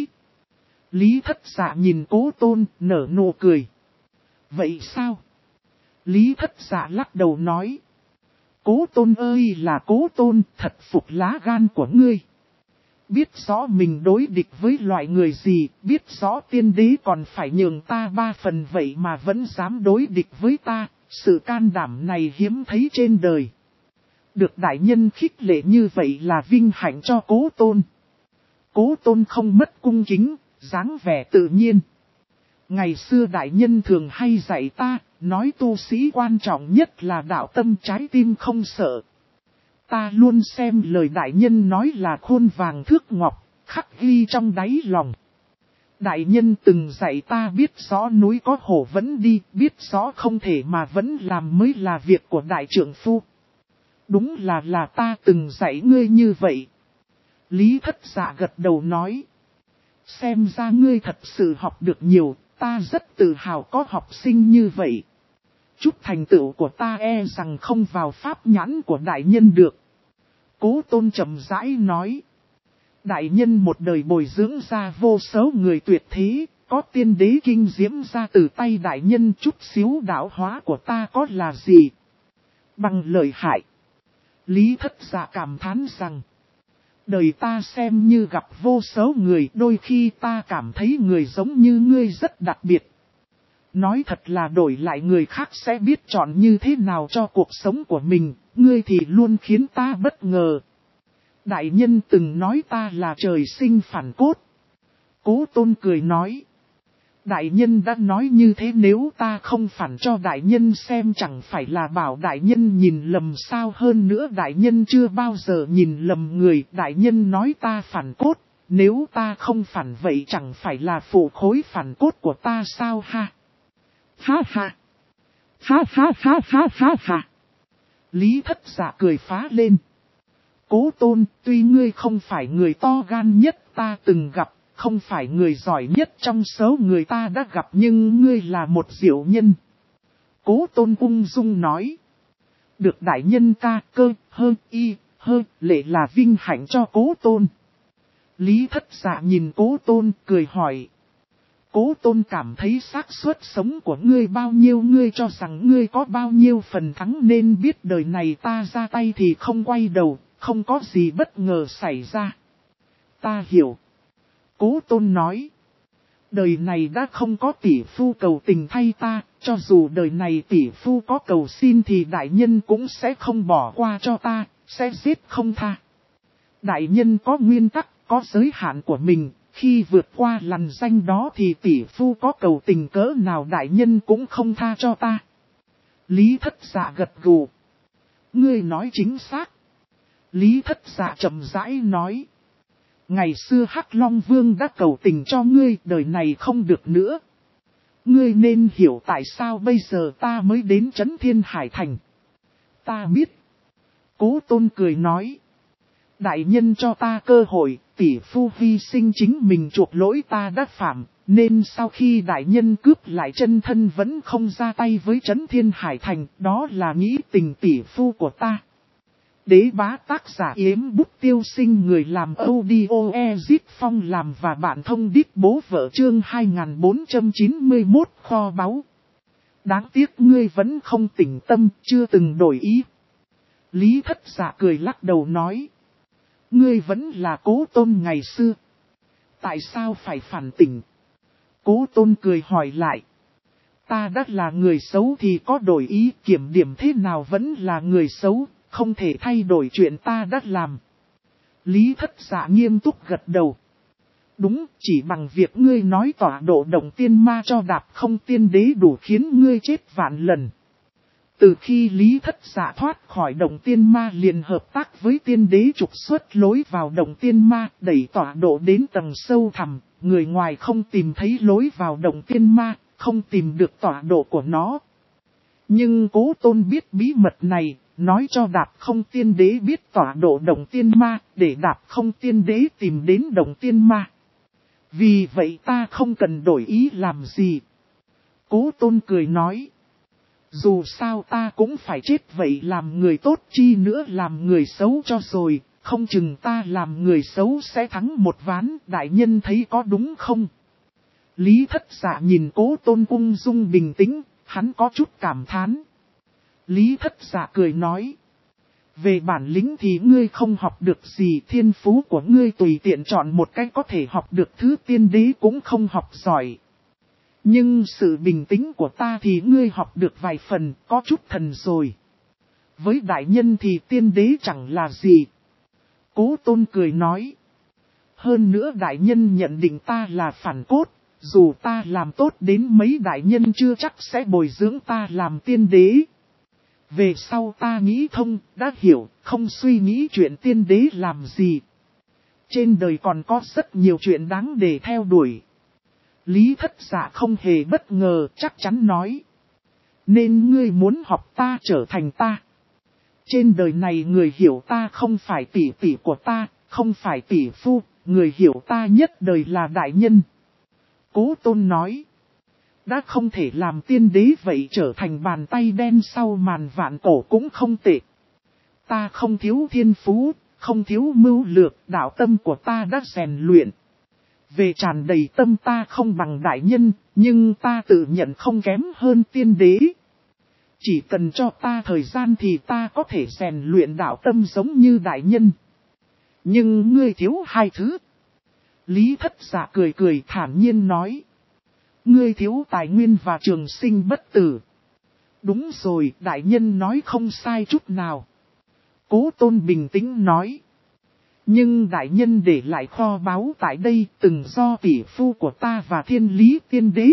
Lý Thất Dạ nhìn Cố Tôn nở nụ cười. Vậy sao? Lý Thất Dạ lắc đầu nói. Cố Tôn ơi là Cố Tôn, thật phục lá gan của ngươi. Biết rõ mình đối địch với loại người gì, biết rõ tiên đế còn phải nhường ta 3 phần vậy mà vẫn dám đối địch với ta, sự can đảm này hiếm thấy trên đời. Được đại nhân khích lệ như vậy là vinh hạnh cho Cố Tôn. Cố Tôn không mất cung kính, dáng vẻ tự nhiên. Ngày xưa đại nhân thường hay dạy ta, nói tu sĩ quan trọng nhất là đạo tâm trái tim không sợ. Ta luôn xem lời đại nhân nói là khôn vàng thước ngọc, khắc ghi trong đáy lòng. Đại nhân từng dạy ta biết rõ núi có hổ vẫn đi, biết rõ không thể mà vẫn làm mới là việc của đại trượng phu. Đúng là ta từng dạy ngươi như vậy. Lý Thất Dạ gật đầu nói. Xem ra ngươi thật sự học được nhiều, ta rất tự hào có học sinh như vậy. Chút thành tựu của ta e rằng không vào pháp nhãn của đại nhân được. Cố Tôn chậm rãi nói. Đại nhân một đời bồi dưỡng ra vô số người tuyệt thế, có tiên đế kinh diễm ra từ tay đại nhân, chút xíu đạo hóa của ta có là gì? Bằng lợi hại. Lý Thất Dạ cảm thán rằng. Đời ta xem như gặp vô số người, đôi khi ta cảm thấy người giống như ngươi rất đặc biệt. Nói thật là đổi lại người khác sẽ biết chọn như thế nào cho cuộc sống của mình, ngươi thì luôn khiến ta bất ngờ. Đại nhân từng nói ta là trời sinh phản cốt. Cố Tôn cười nói. Đại nhân đã nói như thế, nếu ta không phản cho đại nhân xem chẳng phải là bảo đại nhân nhìn lầm sao? Hơn nữa đại nhân chưa bao giờ nhìn lầm người, đại nhân nói ta phản cốt, nếu ta không phản vậy chẳng phải là phụ khối phản cốt của ta sao ha? Ha ha! Ha ha ha ha ha ha! Lý Thất Dạ cười phá lên. Cố Tôn, tuy ngươi không phải người to gan nhất ta từng gặp, không phải người giỏi nhất trong số người ta đã gặp, nhưng ngươi là một diệu nhân. Cố Tôn ung dung nói. Được đại nhân ca cơ, lệ là vinh hạnh cho Cố Tôn. Lý Thất Dạ nhìn Cố Tôn cười hỏi. Cố Tôn cảm thấy xác suất sống của ngươi bao nhiêu, ngươi cho rằng ngươi có bao nhiêu phần thắng, nên biết đời này ta ra tay thì không quay đầu, không có gì bất ngờ xảy ra. Ta hiểu. Cố Tôn nói. Đời này đã không có tỷ phu cầu tình thay ta, cho dù đời này tỷ phu có cầu xin thì đại nhân cũng sẽ không bỏ qua cho ta, sẽ giết không tha. Đại nhân có nguyên tắc, có giới hạn của mình, Khi vượt qua lằn ranh đó thì tỷ phu có cầu tình cỡ nào đại nhân cũng không tha cho ta. Lý Thất Dạ gật gù. Ngươi nói chính xác. Lý Thất Dạ chậm rãi nói. Ngày xưa Hắc Long Vương đã cầu tình cho ngươi, đời này không được nữa. Ngươi nên hiểu tại sao bây giờ ta mới đến Trấn Thiên Hải Thành. Ta biết. Cố Tôn cười nói. Đại nhân cho ta cơ hội, tỷ phu hy sinh chính mình chuộc lỗi ta đã phạm, nên sau khi đại nhân cướp lại chân thân vẫn không ra tay với Trấn Thiên Hải Thành, đó là nghĩ tình tỷ phu của ta. Đế bá tác giả Yếm Bút Tiêu Sinh, người làm audio Ezit Phong làm và bạn thông đít bố vợ chương 2491 kho báu. Đáng tiếc ngươi vẫn không tỉnh tâm, chưa từng đổi ý. Lý Thất Dạ cười lắc đầu nói. Ngươi vẫn là Cố Tôn ngày xưa. Tại sao phải phản tỉnh? Cố Tôn cười hỏi lại. Ta đã là người xấu thì có đổi ý, kiểm điểm thế nào vẫn là người xấu, không thể thay đổi chuyện ta đã làm. Lý Thất Dạ nghiêm túc gật đầu. Đúng, chỉ bằng việc ngươi nói tọa độ động tiên ma cho Đạp Không Tiên Đế đủ khiến ngươi chết vạn lần. Từ khi Lý Thất Dạ thoát khỏi động tiên ma liền hợp tác với tiên đế trục xuất lối vào động tiên ma, đẩy tọa độ đến tầng sâu thẳm, người ngoài không tìm thấy lối vào động tiên ma, không tìm được tọa độ của nó. Nhưng Cố Tôn biết bí mật này, nói cho Đạp Không Tiên Đế biết tọa độ động tiên ma, để Đạp Không Tiên Đế tìm đến động tiên ma. Vì vậy ta không cần đổi ý làm gì. Cố Tôn cười nói. Dù sao ta cũng phải chết vậy, làm người tốt chi nữa làm người xấu cho rồi, không chừng ta làm người xấu sẽ thắng một ván, đại nhân thấy có đúng không? Lý Thất Dạ nhìn Cố Tôn ung dung bình tĩnh, hắn có chút cảm thán. Lý Thất Dạ cười nói. Về bản lĩnh thì ngươi không học được gì, thiên phú của ngươi tùy tiện chọn một cách có thể học được thứ tiên đế cũng không học giỏi. Nhưng sự bình tĩnh của ta thì ngươi học được vài phần, có chút thần rồi. Với đại nhân thì tiên đế chẳng là gì. Cố Tôn cười nói. Hơn nữa đại nhân nhận định ta là phản cốt, dù ta làm tốt đến mấy đại nhân chưa chắc sẽ bồi dưỡng ta làm tiên đế. Về sau ta nghĩ thông, đã hiểu, không suy nghĩ chuyện tiên đế làm gì. Trên đời còn có rất nhiều chuyện đáng để theo đuổi. Lý Thất Dạ không hề bất ngờ, chắc chắn nói. Nên ngươi muốn học ta trở thành ta. Trên đời này người hiểu ta không phải tỷ tỷ của ta, không phải tỷ phu, người hiểu ta nhất đời là đại nhân. Cố Tôn nói. Đã không thể làm tiên đế vậy trở thành bàn tay đen sau màn vạn cổ cũng không tệ. Ta không thiếu thiên phú, không thiếu mưu lược, đạo tâm của ta đã rèn luyện. Về tràn đầy tâm ta không bằng đại nhân, nhưng ta tự nhận không kém hơn tiên đế. Chỉ cần cho ta thời gian thì ta có thể rèn luyện đạo tâm giống như đại nhân. Nhưng ngươi thiếu hai thứ. Lý Thất Dạ cười cười thản nhiên nói. Ngươi thiếu tài nguyên và trường sinh bất tử. Đúng rồi, đại nhân nói không sai chút nào. Cố Tôn bình tĩnh nói. Nhưng đại nhân để lại kho báu tại đây từng do tỷ phu của ta và thiên lý tiên đế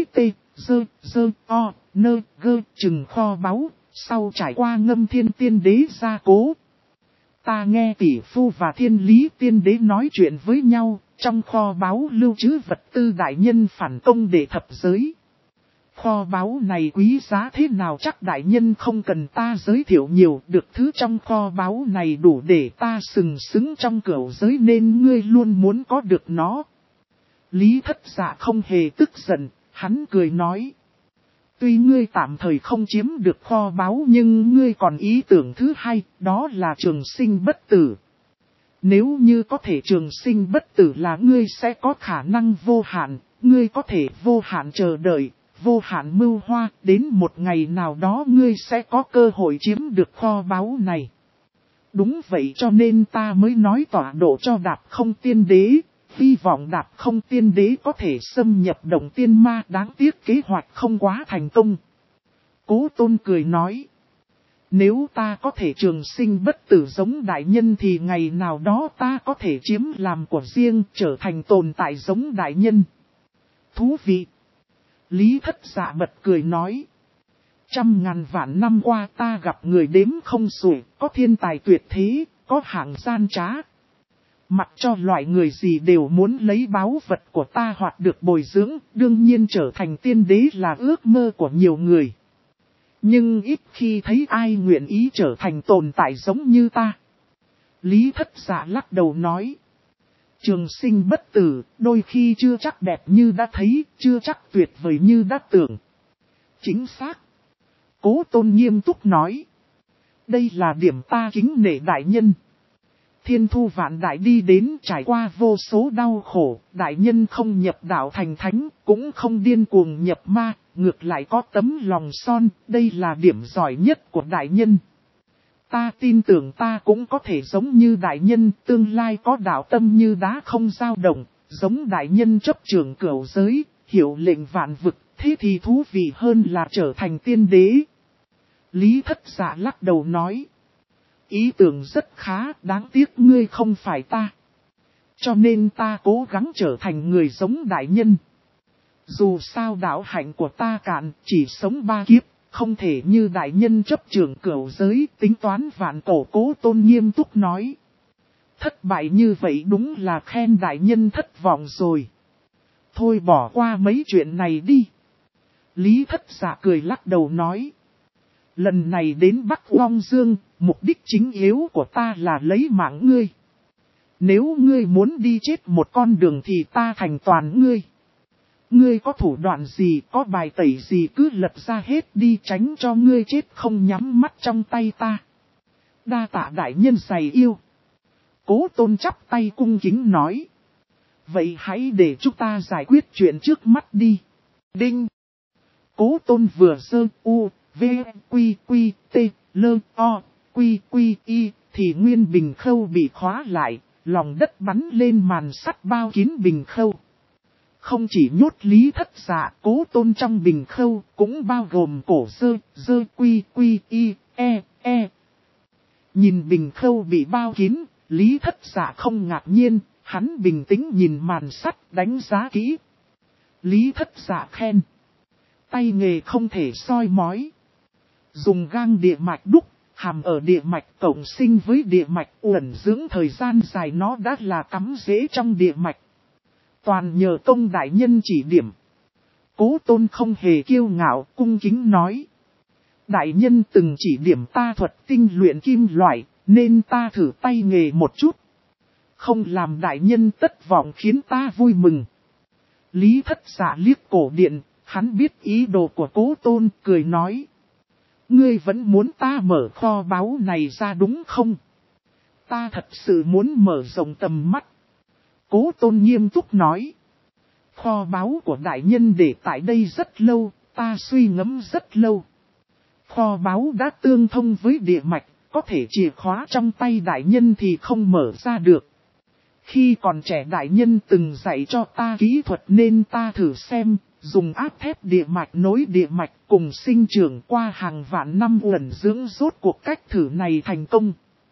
chừng kho báu, sau trải qua ngâm thiên tiên đế gia cố. Ta nghe tỷ phu và thiên lý tiên đế nói chuyện với nhau, trong kho báu lưu trữ vật tư đại nhân phản công để thập giới. Kho báu này quý giá thế nào chắc đại nhân không cần ta giới thiệu nhiều, được thứ trong kho báu này đủ để ta sừng sững trong cửu giới nên ngươi luôn muốn có được nó. Lý Thất Dạ không hề tức giận, hắn cười nói. Tuy ngươi tạm thời không chiếm được kho báu nhưng ngươi còn ý tưởng thứ hai, đó là trường sinh bất tử. Nếu như có thể trường sinh bất tử là ngươi sẽ có khả năng vô hạn, ngươi có thể vô hạn chờ đợi. Vô hạn mưu hoa, đến một ngày nào đó ngươi sẽ có cơ hội chiếm được kho báu này. Đúng vậy cho nên ta mới nói tọa độ cho Đạp Không Tiên Đế, hy vọng Đạp Không Tiên Đế có thể xâm nhập động tiên ma, đáng tiếc kế hoạch không quá thành công. Cố Tôn cười nói. Nếu ta có thể trường sinh bất tử giống đại nhân thì ngày nào đó ta có thể chiếm làm của riêng, trở thành tồn tại giống đại nhân. Thú vị! Lý Thất Dạ bật cười nói. 100.000 vạn năm qua ta gặp người đếm không xuể, có thiên tài tuyệt thế, có hạng gian trá. Mặc cho loại người gì đều muốn lấy báu vật của ta hoặc được bồi dưỡng, đương nhiên trở thành tiên đế là ước mơ của nhiều người. Nhưng ít khi thấy ai nguyện ý trở thành tồn tại giống như ta. Lý Thất Dạ lắc đầu nói. Trường sinh bất tử, đôi khi chưa chắc đẹp như đã thấy, chưa chắc tuyệt vời như đã tưởng. Chính xác. Cố Tôn nghiêm túc nói. Đây là điểm ta kính nể đại nhân. Thiên thu vạn đại đi đến trải qua vô số đau khổ, đại nhân không nhập đạo thành thánh, cũng không điên cuồng nhập ma, ngược lại có tấm lòng son, đây là điểm giỏi nhất của đại nhân. Ta tin tưởng ta cũng có thể giống như đại nhân, tương lai có đạo tâm như đá không dao động, giống đại nhân chấp trưởng cửu giới, hiểu lệnh vạn vực, thế thì thú vị hơn là trở thành tiên đế. Lý Thất Dạ lắc đầu nói. Ý tưởng rất khá, đáng tiếc ngươi không phải ta. Cho nên ta cố gắng trở thành người giống đại nhân. Dù sao đạo hạnh của ta cạn, chỉ sống 3 kiếp, không thể như đại nhân chấp trưởng cửu giới, tính toán vạn cổ. Cố Tôn nghiêm túc nói. Thất bại như vậy đúng là khen đại nhân thất vọng rồi. Thôi bỏ qua mấy chuyện này đi. Lý Thất Dạ cười lắc đầu nói. Lần này đến Bắc Long Dương, mục đích chính yếu của ta là lấy mạng ngươi. Nếu ngươi muốn đi chết một con đường thì ta thành toàn ngươi. Ngươi có thủ đoạn gì, có bài tẩy gì cứ lật ra hết đi, tránh cho ngươi chết không nhắm mắt trong tay ta. Đa tạ đại nhân dày yêu. Cố Tôn chắp tay cung kính nói. Vậy hãy để chúng ta giải quyết chuyện trước mắt đi. Đinh. Cố Tôn vừa giơ u, v, quy, quy, t, lơ, o, quy, quy, y, thì nguyên bình khâu bị khóa lại, lòng đất bắn lên màn sắt bao kín bình khâu. Không chỉ nhốt Lý Thất Dạ, Cố Tôn trong bình khâu, cũng bao gồm cổ dơ, quy, quy, y, e. Nhìn bình khâu bị bao kín, Lý Thất Dạ không ngạc nhiên, hắn bình tĩnh nhìn màn sắt đánh giá kỹ. Lý Thất Dạ khen. Tay nghề không thể soi mói. Dùng gang địa mạch đúc, hàm ở địa mạch cộng sinh với địa mạch uẩn dưỡng thời gian dài nó đã là cắm rễ trong địa mạch. Toàn nhờ công đại nhân chỉ điểm. Cố Tôn không hề kiêu ngạo, cung kính nói. Đại nhân từng chỉ điểm ta thuật tinh luyện kim loại, nên ta thử tay nghề một chút. Không làm đại nhân thất vọng khiến ta vui mừng. Lý Thất Dạ liếc cổ điện, hắn biết ý đồ của Cố Tôn, cười nói. Ngươi vẫn muốn ta mở kho báu này ra đúng không? Ta thật sự muốn mở rộng tầm mắt. Cố Tôn nghiêm túc nói. Kho báu của đại nhân để tại đây rất lâu, ta suy ngẫm rất lâu. Kho báu đã tương thông với địa mạch, có thể chìa khóa trong tay đại nhân thì không mở ra được. Khi còn trẻ đại nhân từng dạy cho ta kỹ thuật nên ta thử xem, dùng áp thép địa mạch nối địa mạch cùng sinh trưởng qua hàng vạn năm uẩn dưỡng rốt cuộc cách thử này thành công.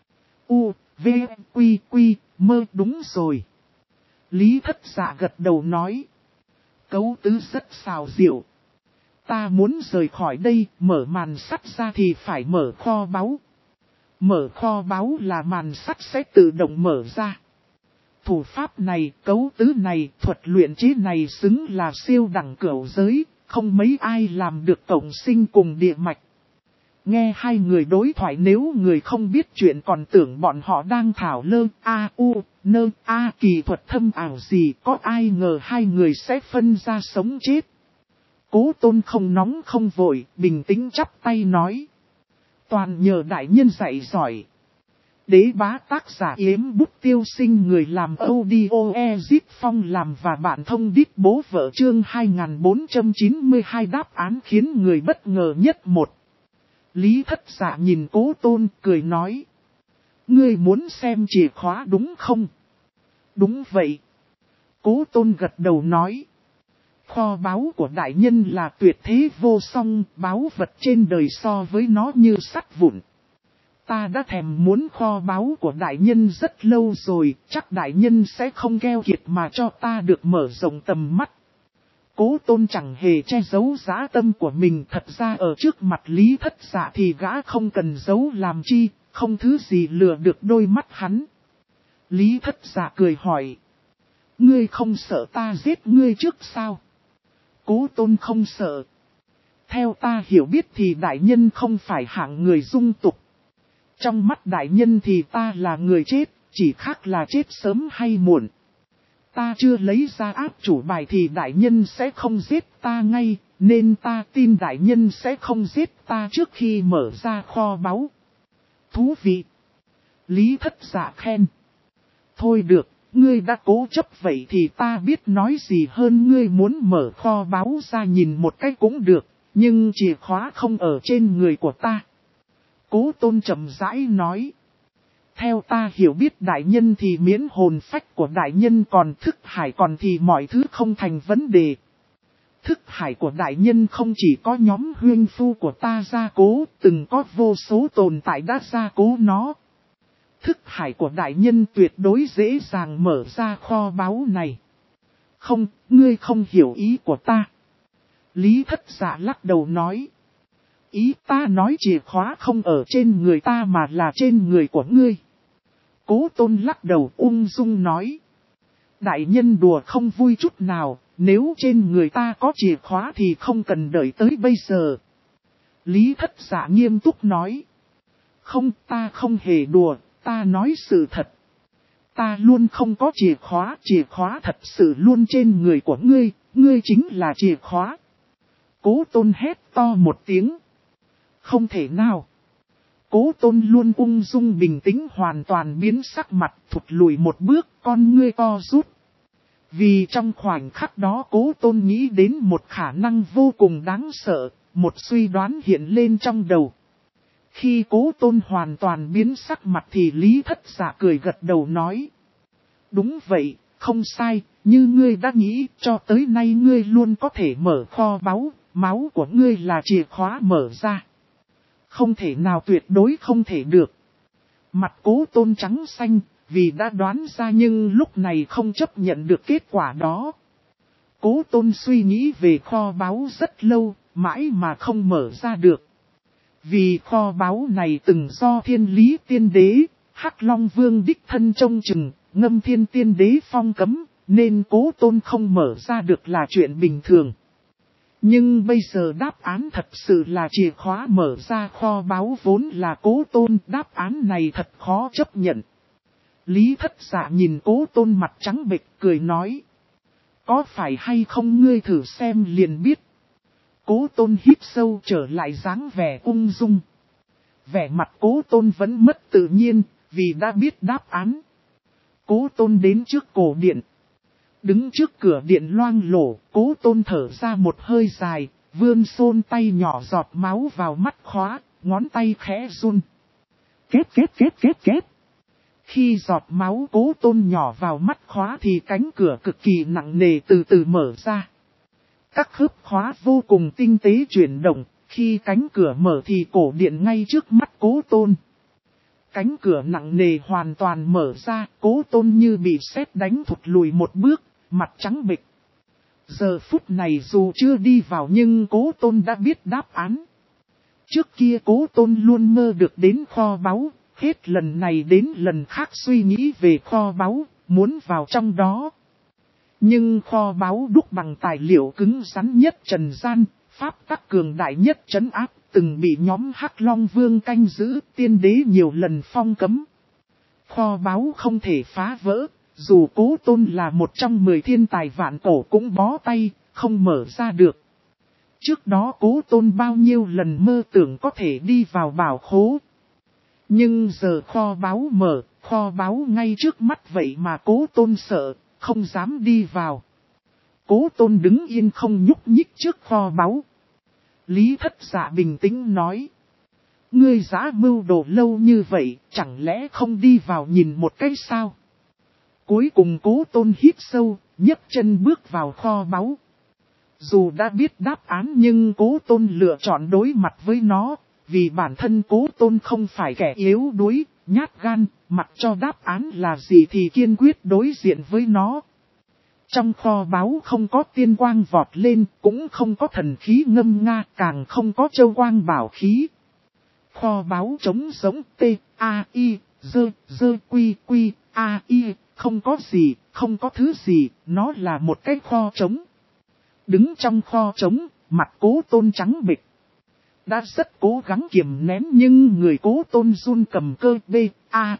U, V, Quy, Quy, mơ đúng rồi. Lý Thất Dạ gật đầu nói. Cấu tứ rất xào diệu. Ta muốn rời khỏi đây, mở màn sắt ra thì phải mở kho báu. Mở kho báu là màn sắt sẽ tự động mở ra. Thủ pháp này, cấu tứ này, thuật luyện chế này xứng là siêu đẳng cửu giới, không mấy ai làm được cộng sinh cùng địa mạch. Nghe hai người đối thoại nếu người không biết chuyện còn tưởng bọn họ đang thảo lơ, kỳ thuật thâm ảo gì, có ai ngờ hai người sẽ phân ra sống chết. Cố Tôn không nóng không vội, bình tĩnh chắp tay nói. Toàn nhờ đại nhân dạy giỏi. Đế bá tác giả Yếm Bút Tiêu Sinh người làm audio Ezip Phong làm và bạn thông đít bố vợ chương 2492 đáp án khiến người bất ngờ nhất một. Lý Thất Dạ nhìn Cố Tôn cười nói. Ngươi muốn xem chìa khóa đúng không? Đúng vậy. Cố Tôn gật đầu nói. Kho báu của đại nhân là tuyệt thế vô song, báu vật trên đời so với nó như sắt vụn. ta đã thèm muốn kho báu của đại nhân rất lâu rồi, chắc đại nhân sẽ không keo kiệt mà cho ta được mở rộng tầm mắt. Cố Tôn chẳng hề che giấu dã tâm của mình, thật ra ở trước mặt Lý Thất Dạ thì gã không cần giấu làm chi, không thứ gì lừa được đôi mắt hắn. Lý Thất Dạ cười hỏi, ngươi không sợ ta giết ngươi trước sao? Cố Tôn không sợ. Theo ta hiểu biết thì đại nhân không phải hạng người dung tục. Trong mắt đại nhân thì ta là người chết, chỉ khác là chết sớm hay muộn. Ta chưa lấy ra áp chủ bài thì đại nhân sẽ không giết ta ngay, nên ta tin đại nhân sẽ không giết ta trước khi mở ra kho báu. Thú vị. Lý Thất Dạ khen. Thôi được, ngươi đã cố chấp vậy thì ta biết nói gì hơn, ngươi muốn mở kho báu ra nhìn một cách cũng được, nhưng chìa khóa không ở trên người của ta. Cố Tôn chậm rãi nói. Theo ta hiểu biết đại nhân thì miễn hồn phách của đại nhân còn thức hải còn thì mọi thứ không thành vấn đề. Thức hải của đại nhân không chỉ có nhóm huynh phu của ta gia cố, từng có vô số tồn tại đã gia cố nó. Thức hải của đại nhân tuyệt đối dễ dàng mở ra kho báu này. Không, ngươi không hiểu ý của ta. Lý Thất Dạ lắc đầu nói. Ý ta nói chìa khóa không ở trên người ta mà là trên người của ngươi. Cố Tôn lắc đầu ung dung nói. Đại nhân đùa không vui chút nào, nếu trên người ta có chìa khóa thì không cần đợi tới bây giờ. Lý Thất Dạ nghiêm túc nói. Không, ta không hề đùa, ta nói sự thật. Ta luôn không có chìa khóa thật sự luôn trên người của ngươi, ngươi chính là chìa khóa. Cố Tôn hét to một tiếng. Không thể nào. Cố Tôn luôn ung dung bình tĩnh hoàn toàn biến sắc mặt thụt lùi một bước, con ngươi co rút. Vì trong khoảnh khắc đó Cố Tôn nghĩ đến một khả năng vô cùng đáng sợ, một suy đoán hiện lên trong đầu. Khi Cố Tôn hoàn toàn biến sắc mặt thì Lý Thất Dạ cười gật đầu nói. Đúng vậy, không sai, như ngươi đã nghĩ, cho tới nay ngươi luôn có thể mở kho báu, máu của ngươi là chìa khóa mở ra. Không thể nào, tuyệt đối không thể được. Mặt Cố Tôn trắng xanh, vì đã đoán ra nhưng lúc này không chấp nhận được kết quả đó. Cố Tôn suy nghĩ về kho báu rất lâu, mãi mà không mở ra được. Vì kho báu này từng do Thiên Lý Tiên Đế, Hắc Long Vương đích thân trông chừng, Ngâm Thiên Tiên Đế phong cấm, nên Cố Tôn không mở ra được là chuyện bình thường. Nhưng bây giờ đáp án thật sự là chìa khóa mở ra kho báu vốn là Cố Tôn, đáp án này thật khó chấp nhận. Lý Thất Dạ nhìn Cố Tôn mặt trắng bệch cười nói. Có phải hay không ngươi thử xem liền biết. Cố Tôn hít sâu trở lại dáng vẻ ung dung. Vẻ mặt Cố Tôn vẫn mất tự nhiên, vì đã biết đáp án. Cố Tôn đến trước cổ điện. Đứng trước cửa điện loang lổ, Cố Tôn thở ra một hơi dài, vươn xôn tay nhỏ giọt máu vào mắt khóa, ngón tay khẽ run. Kết. Khi giọt máu Cố Tôn nhỏ vào mắt khóa thì cánh cửa cực kỳ nặng nề từ từ mở ra. Các khớp khóa vô cùng tinh tế chuyển động, khi cánh cửa mở thì cổ điện ngay trước mắt Cố Tôn. Cánh cửa nặng nề hoàn toàn mở ra, Cố Tôn như bị sét đánh thụt lùi một bước, mặt trắng bệch. Giờ phút này dù chưa đi vào nhưng Cố Tôn đã biết đáp án. Trước kia Cố Tôn luôn mơ được đến kho báu, hết lần này đến lần khác suy nghĩ về kho báu, muốn vào trong đó. Nhưng kho báu đúc bằng tài liệu cứng rắn nhất trần gian, pháp tắc cường đại nhất trấn áp, từng bị nhóm Hắc Long Vương canh giữ, tiên đế nhiều lần phong cấm. Kho báu không thể phá vỡ, dù Cố Tôn là một trong 10 thiên tài vạn cổ cũng bó tay, không mở ra được. Trước đó Cố Tôn bao nhiêu lần mơ tưởng có thể đi vào bảo khố. Nhưng giờ kho báu mở, kho báu ngay trước mắt vậy mà Cố Tôn sợ, không dám đi vào. Cố Tôn đứng yên không nhúc nhích trước kho báu. Lý Thất Dạ bình tĩnh nói. Ngươi dã mưu đồ lâu như vậy, chẳng lẽ không đi vào nhìn một cái sao? Cuối cùng Cố Tôn hít sâu, nhấc chân bước vào kho báu. Dù đã biết đáp án nhưng Cố Tôn lựa chọn đối mặt với nó, vì bản thân Cố Tôn không phải kẻ yếu đuối, nhát gan, mặc cho đáp án là gì thì kiên quyết đối diện với nó. Trong kho báu không có tiên quang vọt lên, cũng không có thần khí ngâm nga, càng không có châu quang bảo khí. Kho báu trống giống T-A-I, dơ quy quy, A-I, không có gì, không có thứ gì, nó là một cái kho trống. Đứng trong kho trống, mặt Cố Tôn trắng bệch. Đã rất cố gắng kiềm nén nhưng người Cố Tôn run cầm cơ B-A.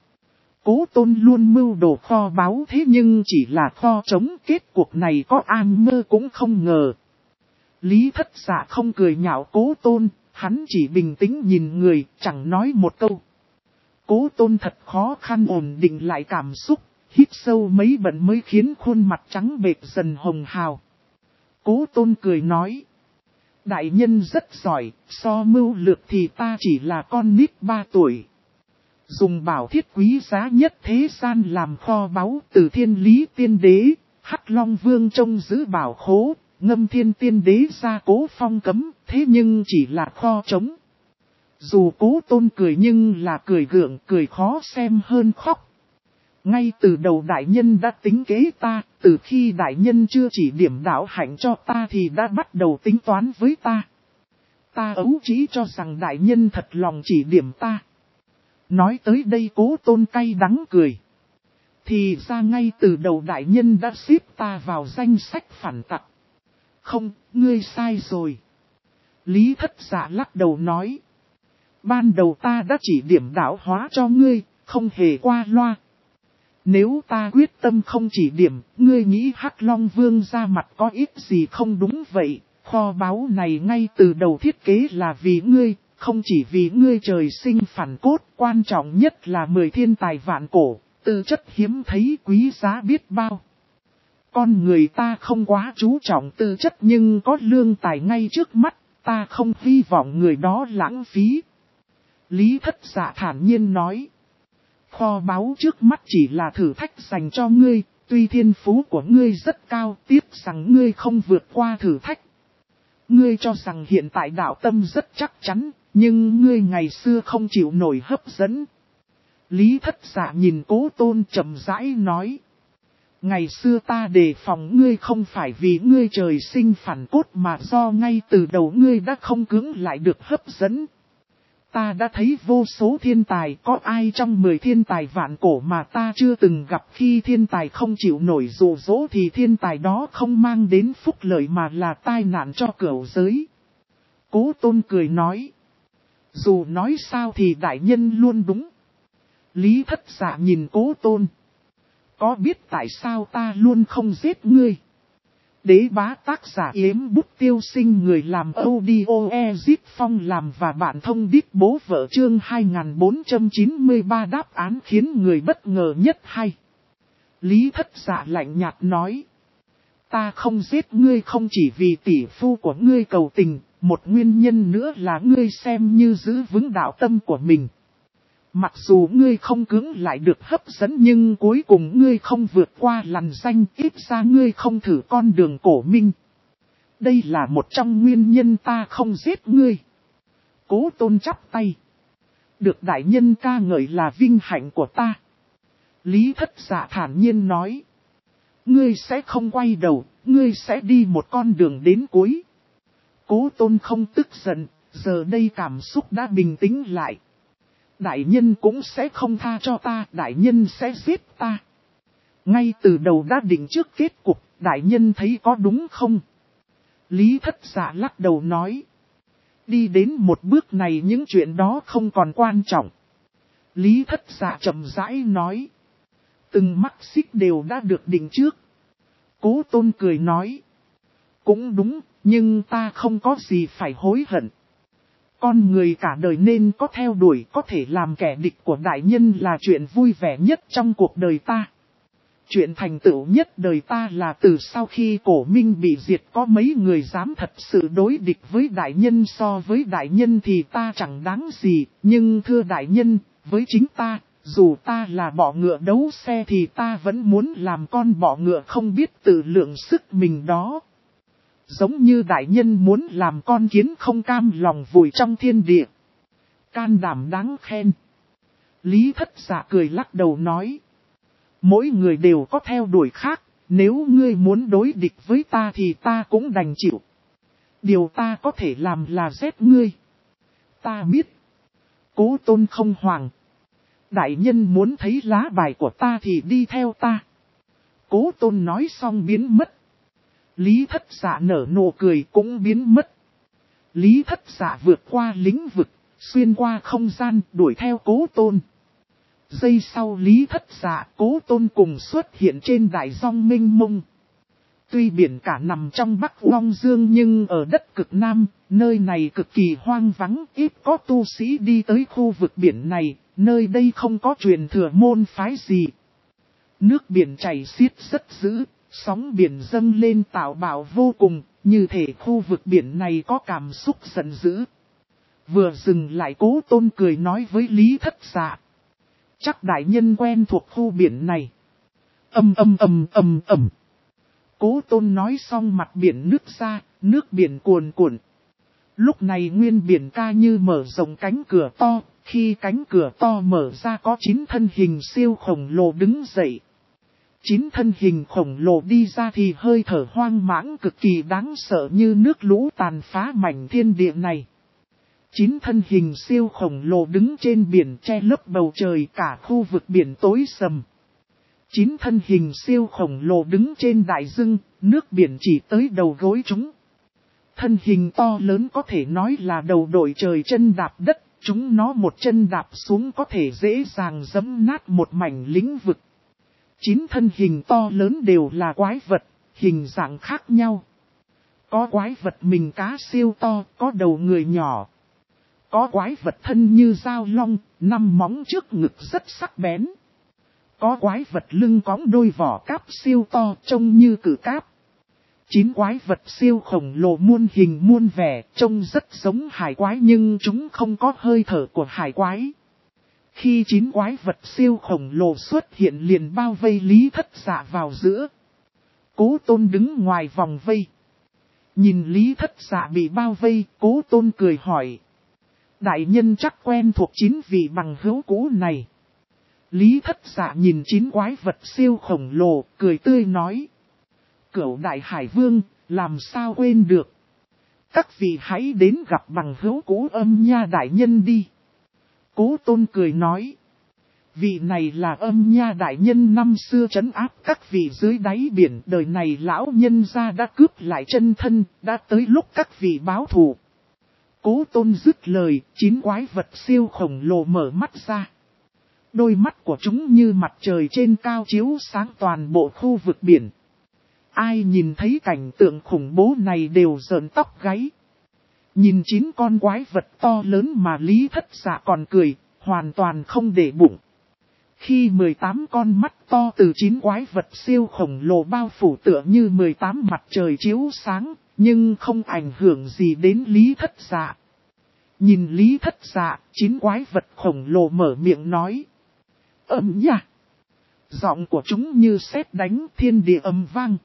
Cố Tôn luôn mưu đồ kho báu thế nhưng chỉ là kho trống, kết cuộc này có ai mơ cũng không ngờ. Lý Thất Dạ không cười nhạo Cố Tôn, hắn chỉ bình tĩnh nhìn người, chẳng nói một câu. Cố Tôn thật khó khăn ổn định lại cảm xúc, hít sâu mấy bận mới khiến khuôn mặt trắng bệch dần hồng hào. Cố Tôn cười nói. Đại nhân rất giỏi, so mưu lược thì ta chỉ là con nít 3 tuổi. Dùng bảo thiết quý giá nhất thế gian làm kho báu, từ Thiên Lý Tiên Đế, Hắc Long Vương trông giữ bảo khố, Ngâm Thiên Tiên Đế ra cố phong cấm, thế nhưng chỉ là kho trống. Dù Cố Tôn cười nhưng là cười gượng, cười khó xem hơn khóc. Ngay từ đầu đại nhân đã tính kế ta, từ khi đại nhân chưa chỉ điểm đạo hạnh cho ta thì đã bắt đầu tính toán với ta. Ta ấu trí cho rằng đại nhân thật lòng chỉ điểm ta. Nói tới đây Cố Tôn cay đắng cười. Thì ra ngay từ đầu đại nhân đã xếp ta vào danh sách phản tặc. Không, ngươi sai rồi. Lý Thất Dạ lắc đầu nói. Ban đầu ta đã chỉ điểm đạo hóa cho ngươi, không hề qua loa. Nếu ta quyết tâm không chỉ điểm, ngươi nghĩ Hắc Long Vương ra mặt có ít gì không đúng vậy. Kho báu này ngay từ đầu thiết kế là vì ngươi, không chỉ vì ngươi trời sinh phản cốt, quan trọng nhất là 10 thiên tài vạn cổ, tư chất hiếm thấy quý giá biết bao. Con người ta không quá chú trọng tư chất nhưng có lương tài ngay trước mắt, ta không hy vọng người đó lãng phí. Lý Thất Dạ thản nhiên nói. Kho báu trước mắt chỉ là thử thách dành cho ngươi, tuy thiên phú của ngươi rất cao, tiếc rằng ngươi không vượt qua thử thách. Ngươi cho rằng hiện tại đạo tâm rất chắc chắn, nhưng ngươi ngày xưa không chịu nổi hấp dẫn. Lý Thất Dạ nhìn Cố Tôn chậm rãi nói. Ngày xưa ta đề phòng ngươi không phải vì ngươi trời sinh phản cốt mà do ngay từ đầu ngươi đã không cưỡng lại được hấp dẫn. Ta đã thấy vô số thiên tài, có ai trong 10 thiên tài vạn cổ mà ta chưa từng gặp. Khi thiên tài không chịu nổi dụ dỗ thì thiên tài đó không mang đến phúc lợi mà là tai nạn cho cửu giới. Cố Tôn cười nói. Dù nói sao thì đại nhân luôn đúng. Lý Thất Dạ nhìn Cố Tôn. Có biết tại sao ta luôn không giết ngươi? Đế bá tác giả Yếm Bút Tiêu Sinh, người làm audio Ezit Phong làm và bạn thông điệp bố vợ chương 2493 đáp án khiến người bất ngờ nhất hay. Lý Thất Dạ lạnh nhạt nói. Ta không giết ngươi không chỉ vì tỷ phu của ngươi cầu tình, một nguyên nhân nữa là ngươi xem như giữ vững đạo tâm của mình. Mặc dù ngươi không cưỡng lại được hấp dẫn nhưng cuối cùng ngươi không vượt qua lằn ranh, ít ra ngươi không thử con đường cổ minh. Đây là một trong nguyên nhân ta không giết ngươi. Cố Tôn chắp tay. Được đại nhân ca ngợi là vinh hạnh của ta. Lý Thất Dạ thản nhiên nói. Ngươi sẽ không quay đầu, ngươi sẽ đi một con đường đến cuối. Cố Tôn không tức giận, giờ đây cảm xúc đã bình tĩnh lại. Đại nhân cũng sẽ không tha cho ta, đại nhân sẽ giết ta. Ngay từ đầu đã định trước kết cục, đại nhân thấy có đúng không? Lý Thất Dạ lắc đầu nói. Đi đến một bước này những chuyện đó không còn quan trọng. Lý Thất Dạ chậm rãi nói. Từng mắc xích đều đã được định trước. Cố Tôn cười nói. Cũng đúng, nhưng ta không có gì phải hối hận. Con người cả đời nên có theo đuổi, có thể làm kẻ địch của đại nhân là chuyện vui vẻ nhất trong cuộc đời ta. Chuyện thành tựu nhất đời ta là từ sau khi cổ minh bị diệt có mấy người dám thật sự đối địch với đại nhân, so với đại nhân thì ta chẳng đáng gì, nhưng thưa đại nhân, với chính ta, dù ta là bọ ngựa đấu xe thì ta vẫn muốn làm con bọ ngựa không biết tự lượng sức mình đó. Giống như đại nhân muốn làm con kiến không cam lòng vùi trong thiên địa. Can đảm đáng khen. Lý Thất Dạ cười lắc đầu nói. Mỗi người đều có theo đuổi khác, nếu ngươi muốn đối địch với ta thì ta cũng đành chịu. Điều ta có thể làm là giết ngươi. Ta biết. Cố Tôn không hoàng. Đại nhân muốn thấy lá bài của ta thì đi theo ta. Cố Tôn nói xong biến mất. Lý Thất Dạ nở nụ cười cũng biến mất. Lý Thất Dạ vượt qua lĩnh vực, xuyên qua không gian đuổi theo Cố Tôn. Giây sau Lý Thất Dạ, Cố Tôn cùng xuất hiện trên đại giong mênh mông. Tuy biển cả nằm trong Bắc Long Dương nhưng ở đất cực Nam, nơi này cực kỳ hoang vắng, ít có tu sĩ đi tới khu vực biển này, nơi đây không có truyền thừa môn phái gì. Nước biển chảy xiết rất dữ, sóng biển dâng lên tạo bão vô cùng, như thể khu vực biển này có cảm xúc giận dữ. Vừa dừng lại Cố Tôn cười nói với Lý Thất Dạ. Chắc đại nhân quen thuộc khu biển này. Cố Tôn nói xong mặt biển nứt ra, nước biển cuồn cuộn. Lúc này nguyên biển ca như mở rộng cánh cửa to, khi cánh cửa to mở ra có 9 thân hình siêu khổng lồ đứng dậy. 9 thân hình khổng lồ đi ra thì hơi thở hoang mãng cực kỳ đáng sợ như nước lũ tàn phá mảnh thiên địa này. 9 thân hình siêu khổng lồ đứng trên biển che lấp bầu trời cả khu vực biển tối sầm. 9 thân hình siêu khổng lồ đứng trên đại dương, nước biển chỉ tới đầu gối chúng. Thân hình to lớn có thể nói là đầu đội trời chân đạp đất, chúng nó một chân đạp xuống có thể dễ dàng giẫm nát một mảnh lĩnh vực. 9 thân hình to lớn đều là quái vật, hình dạng khác nhau. Có quái vật mình cá siêu to, có đầu người nhỏ. Có quái vật thân như dao long, 5 móng trước ngực rất sắc bén. Có quái vật lưng cõng đôi vỏ cáp siêu to trông như cử cáp. 9 quái vật siêu khổng lồ muôn hình muôn vẻ trông rất giống hải quái nhưng chúng không có hơi thở của hải quái. Khi 9 quái vật siêu khổng lồ xuất hiện liền bao vây Lý Thất Dạ vào giữa. Cố Tôn đứng ngoài vòng vây. Nhìn Lý Thất Dạ bị bao vây, Cố Tôn cười hỏi. Đại nhân chắc quen thuộc 9 vị bằng hữu cũ này. Lý Thất Dạ nhìn 9 quái vật siêu khổng lồ, cười tươi nói. Cửu Đại Hải Vương, làm sao quên được. Các vị hãy đến gặp bằng hữu cũ Âm Nha Đại Nhân đi. Cố Tôn cười nói. Vị này là Âm Nha Đại Nhân năm xưa trấn áp các vị dưới đáy biển. Đời này lão nhân gia đã cướp lại chân thân, đã tới lúc các vị báo thù. Cố Tôn dứt lời, 9 quái vật siêu khổng lồ mở mắt ra. Đôi mắt của chúng như mặt trời trên cao chiếu sáng toàn bộ khu vực biển. Ai nhìn thấy cảnh tượng khủng bố này đều rợn tóc gáy. Nhìn 9 con quái vật to lớn mà Lý Thất Dạ còn cười, hoàn toàn không để bụng. Khi 18 con mắt to từ 9 quái vật siêu khổng lồ bao phủ tựa như 18 mặt trời chiếu sáng, nhưng không ảnh hưởng gì đến Lý Thất Dạ. Nhìn Lý Thất Dạ, 9 quái vật khổng lồ mở miệng nói. Âm nha! Giọng của chúng như sét đánh thiên địa âm vang.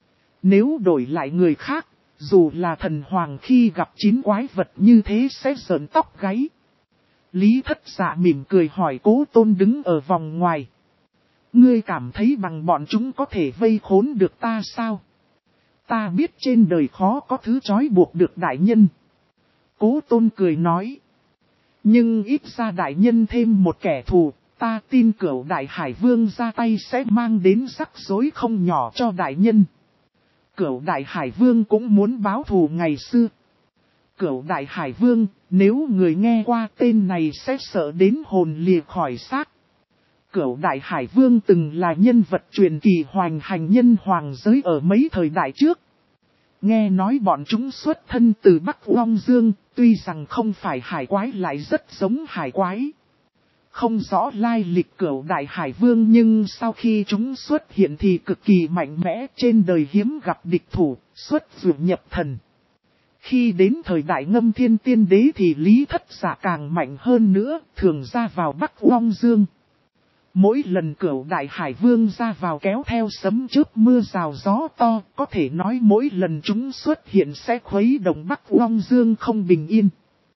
Nếu đổi lại người khác, dù là thần hoàng khi gặp 9 quái vật như thế sẽ rợn tóc gáy. Lý Thất Dạ mỉm cười hỏi Cố Tôn đứng ở vòng ngoài. Ngươi cảm thấy bằng bọn chúng có thể vây khốn được ta sao? Ta biết trên đời khó có thứ trói buộc được đại nhân. Cố Tôn cười nói. Nhưng ít ra đại nhân thêm một kẻ thù, ta tin Cửu Đại Hải Vương ra tay sẽ mang đến rắc rối không nhỏ cho đại nhân. Cửu Đại Hải Vương cũng muốn báo thù ngày xưa. Cửu Đại Hải Vương, nếu người nghe qua tên này sẽ sợ đến hồn lìa khỏi xác. Cửu Đại Hải Vương từng là nhân vật truyền kỳ hoành hành nhân hoàng giới ở mấy thời đại trước. Nghe nói bọn chúng xuất thân từ Bắc Long Dương, tuy rằng không phải hải quái lại rất giống hải quái. Không rõ lai lịch Cửu Đại Hải Vương nhưng sau khi chúng xuất hiện thì cực kỳ mạnh mẽ, trên đời hiếm gặp địch thủ, xuất dụ nhập thần. Khi đến thời đại Ngâm Thiên Tiên Đế thì Lý Thất Dạ càng mạnh hơn nữa, thường ra vào Bắc Long Dương. Mỗi lần Cửu Đại Hải Vương ra vào kéo theo sấm chớp mưa rào gió to, có thể nói mỗi lần chúng xuất hiện sẽ khuấy động Bắc Long Dương không bình yên.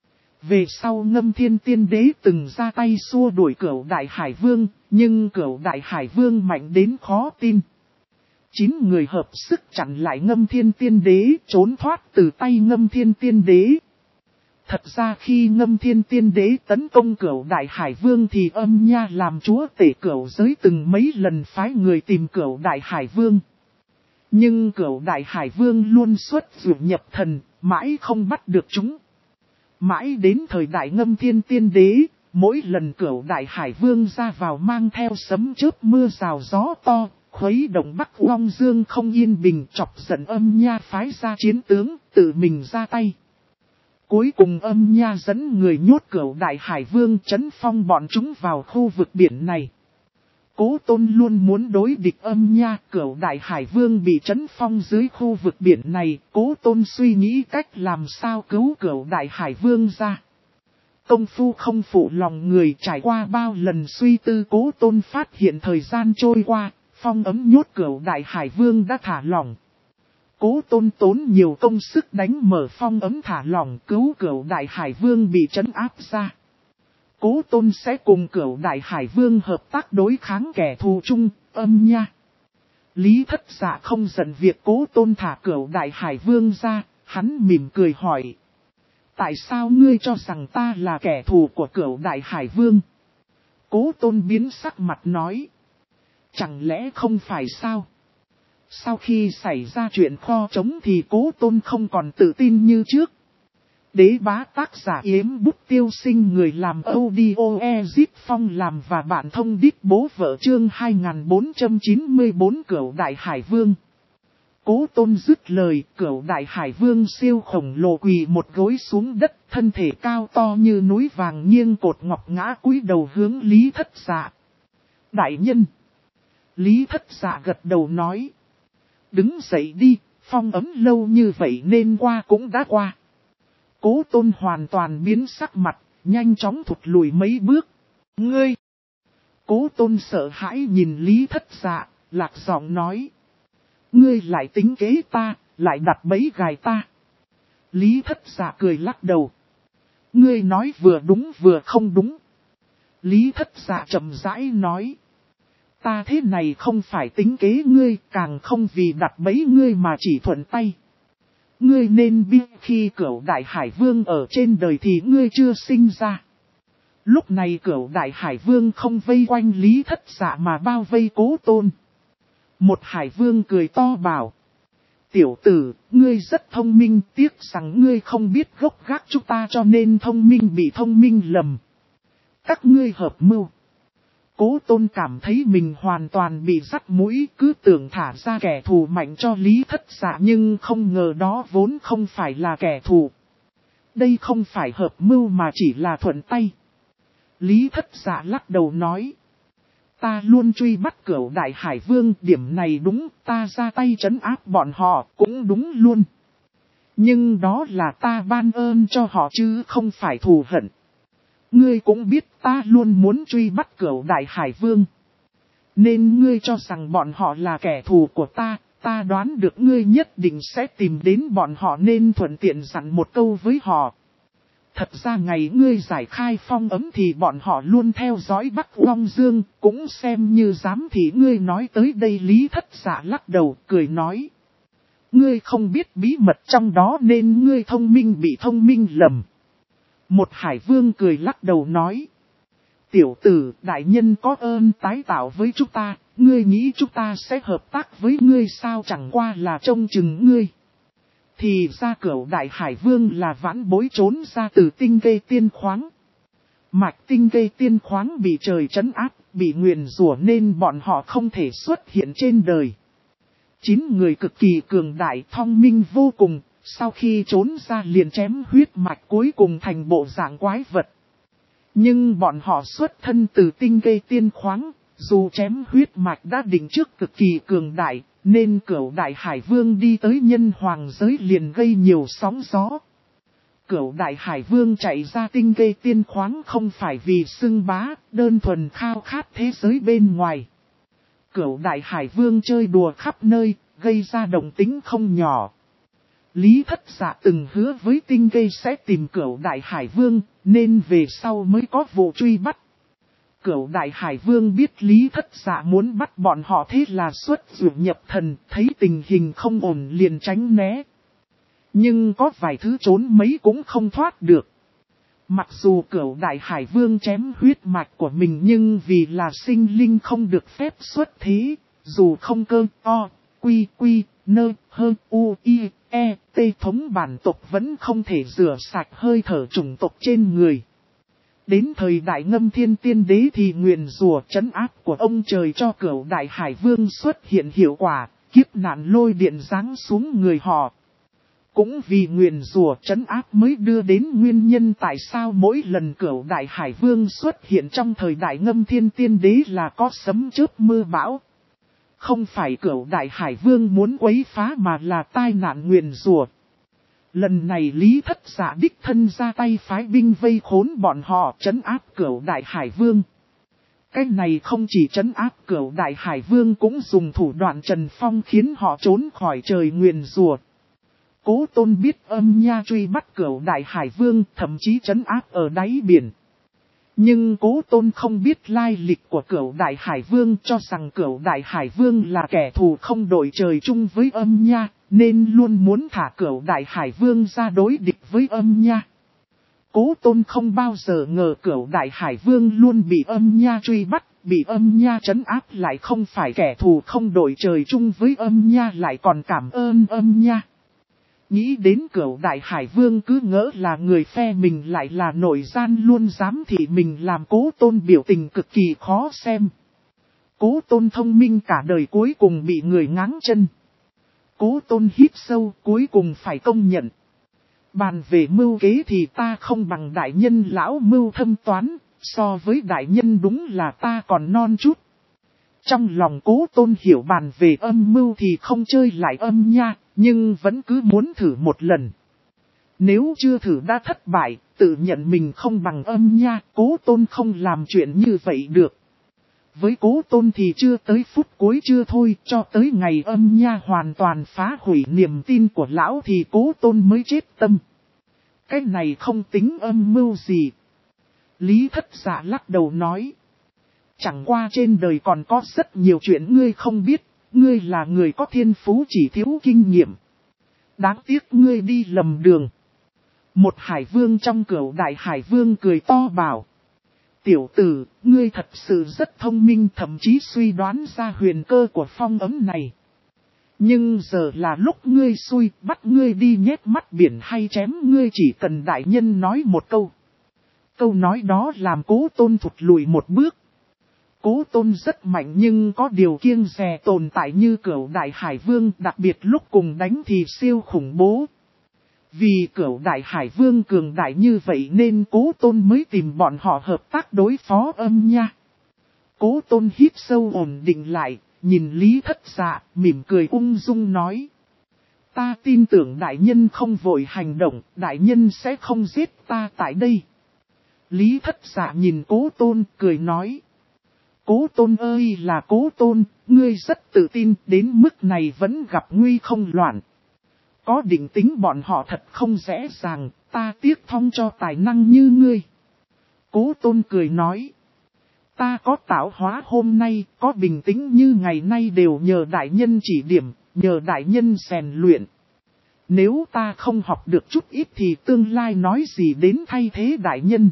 Về sau Ngâm Thiên Tiên Đế từng ra tay xua đuổi Cửu Đại Hải Vương, nhưng Cửu Đại Hải Vương mạnh đến khó tin. 9 người hợp sức chặn lại Ngâm Thiên Tiên Đế, trốn thoát từ tay Ngâm Thiên Tiên Đế. Thật ra khi Ngâm Thiên Tiên Đế tấn công Cửu Đại Hải Vương thì Âm Nha làm chúa tể cửu giới từng mấy lần phái người tìm Cửu Đại Hải Vương. Nhưng Cửu Đại Hải Vương luôn xuất dụ nhập thần, mãi không bắt được chúng. Mãi đến thời đại Ngâm Thiên Tiên Đế, mỗi lần Cửu Đại Hải Vương ra vào mang theo sấm chớp mưa rào gió to, khuấy động Bắc Long Dương không yên bình, chọc giận Âm Nha phái ra chiến tướng, tự mình ra tay. Cuối cùng Âm Nha dẫn người nhốt Cửu Đại Hải Vương trấn phong bọn chúng vào khu vực biển này. Cố Tôn luôn muốn đối địch Âm Nha, Cửu Đại Hải Vương bị trấn phong dưới khu vực biển này, Cố Tôn suy nghĩ cách làm sao cứu Cửu Đại Hải Vương ra. Công phu không phụ lòng người, trải qua bao lần suy tư, Cố Tôn phát hiện thời gian trôi qua, phong ấm nhốt Cửu Đại Hải Vương đã thả lỏng. Cố Tôn tốn nhiều công sức đánh mở phong ấm thả lỏng, cứu Cửu Đại Hải Vương bị trấn áp ra. Cố Tôn sẽ cùng Cửu Đại Hải Vương hợp tác đối kháng kẻ thù chung, Âm Nha. Lý Thất Dạ không giận việc Cố Tôn thả Cửu Đại Hải Vương ra, hắn mỉm cười hỏi. Tại sao ngươi cho rằng ta là kẻ thù của Cửu Đại Hải Vương? Cố Tôn biến sắc mặt nói. Chẳng lẽ không phải sao? Sau khi xảy ra chuyện kho trống thì Cố Tôn không còn tự tin như trước. Đế bá tác giả Yếm Bút Tiêu Sinh, người làm audio Ezit Phong làm và bạn thông đít bố vợ, chương 2494 Cửu Đại Hải Vương. Cố Tôn dứt lời, Cửu Đại Hải Vương siêu khổng lồ quỳ một gối xuống đất, thân thể cao to như núi vàng nghiêng cột ngọc ngã cúi đầu hướng Lý Thất Dạ. Đại nhân! Lý Thất Dạ gật đầu nói. Đứng dậy đi, phong ấm lâu như vậy nên qua cũng đã qua. Cố Tôn hoàn toàn biến sắc mặt, nhanh chóng thụt lùi mấy bước. Ngươi! Cố Tôn sợ hãi nhìn Lý Thất Dạ, lạc giọng nói. Ngươi lại tính kế ta, lại đặt bẫy gài ta. Lý Thất Dạ cười lắc đầu. Ngươi nói vừa đúng vừa không đúng. Lý Thất Dạ chậm rãi nói. Ta thế này không phải tính kế ngươi, càng không vì đặt bẫy ngươi mà chỉ thuận tay. Ngươi nên biết khi Cửu Đại Hải Vương ở trên đời thì ngươi chưa sinh ra. Lúc này Cửu Đại Hải Vương không vây quanh Lý Thất Dạ mà bao vây Cố Tôn. Một Hải Vương cười to bảo. Tiểu tử, ngươi rất thông minh, tiếc rằng ngươi không biết gốc gác chúng ta cho nên thông minh bị thông minh lầm. Các ngươi hợp mưu. Cố Tôn cảm thấy mình hoàn toàn bị dắt mũi, cứ tưởng thả ra kẻ thù mạnh cho Lý Thất Dạ, nhưng không ngờ đó vốn không phải là kẻ thù. Đây không phải hợp mưu mà chỉ là thuận tay. Lý Thất Dạ lắc đầu nói. Ta luôn truy bắt Cửu Đại Hải Vương, điểm này đúng, ta ra tay trấn áp bọn họ cũng đúng luôn. Nhưng đó là ta ban ơn cho họ chứ không phải thù hận. Ngươi cũng biết ta luôn muốn truy bắt Cửu Đại Hải Vương. Nên ngươi cho rằng bọn họ là kẻ thù của ta đoán được ngươi nhất định sẽ tìm đến bọn họ nên thuận tiện dặn một câu với họ. Thật ra ngày ngươi giải khai phong ấm thì bọn họ luôn theo dõi Bắc Long Dương, cũng xem như dám thì ngươi nói tới đây. Lý Thất Dạ lắc đầu cười nói. Ngươi không biết bí mật trong đó nên ngươi thông minh bị thông minh lầm. Một Hải Vương cười lắc đầu nói. Tiểu tử, đại nhân có ơn tái tạo với chúng ta, ngươi nghĩ chúng ta sẽ hợp tác với ngươi sao? Chẳng qua là trông chừng ngươi. Thì ra Cửu Đại Hải Vương là vãn bối trốn ra từ Tinh Gây Tiên Khoáng. Mạch Tinh Gây Tiên Khoáng bị trời trấn áp, bị nguyền rủa nên bọn họ không thể xuất hiện trên đời. 9 người cực kỳ cường đại, thông minh vô cùng, sau khi trốn ra liền chém huyết mạch cuối cùng thành bộ dạng quái vật. Nhưng bọn họ xuất thân từ Tinh Gây Tiên Khoáng, dù chém huyết mạch đã định trước cực kỳ cường đại, nên Cửu Đại Hải Vương đi tới nhân hoàng giới liền gây nhiều sóng gió. Cửu Đại Hải Vương chạy ra Tinh Gây Tiên Khoáng không phải vì xưng bá, đơn thuần khao khát thế giới bên ngoài. Cửu Đại Hải Vương chơi đùa khắp nơi, gây ra động tính không nhỏ. Lý Thất Dạ từng hứa với Tinh Gây sẽ tìm Cửu Đại Hải Vương, nên về sau mới có vụ truy bắt. Cửu Đại Hải Vương biết Lý Thất Dạ muốn bắt bọn họ, thế là xuất dụ nhập thần, thấy tình hình không ổn liền tránh né. Nhưng có vài thứ trốn mấy cũng không thoát được. Mặc dù Cửu Đại Hải Vương chém huyết mạch của mình nhưng vì là sinh linh không được phép xuất thế, dù không cơ o, quy quy, nơ, hơ, u, i, e, t thống bản tộc vẫn không thể rửa sạch hơi thở chủng tộc trên người. Đến thời Đại Ngâm Thiên Tiên Đế thì nguyền rủa trấn áp của ông trời cho Cửu Đại Hải Vương xuất hiện hiệu quả, kiếp nạn lôi điện giáng xuống người họ. Cũng vì nguyền rủa trấn áp mới đưa đến nguyên nhân tại sao mỗi lần Cửu Đại Hải Vương xuất hiện trong thời Đại Ngâm Thiên Tiên Đế là có sấm chớp mưa bão. Không phải Cửu Đại Hải Vương muốn quấy phá mà là tai nạn nguyền rủa. Lần này Lý Thất Dạ đích thân ra tay phái binh vây khốn bọn họ, trấn áp Cửu Đại Hải Vương. Cái này không chỉ trấn áp Cửu Đại Hải Vương cũng dùng thủ đoạn Trần Phong khiến họ trốn khỏi trời nguyền rủa. Cố Tôn biết Âm Nha truy bắt Cửu Đại Hải Vương, thậm chí trấn áp ở đáy biển. Nhưng Cố Tôn không biết lai lịch của Cửu Đại Hải Vương, cho rằng Cửu Đại Hải Vương là kẻ thù không đội trời chung với Âm Nha, nên luôn muốn thả Cửu Đại Hải Vương ra đối địch với Âm Nha. Cố Tôn không bao giờ ngờ Cửu Đại Hải Vương luôn bị Âm Nha truy bắt, bị Âm Nha trấn áp, lại không phải kẻ thù không đội trời chung với Âm Nha, lại còn cảm ơn Âm Nha. Nghĩ đến Cửu Đại Hải Vương cứ ngỡ là người phe mình lại là nội gian luôn dám thị mình, làm Cố Tôn biểu tình cực kỳ khó xem. Cố Tôn thông minh cả đời cuối cùng bị người ngáng chân. Cố Tôn hít sâu, cuối cùng phải công nhận. Bàn về mưu kế thì ta không bằng đại nhân lão mưu thâm toán, so với đại nhân đúng là ta còn non chút. Trong lòng Cố Tôn hiểu bàn về âm mưu thì không chơi lại Âm Nha, nhưng vẫn cứ muốn thử một lần. Nếu chưa thử đã thất bại, tự nhận mình không bằng Âm Nha, Cố Tôn không làm chuyện như vậy được. Với Cố Tôn thì chưa tới phút cuối chưa thôi, cho tới ngày Âm Nha hoàn toàn phá hủy niềm tin của lão thì Cố Tôn mới chết tâm. Cái này không tính âm mưu gì. Lý Thất Dạ lắc đầu nói. Chẳng qua trên đời còn có rất nhiều chuyện ngươi không biết, ngươi là người có thiên phú chỉ thiếu kinh nghiệm. Đáng tiếc ngươi đi lầm đường. Một hải vương trong Cửu Đại Hải Vương cười to bảo. Tiểu tử, ngươi thật sự rất thông minh, thậm chí suy đoán ra huyền cơ của phong ấm này. Nhưng giờ là lúc ngươi xui, bắt ngươi đi nhét mắt biển hay chém ngươi, chỉ cần đại nhân nói một câu. Câu nói đó làm Cố Tôn thụt lùi một bước. Cố Tôn rất mạnh nhưng có điều kiêng dè tồn tại như Cửu Đại Hải Vương, đặc biệt lúc cùng đánh thì siêu khủng bố. Vì Cửu Đại Hải Vương cường đại như vậy nên Cố Tôn mới tìm bọn họ hợp tác đối phó Âm Nha. Cố Tôn hít sâu ổn định lại, nhìn Lý Thất Dạ, mỉm cười ung dung nói. Ta tin tưởng đại nhân không vội hành động, đại nhân sẽ không giết ta tại đây. Lý Thất Dạ nhìn Cố Tôn, cười nói. Cố Tôn ơi là Cố Tôn, ngươi rất tự tin, đến mức này vẫn gặp nguy không loạn. Có định tính bọn họ thật không dễ dàng, ta tiếc thong cho tài năng như ngươi. Cố Tôn cười nói. Ta có tạo hóa hôm nay, có bình tĩnh như ngày nay đều nhờ đại nhân chỉ điểm, nhờ đại nhân rèn luyện. Nếu ta không học được chút ít thì tương lai nói gì đến thay thế đại nhân.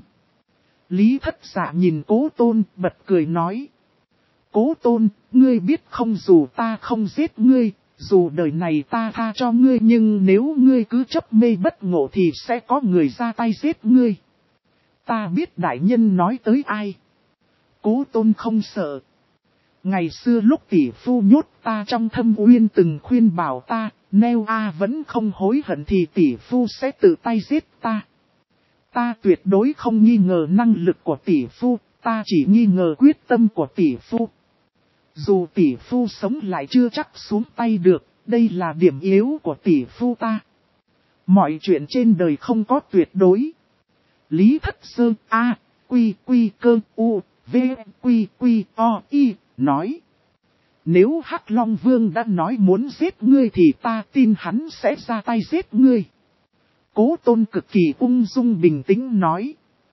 Lý Thất Dạ nhìn Cố Tôn, bật cười nói. Cố Tôn, ngươi biết không, dù ta không giết ngươi, dù đời này ta tha cho ngươi, nhưng nếu ngươi cứ chấp mê bất ngộ thì sẽ có người ra tay giết ngươi. Ta biết đại nhân nói tới ai. Cố Tôn không sợ. Ngày xưa lúc tỷ phu nhốt ta trong thâm uyên từng khuyên bảo ta, nếu vẫn không hối hận thì tỷ phu sẽ tự tay giết ta. Ta tuyệt đối không nghi ngờ năng lực của tỷ phu, ta chỉ nghi ngờ quyết tâm của tỷ phu. Dù tỷ phu sống lại chưa chắc xuống tay được, đây là điểm yếu của tỷ phu ta. Mọi chuyện trên đời không có tuyệt đối. Lý Thất Sơ A, Quy Quy Cơ U, V Quy Quy O I nói. Nếu Hắc Long Vương đã nói muốn giết ngươi thì ta tin hắn sẽ ra tay giết ngươi. Cố Tôn cực kỳ ung dung bình tĩnh nói.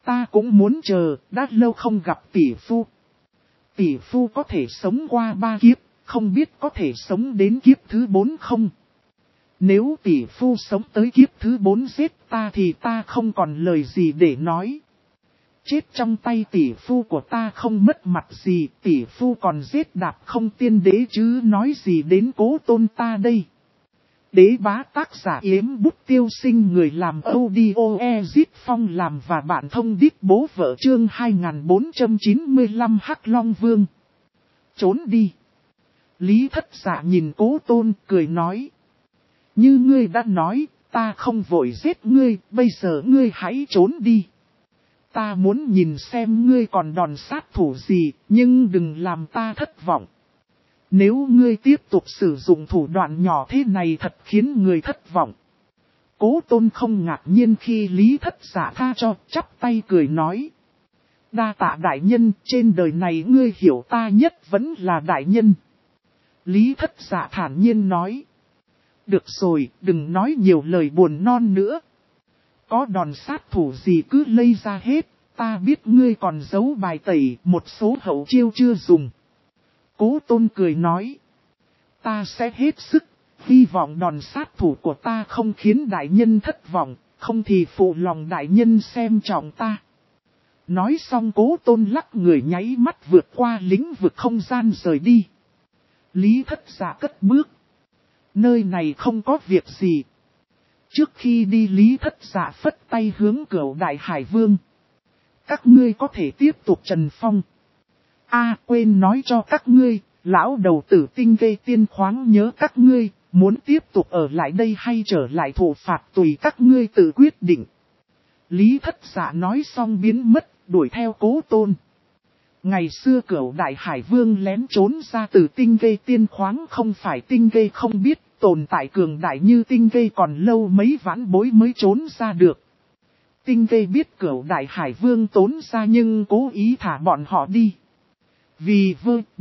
Ta cũng muốn chờ, đã lâu không gặp tỷ phu. Tỷ phu có thể sống qua 3 kiếp, không biết có thể sống đến kiếp thứ 4 không? Nếu tỷ phu sống tới kiếp thứ 4 giết ta thì ta không còn lời gì để nói. Chết trong tay tỷ phu của ta không mất mặt gì, tỷ phu còn giết đạp không tiên đế chứ nói gì đến Cố Tôn ta đây. Đế bá tác giả Yếm Bút Tiêu Sinh, người làm audio Ezit Phong làm và bạn thông điệp bố vợ chương 2495 Hắc Long Vương. Trốn đi. Lý Thất Dạ nhìn Cố Tôn cười nói. Như ngươi đã nói, ta không vội giết ngươi, bây giờ ngươi hãy trốn đi. Ta muốn nhìn xem ngươi còn đòn sát thủ gì, nhưng đừng làm ta thất vọng. Nếu ngươi tiếp tục sử dụng thủ đoạn nhỏ thế này thật khiến người thất vọng. Cố Tôn không ngạc nhiên khi Lý Thất Dạ tha cho, chắp tay cười nói. Đa tạ đại nhân, trên đời này ngươi hiểu ta nhất vẫn là đại nhân. Lý Thất Dạ thản nhiên nói. Được rồi, đừng nói nhiều lời buồn non nữa. Có đòn sát thủ gì cứ lây ra hết, ta biết ngươi còn giấu bài tẩy, một số hậu chiêu chưa dùng. Cố Tôn cười nói. Ta sẽ hết sức, hy vọng đòn sát thủ của ta không khiến đại nhân thất vọng, không thì phụ lòng đại nhân xem trọng ta. Nói xong Cố Tôn lắc người nháy mắt vượt qua lĩnh vực không gian rời đi. Lý Thất Dạ cất bước. Nơi này không có việc gì. Trước khi đi Lý Thất Dạ phất tay hướng Cửu Đại Hải Vương. Các ngươi có thể tiếp tục trần phong. Quên nói cho các ngươi, lão đầu tử Tinh Vê Tiên Khoáng nhớ các ngươi, muốn tiếp tục ở lại đây hay trở lại thụ phạt tùy các ngươi tự quyết định. Lý Thất Dạ nói xong biến mất, đuổi theo Cố Tôn. Ngày xưa Cửu Đại Hải Vương lén trốn ra từ Tinh Vê Tiên Khoáng, không phải Tinh Vê không biết, tồn tại cường đại như Tinh Vê còn lâu mấy vãn bối mới trốn ra được. Tinh Vê biết Cửu Đại Hải Vương trốn ra nhưng cố ý thả bọn họ đi. Vì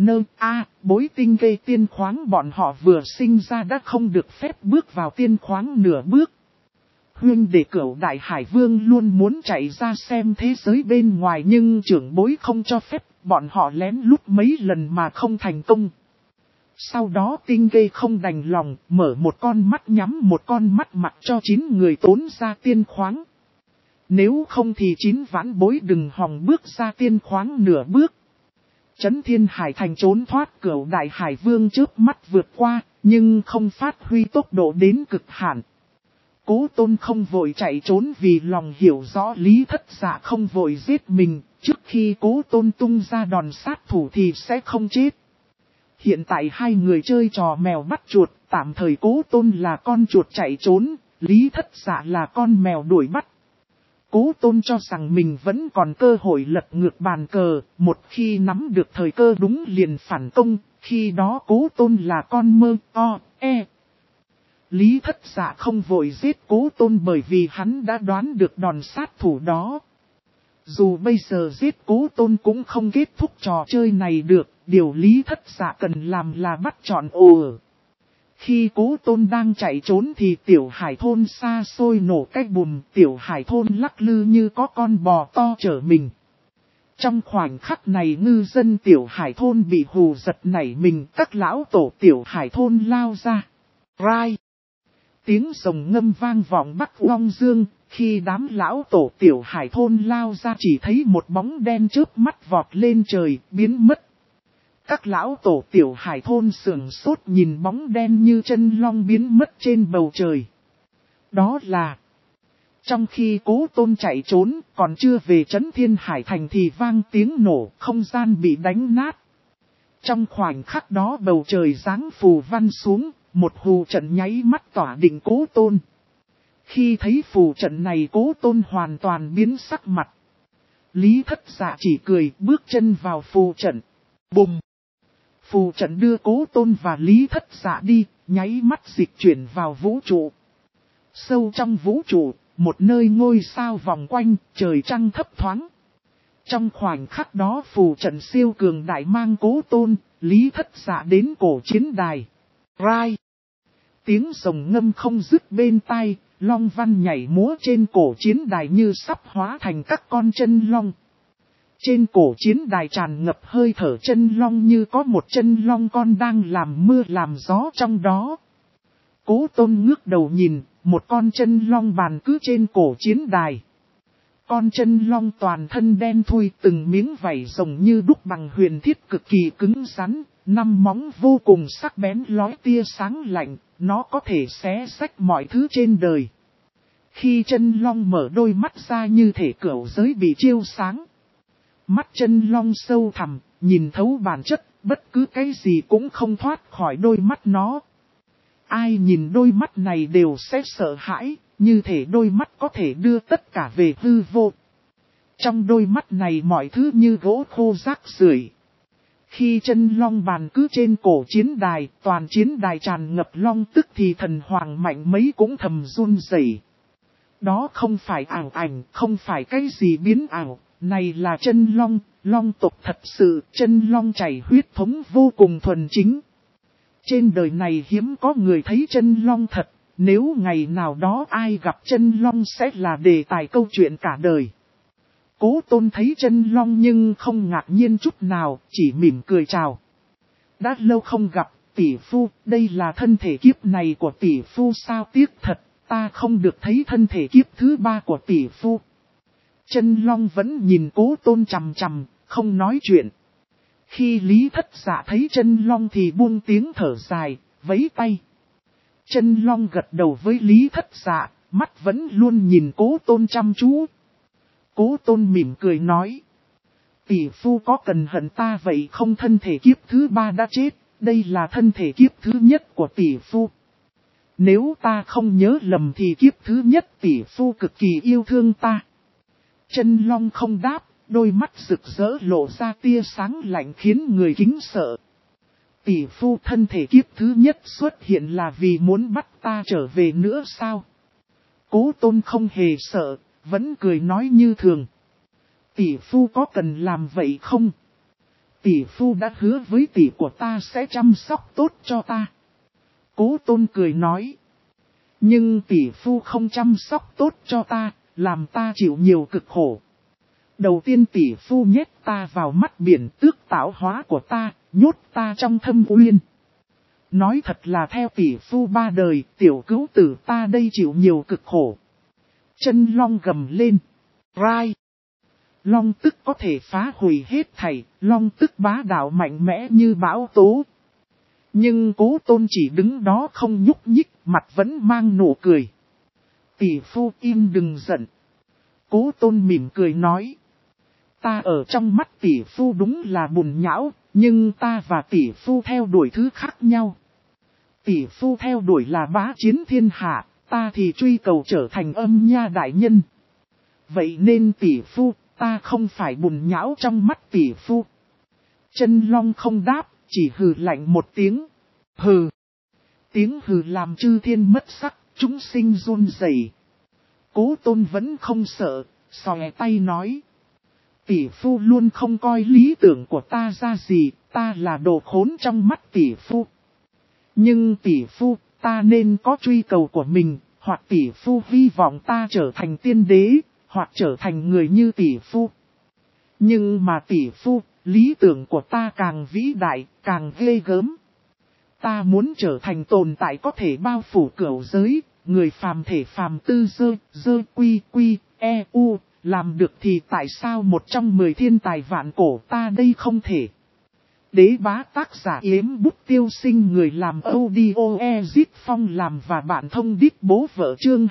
bối Tinh Vê Tiên Khoáng bọn họ vừa sinh ra đã không được phép bước vào tiên khoáng nửa bước. Huynh đệ Cửu Đại Hải Vương luôn muốn chạy ra xem thế giới bên ngoài nhưng trưởng bối không cho phép, bọn họ lén lút mấy lần mà không thành công. Sau đó Tinh Vê không đành lòng, mở một con mắt nhắm một con mắt mặc cho 9 người trốn ra tiên khoáng. Nếu không thì 9 vãn bối đừng hòng bước ra tiên khoáng nửa bước. Chấn Thiên Hải Thành trốn thoát Cửu Đại Hải Vương trước mắt vượt qua, nhưng không phát huy tốc độ đến cực hạn. Cố Tôn không vội chạy trốn vì lòng hiểu rõ Lý Thất Dạ không vội giết mình, trước khi Cố Tôn tung ra đòn sát thủ thì sẽ không chết. Hiện tại hai người chơi trò mèo bắt chuột, tạm thời Cố Tôn là con chuột chạy trốn, Lý Thất Dạ là con mèo đuổi bắt. Cố Tôn cho rằng mình vẫn còn cơ hội lật ngược bàn cờ, một khi nắm được thời cơ đúng liền phản công, khi đó Cố Tôn là con Lý Thất Dạ không vội giết Cố Tôn bởi vì hắn đã đoán được đòn sát thủ đó. Dù bây giờ giết Cố Tôn cũng không kết thúc trò chơi này được, điều Lý Thất Dạ cần làm là bắt chọn ồ. Khi Cố Tôn đang chạy trốn thì Tiểu Hải Thôn xa xôi nổ cái bùm, Tiểu Hải Thôn lắc lư như có con bò to chở mình. Trong khoảnh khắc này ngư dân Tiểu Hải Thôn bị hù giật nảy mình, các lão tổ Tiểu Hải Thôn lao ra. Rai! Tiếng rồng ngâm vang vọng Bắc Long Dương, khi đám lão tổ Tiểu Hải Thôn lao ra chỉ thấy một bóng đen chớp mắt vọt lên trời, biến mất. Các lão tổ Tiểu Hải Thôn sửng sốt nhìn bóng đen như chân long biến mất trên bầu trời. Đó là... Trong khi Cố Tôn chạy trốn, còn chưa về Chấn Thiên Hải Thành thì vang tiếng nổ, không gian bị đánh nát. Trong khoảnh khắc đó bầu trời giáng phù văn xuống, một phù trận nháy mắt tỏa định Cố Tôn. Khi thấy phù trận này Cố Tôn hoàn toàn biến sắc mặt. Lý Thất Dạ chỉ cười bước chân vào phù trận. Bùm! Phù trận đưa Cố Tôn và Lý Thất Dạ đi, nháy mắt dịch chuyển vào vũ trụ. Sâu trong vũ trụ, một nơi ngôi sao vòng quanh, trời trăng thấp thoáng. Trong khoảnh khắc đó phù trận siêu cường đại mang Cố Tôn, Lý Thất Dạ đến cổ chiến đài. Rai! Tiếng rồng ngâm không dứt bên tai, long văn nhảy múa trên cổ chiến đài như sắp hóa thành các con chân long. Trên cổ chiến đài tràn ngập hơi thở chân long như có một chân long con đang làm mưa làm gió trong đó. Cố Tôn ngước đầu nhìn, một con chân long bàn cứ trên cổ chiến đài. Con chân long toàn thân đen thui, từng miếng vảy rồng như đúc bằng huyền thiết cực kỳ cứng rắn, năm móng vô cùng sắc bén lóe tia sáng lạnh, nó có thể xé xách mọi thứ trên đời. Khi chân long mở đôi mắt ra như thể cửu giới bị chiếu sáng. Mắt chân long sâu thẳm, nhìn thấu bản chất, bất cứ cái gì cũng không thoát khỏi đôi mắt nó. Ai nhìn đôi mắt này đều sẽ sợ hãi, như thể đôi mắt có thể đưa tất cả về hư vô. Trong đôi mắt này mọi thứ như gỗ khô rác rưởi. Khi chân long bàn cứ trên cổ chiến đài, toàn chiến đài tràn ngập long tức thì thần hoàng mạnh mấy cũng thầm run rẩy. Đó không phải ảo ảnh, không phải cái gì biến ảo, này là chân long, long tộc thật sự, chân long chảy huyết thống vô cùng thuần chính. Trên đời này hiếm có người thấy chân long thật, nếu ngày nào đó ai gặp chân long sẽ là đề tài câu chuyện cả đời. Cố Tôn thấy chân long nhưng không ngạc nhiên chút nào, chỉ mỉm cười chào. Đã lâu không gặp, tỷ phu, đây là thân thể kiếp này của tỷ phu sao tiếc thật, ta không được thấy thân thể kiếp thứ 3 của tỷ phu. Chân long vẫn nhìn Cố Tôn chằm chằm, không nói chuyện. Khi Lý Thất Dạ thấy chân long thì buông tiếng thở dài, vẫy tay. Chân long gật đầu với Lý Thất Dạ, mắt vẫn luôn nhìn Cố Tôn chăm chú. Cố Tôn mỉm cười nói. Tỷ phu có cần hận ta vậy không, thân thể kiếp thứ 3 đã chết, đây là thân thể kiếp thứ nhất của tỷ phu. Nếu ta không nhớ lầm thì kiếp thứ nhất tỷ phu cực kỳ yêu thương ta. Chân long không đáp, đôi mắt rực rỡ lộ ra tia sáng lạnh khiến người kính sợ. Tỷ phu, thân thể kiếp thứ nhất xuất hiện là vì muốn bắt ta trở về nữa sao? Cố Tôn không hề sợ, vẫn cười nói như thường. Tỷ phu có cần làm vậy không? Tỷ phu đã hứa với tỷ của ta sẽ chăm sóc tốt cho ta. Cố Tôn cười nói. Nhưng tỷ phu không chăm sóc tốt cho ta, làm ta chịu nhiều cực khổ. Đầu tiên tỷ phu nhét ta vào mắt biển tước tạo hóa của ta, nhốt ta trong thâm uyên. Nói thật là theo tỷ phu 3 đời, tiểu cứu tử ta đây chịu nhiều cực khổ. Chân long gầm lên. Rai. Long tức có thể phá hủy hết thảy, long tức bá đạo mạnh mẽ như bão tố. Nhưng Cố Tôn chỉ đứng đó không nhúc nhích, mặt vẫn mang nụ cười. Tỷ phu im đừng giận. Cố Tôn mỉm cười nói. Ta ở trong mắt tỷ phu đúng là bùn nhão, nhưng ta và tỷ phu theo đuổi thứ khác nhau. Tỷ phu theo đuổi là bá chiến thiên hạ, ta thì truy cầu trở thành âm nha đại nhân. Vậy nên tỷ phu, ta không phải bùn nhão trong mắt tỷ phu. Chân long không đáp, chỉ hừ lạnh một tiếng. Hừ. Tiếng hừ làm chư thiên mất sắc, chúng sinh run rẩy. Cố Tôn vẫn không sợ, xòe tay nói. Tỷ phu luôn không coi lý tưởng của ta ra gì, ta là đồ khốn trong mắt tỷ phu. Nhưng tỷ phu, ta nên có truy cầu của mình, hoặc tỷ phu hy vọng ta trở thành tiên đế, hoặc trở thành người như tỷ phu. Nhưng mà tỷ phu, lý tưởng của ta càng vĩ đại, càng ghê gớm. Ta muốn trở thành tồn tại có thể bao phủ cửu giới, người phàm thể phàm tư dơ quy quy, e u, làm được thì tại sao một trong 10 thiên tài vạn cổ ta đây không thể. Đế bá tác giả Yếm Bút Tiêu Sinh, người làm audio Ezit Phong làm và bạn thông đít bố vợ chương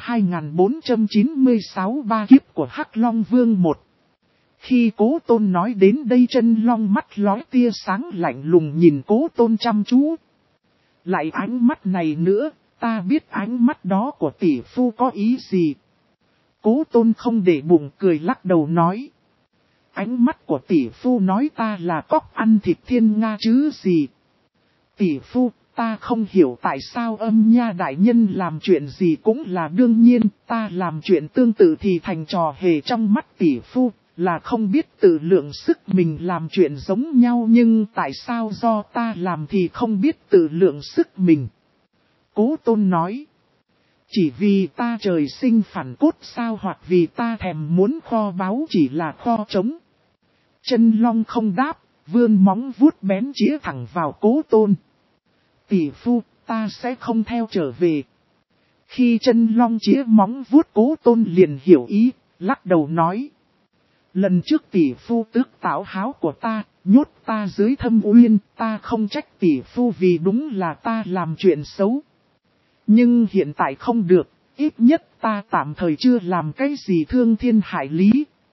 2496 ba kiếp của Hắc Long Vương 1. Khi Cố Tôn nói đến đây chân long mắt lóe tia sáng lạnh lùng nhìn Cố Tôn chăm chú. Lại ánh mắt này nữa, ta biết ánh mắt đó của tỷ phu có ý gì. Cố Tôn không để bụng cười lắc đầu nói. Ánh mắt của tỷ phu nói ta là cóc ăn thịt thiên nga chứ gì. Tỷ phu, ta không hiểu tại sao âm nha đại nhân làm chuyện gì cũng là đương nhiên, ta làm chuyện tương tự thì thành trò hề trong mắt tỷ phu, là không biết tự lượng sức mình làm chuyện giống nhau, nhưng tại sao do ta làm thì không biết tự lượng sức mình. Cố Tôn nói. Chỉ vì ta trời sinh phản cốt sao, hoặc vì ta thèm muốn kho báu chỉ là kho trống. Chân long không đáp, vươn móng vuốt bén chĩa thẳng vào Cố Tôn. Tỷ phu, ta sẽ không theo trở về. Khi chân long chĩa móng vuốt, Cố Tôn liền hiểu ý, lắc đầu nói. Lần trước tỷ phu tước tảo háo của ta, nhốt ta dưới thâm uyên, ta không trách tỷ phu vì đúng là ta làm chuyện xấu. Nhưng hiện tại không được, ít nhất ta tạm thời chưa làm cái gì thương thiên hại lý.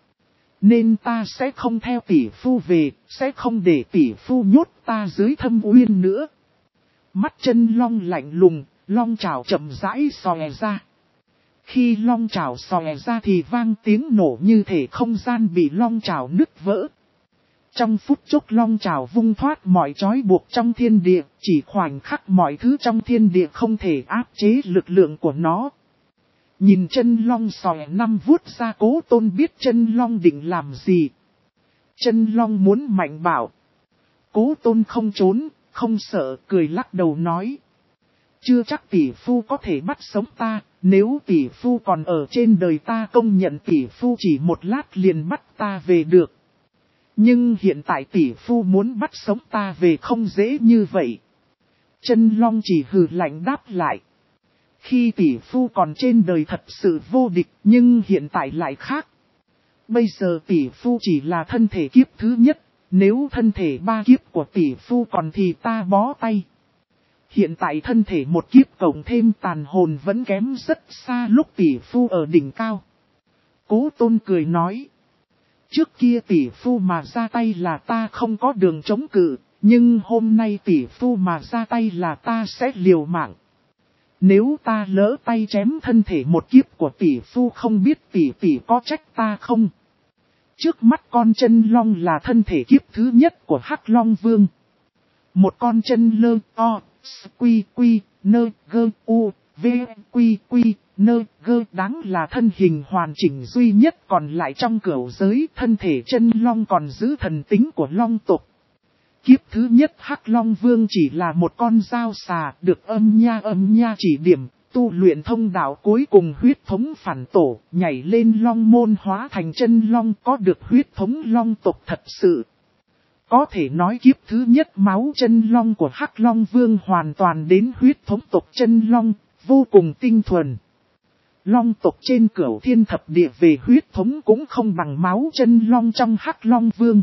Nên ta sẽ không theo tỷ phu về, sẽ không để tỷ phu nhốt ta dưới thâm uyên nữa. Mắt chân long lạnh lùng, long chảo chậm rãi xòe ra. Khi long chảo xòe ra thì vang tiếng nổ như thể không gian bị long chảo nứt vỡ. Trong phút chốc long chảo vung thoát mọi trói buộc trong thiên địa, chỉ khoảnh khắc mọi thứ trong thiên địa không thể áp chế lực lượng của nó. Nhìn chân long xòe năm vuốt ra, Cố Tôn biết chân long định làm gì. Chân long muốn mạnh bảo. Cố Tôn không trốn, không sợ, cười lắc đầu nói. Chưa chắc tỷ phu có thể bắt sống ta, nếu tỷ phu còn ở trên đời ta công nhận tỷ phu chỉ một lát liền bắt ta về được. Nhưng hiện tại tỷ phu muốn bắt sống ta về không dễ như vậy. Chân long chỉ hừ lạnh đáp lại. Khi tỷ phu còn trên đời thật sự vô địch, nhưng hiện tại lại khác. Bây giờ tỷ phu chỉ là thân thể kiếp thứ nhất, nếu thân thể 3 kiếp của tỷ phu còn thì ta bó tay. Hiện tại thân thể 1 kiếp cộng thêm tàn hồn vẫn kém rất xa lúc tỷ phu ở đỉnh cao. Cố Tôn cười nói. Trước kia tỷ phu mà ra tay là ta không có đường chống cự, nhưng hôm nay tỷ phu mà ra tay là ta sẽ liều mạng. Nếu ta lỡ tay chém thân thể 1 kiếp của tỷ phu, không biết tỷ có trách ta không? Trước mắt con chân long là thân thể kiếp thứ nhất của Hắc Long Vương. Một con chân lơ o, quy quy, nơ gơ u, v quy quy, nơ gơ đáng là thân hình hoàn chỉnh duy nhất còn lại trong cửu giới. Thân thể chân long còn giữ thần tính của long tộc. Kiếp thứ nhất Hắc Long Vương chỉ là một con dao xà, được âm nha chỉ điểm, tu luyện thông đạo cuối cùng huyết thống phản tổ, nhảy lên long môn hóa thành chân long, có được huyết thống long tộc thật sự. Có thể nói kiếp thứ nhất máu chân long của Hắc Long Vương hoàn toàn đến huyết thống tộc chân long, vô cùng tinh thuần. Long tộc trên cửu thiên thập địa về huyết thống cũng không bằng máu chân long trong Hắc Long Vương.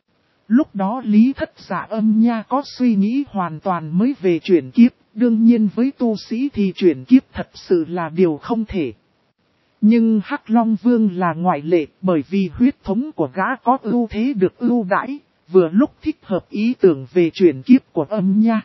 Lúc đó Lý Thất Dạ Âm Nha có suy nghĩ hoàn toàn mới về chuyển kiếp, đương nhiên với tu sĩ thì chuyển kiếp thật sự là điều không thể. Nhưng Hắc Long Vương là ngoại lệ, bởi vì huyết thống của gã có ưu thế được ưu đãi, vừa lúc thích hợp ý tưởng về chuyển kiếp của Âm Nha.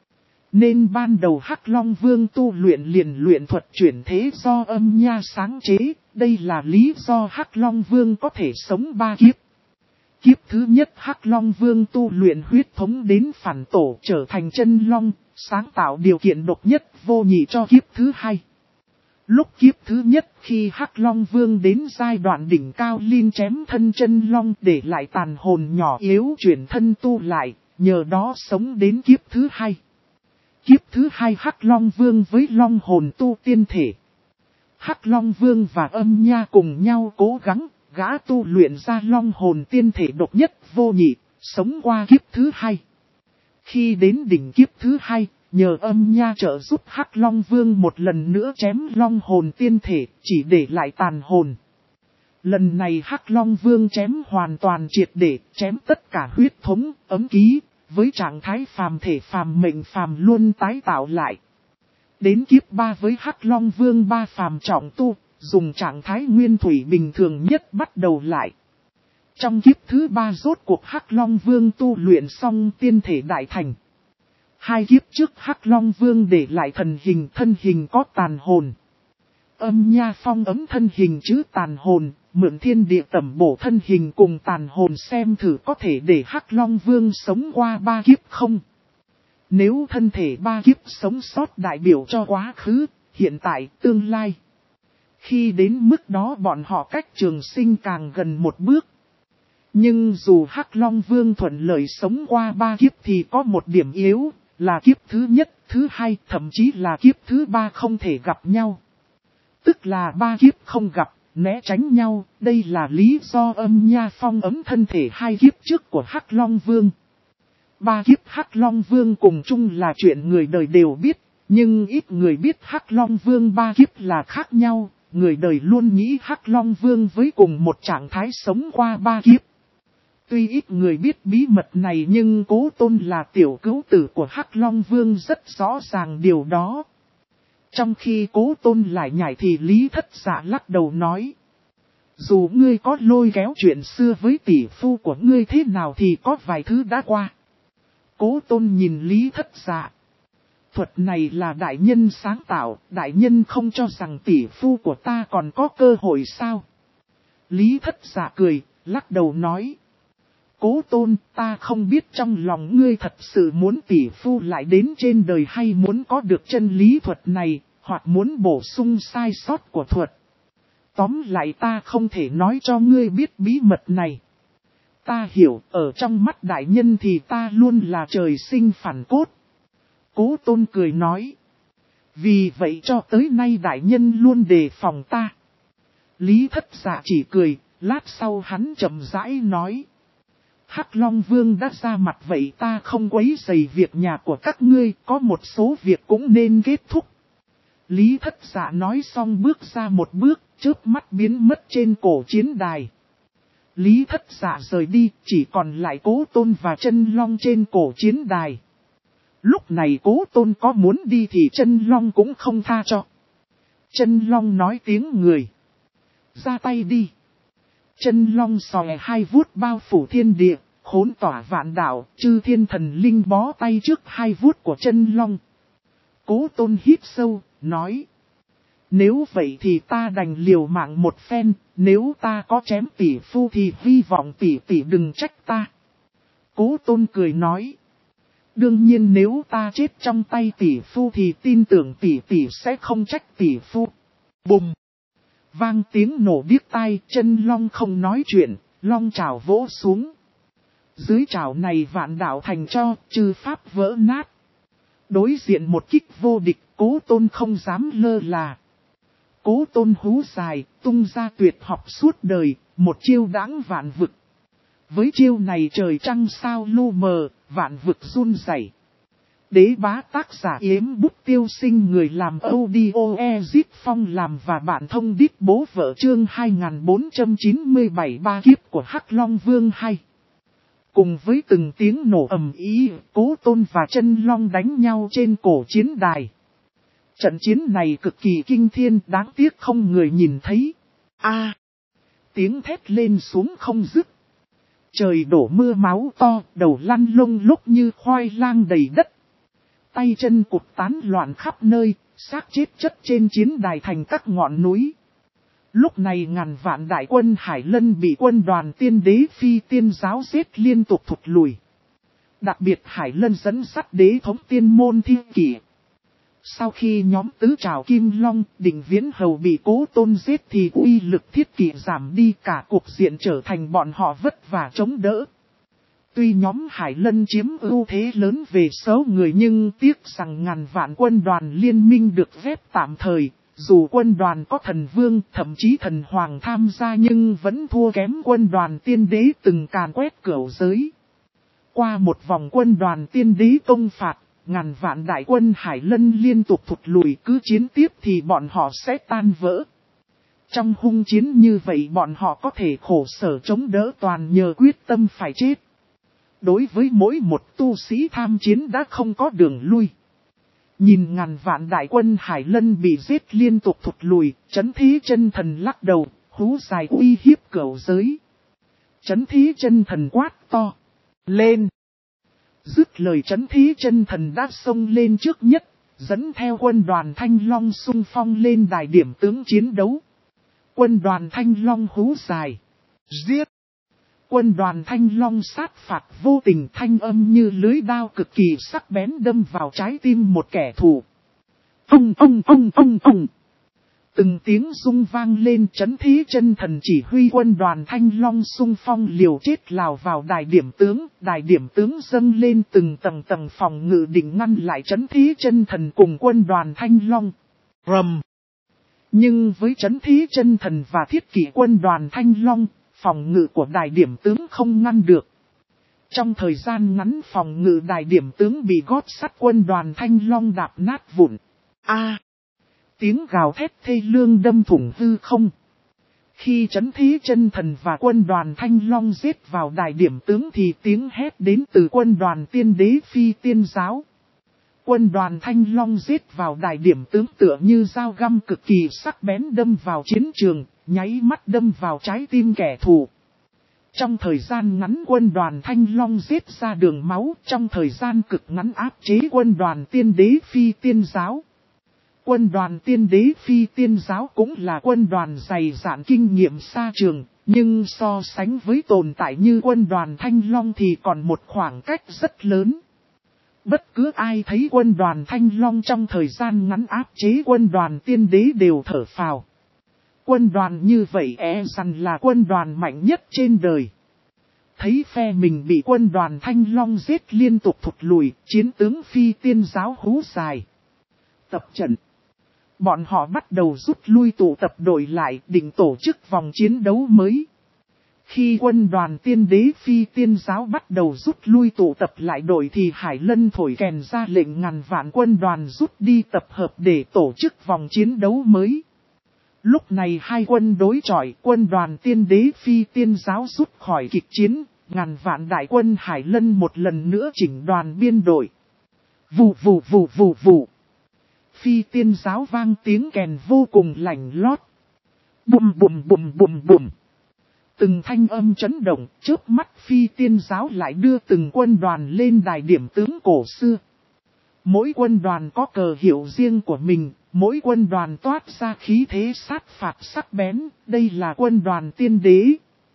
Nên ban đầu Hắc Long Vương tu luyện liền luyện thuật chuyển thế do Âm Nha sáng chế, đây là lý do Hắc Long Vương có thể sống 3 kiếp. Kiếp thứ nhất Hắc Long Vương tu luyện huyết thống đến phản tổ trở thành chân long, sáng tạo điều kiện độc nhất vô nhị cho kiếp thứ hai. Lúc kiếp thứ nhất khi Hắc Long Vương đến giai đoạn đỉnh cao liên chém thân chân long để lại tàn hồn nhỏ yếu chuyển thân tu lại, nhờ đó sống đến kiếp thứ hai. Kiếp thứ hai Hắc Long Vương với long hồn tu tiên thể. Hắc Long Vương và Âm Nha cùng nhau cố gắng. Gã tu luyện ra long hồn tiên thể độc nhất vô nhị, sống qua kiếp thứ hai. Khi đến đỉnh kiếp thứ hai, nhờ Âm Nha trợ giúp Hắc Long Vương một lần nữa chém long hồn tiên thể, chỉ để lại tàn hồn. Lần này Hắc Long Vương chém hoàn toàn triệt để, chém tất cả huyết thống, ấm ký, với trạng thái phàm thể phàm mệnh phàm luôn tái tạo lại. Đến kiếp 3 với Hắc Long Vương 3 phàm trọng tu. Dùng trạng thái nguyên thủy bình thường nhất bắt đầu lại. Trong kiếp thứ 3 rốt cuộc Hắc Long Vương tu luyện xong tiên thể đại thành. 2 kiếp trước Hắc Long Vương để lại thần hình, thân hình có tàn hồn. Âm Nha phong ấm thân hình chứ tàn hồn, mượn thiên địa tẩm bổ thân hình cùng tàn hồn xem thử có thể để Hắc Long Vương sống qua 3 kiếp không. Nếu thân thể 3 kiếp sống sót đại biểu cho quá khứ, hiện tại, tương lai. Khi đến mức đó bọn họ cách trường sinh càng gần một bước. Nhưng dù Hắc Long Vương thuận lợi sống qua 3 kiếp thì có một điểm yếu, là kiếp thứ nhất, thứ hai, thậm chí là kiếp thứ 3 không thể gặp nhau. Tức là ba kiếp không gặp, né tránh nhau, đây là lý do Âm Nha phong ấm thân thể hai kiếp trước của Hắc Long Vương. Ba kiếp Hắc Long Vương cùng chung là chuyện người đời đều biết, nhưng ít người biết Hắc Long Vương ba kiếp là khác nhau, người đời luôn nghĩ Hắc Long Vương với cùng một trạng thái sống qua ba kiếp. Tuy ít người biết bí mật này nhưng Cố Tôn là tiểu cữu tử của Hắc Long Vương rất rõ ràng điều đó. Trong khi Cố Tôn lại nhảy thì Lý Thất Dạ lắc đầu nói. Dù ngươi có lôi kéo chuyện xưa với tỷ phu của ngươi thế nào thì có vài thứ đã qua. Cố Tôn nhìn Lý Thất Dạ. Thuật này là đại nhân sáng tạo, đại nhân không cho rằng tỷ phu của ta còn có cơ hội sao? Lý Thất Dạ cười, lắc đầu nói. Cố Tôn, ta không biết trong lòng ngươi thật sự muốn tỷ phu lại đến trên đời hay muốn có được chân lý thuật này, hoặc muốn bổ sung sai sót của thuật. Tóm lại ta không thể nói cho ngươi biết bí mật này. Ta hiểu, ở trong mắt đại nhân thì ta luôn là trời sinh phản cốt. Cố Tôn cười nói. Vì vậy cho tới nay đại nhân luôn đề phòng ta. Lý Thất Dạ chỉ cười, lát sau hắn chậm rãi nói. Hắc Long Vương đã ra mặt vậy ta không quấy rầy việc nhà của các ngươi, có một số việc cũng nên kết thúc. Lý Thất Dạ nói xong bước ra một bước, chớp mắt biến mất trên cổ chiến đài. Lý Thất Dạ rời đi, chỉ còn lại Cố Tôn và Chân Long trên cổ chiến đài. Lúc này Cố Tôn có muốn đi thì Chân Long cũng không tha cho. Chân Long nói tiếng người. Ra tay đi. Chân Long xòe hai vuốt bao phủ thiên địa, khốn tỏa vạn đạo, chư thiên thần linh bó tay trước hai vuốt của Chân Long. Cố Tôn hít sâu, nói. Nếu vậy thì ta đành liều mạng một phen, nếu ta có chém tỷ phu thì hy vọng tỷ tỷ đừng trách ta. Cố Tôn cười nói. Đương nhiên nếu ta chết trong tay tỷ phu thì tin tưởng tỷ tỷ sẽ không trách tỷ phu. Bùm! Vang tiếng nổ điếc tai, Chân Long không nói chuyện, long trảo vỗ xuống. Dưới trảo này vạn đạo thành cho, chư pháp vỡ nát. Đối diện một kích vô địch, Cố Tôn không dám lơ là. Cố Tôn hú dài, tung ra tuyệt học suốt đời, một chiêu đãng vạn vực. Với chiêu này trời trăng sao lu mờ, vạn vực run rẩy. Đế bá tác giả Yếm Bút Tiêu Sinh, người làm audio Ezit Phong làm và bạn thông đít bố vợ chương 2497 ba kiếp của Hắc Long Vương hay. Cùng với từng tiếng nổ ầm ĩ, Cố Tôn và Chân Long đánh nhau trên cổ chiến đài. Trận chiến này cực kỳ kinh thiên, đáng tiếc không người nhìn thấy. Tiếng thét lên xuống không dứt. Trời đổ mưa máu to, đầu lăn lông lốc như khoai lang đầy đất. Tay chân cụt tán loạn khắp nơi, xác chết chất trên chiến đài thành các ngọn núi. Lúc này ngàn vạn đại quân Hải Lân bị quân đoàn Tiên Đế Phi Tiên giáo giết liên tục thụt lùi. Đặc biệt Hải Lân dẫn dắt đế thống Tiên Môn Thi Kỷ. Sau khi nhóm tứ trảo Kim Long, Định Viễn Hầu bị Cố Tôn giết thì uy lực Thiết Kỷ giảm đi, cả cuộc diện trở thành bọn họ vất vả chống đỡ. Tuy nhóm Hải Lân chiếm ưu thế lớn về số người nhưng tiếc rằng ngàn vạn quân đoàn liên minh được phép tạm thời, dù quân đoàn có thần vương, thậm chí thần hoàng tham gia nhưng vẫn thua kém quân đoàn Tiên Đế từng càn quét cửu giới. Qua một vòng quân đoàn Tiên Đế công phạt, ngàn vạn đại quân Hải Lân liên tục thụt lùi, cứ chiến tiếp thì bọn họ sẽ tan vỡ. Trong hung chiến như vậy bọn họ có thể khổ sở chống đỡ toàn nhờ quyết tâm phải chết. Đối với mỗi một tu sĩ tham chiến đã không có đường lui. Nhìn ngàn vạn đại quân Hải Lân bị giết liên tục thụt lùi, Chấn Thế Chân Thần lắc đầu, hú dài uy hiếp cửu giới. Chấn Thế Chân Thần quát to. Lên! Dứt lời Chấn Thế Chân Thần đã xông lên trước nhất, dẫn theo quân đoàn Thanh Long xung phong lên đài điểm tướng chiến đấu. Quân đoàn Thanh Long hú dài. Giết! Quân đoàn Thanh Long sát phạt vô tình, thanh âm như lưới đao cực kỳ sắc bén đâm vào trái tim một kẻ thù. Ông. Từng tiếng rung vang lên, Chấn Thế Chân Thần chỉ huy quân đoàn Thanh Long xung phong liều chết lào vào đài điểm tướng dâng lên từng tầng phòng ngự định ngăn lại Chấn Thế Chân Thần cùng quân đoàn Thanh Long. Rầm! Nhưng với trấn thế chân thần và thiết kỷ quân đoàn Thanh Long, phòng ngự của đại điểm tướng không ngăn được. Trong thời gian ngắn phòng ngự đại điểm tướng bị gót sắt quân đoàn Thanh Long đạp nát vụn. Tiếng gào thét thê lương đâm thủng hư không. Khi trấn thế chân thần và quân đoàn Thanh Long giết vào đại điểm tướng thì tiếng hét đến từ quân đoàn tiên đế phi tiên giáo. Quân đoàn Thanh Long giết vào đại điểm tướng tựa như dao găm cực kỳ sắc bén đâm vào chiến trường, nháy mắt đâm vào trái tim kẻ thù. Trong thời gian ngắn quân đoàn Thanh Long giết ra đường máu, trong thời gian cực ngắn áp chế quân đoàn tiên đế phi tiên giáo. Quân đoàn tiên đế phi tiên giáo cũng là quân đoàn dày dạn kinh nghiệm xa trường, nhưng so sánh với tồn tại như quân đoàn Thanh Long thì còn một khoảng cách rất lớn. Bất cứ ai thấy quân đoàn Thanh Long trong thời gian ngắn áp chế quân đoàn tiên đế đều thở phào. Quân đoàn như vậy rằng là quân đoàn mạnh nhất trên đời. Thấy phe mình bị quân đoàn Thanh Long giết liên tục thụt lùi, chiến tướng phi tiên giáo hú dài. Tập trận. Bọn họ bắt đầu rút lui tụ tập đội lại định tổ chức vòng chiến đấu mới. Khi quân đoàn tiên đế phi tiên giáo bắt đầu rút lui tụ tập lại đội thì Hải Lân thổi kèn ra lệnh ngàn vạn quân đoàn rút đi tập hợp để tổ chức vòng chiến đấu mới. Lúc này hai quân đối chọi, quân đoàn tiên đế phi tiên giáo rút khỏi kịch chiến, ngàn vạn đại quân Hải Lân một lần nữa chỉnh đoàn biên đội. Vù vù vù vù vù. Phi tiên giáo vang tiếng kèn vô cùng lạnh lót. Bùm bùm bùm bùm bùm. Từng thanh âm chấn động, chớp mắt phi tiên giáo lại đưa từng quân đoàn lên đài điểm tướng cổ xưa. Mỗi quân đoàn có cờ hiệu riêng của mình, mỗi quân đoàn toát ra khí thế sát phạt sắc bén, đây là quân đoàn tiên đế.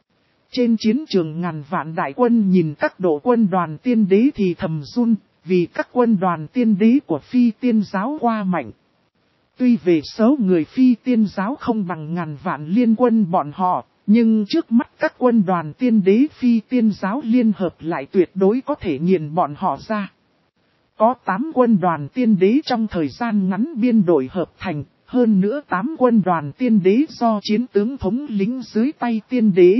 Trên chiến trường ngàn vạn đại quân nhìn các đội quân đoàn tiên đế thì thầm run, vì các quân đoàn tiên đế của phi tiên giáo qua mạnh. Tuy về số người phi tiên giáo không bằng ngàn vạn liên quân bọn họ, nhưng trước mắt các quân đoàn tiên đế phi tiên giáo liên hợp lại tuyệt đối có thể nghiền bọn họ ra. Có 8 quân đoàn tiên đế trong thời gian ngắn biên đội hợp thành, hơn nữa 8 quân đoàn tiên đế do chiến tướng thống lĩnh dưới tay tiên đế.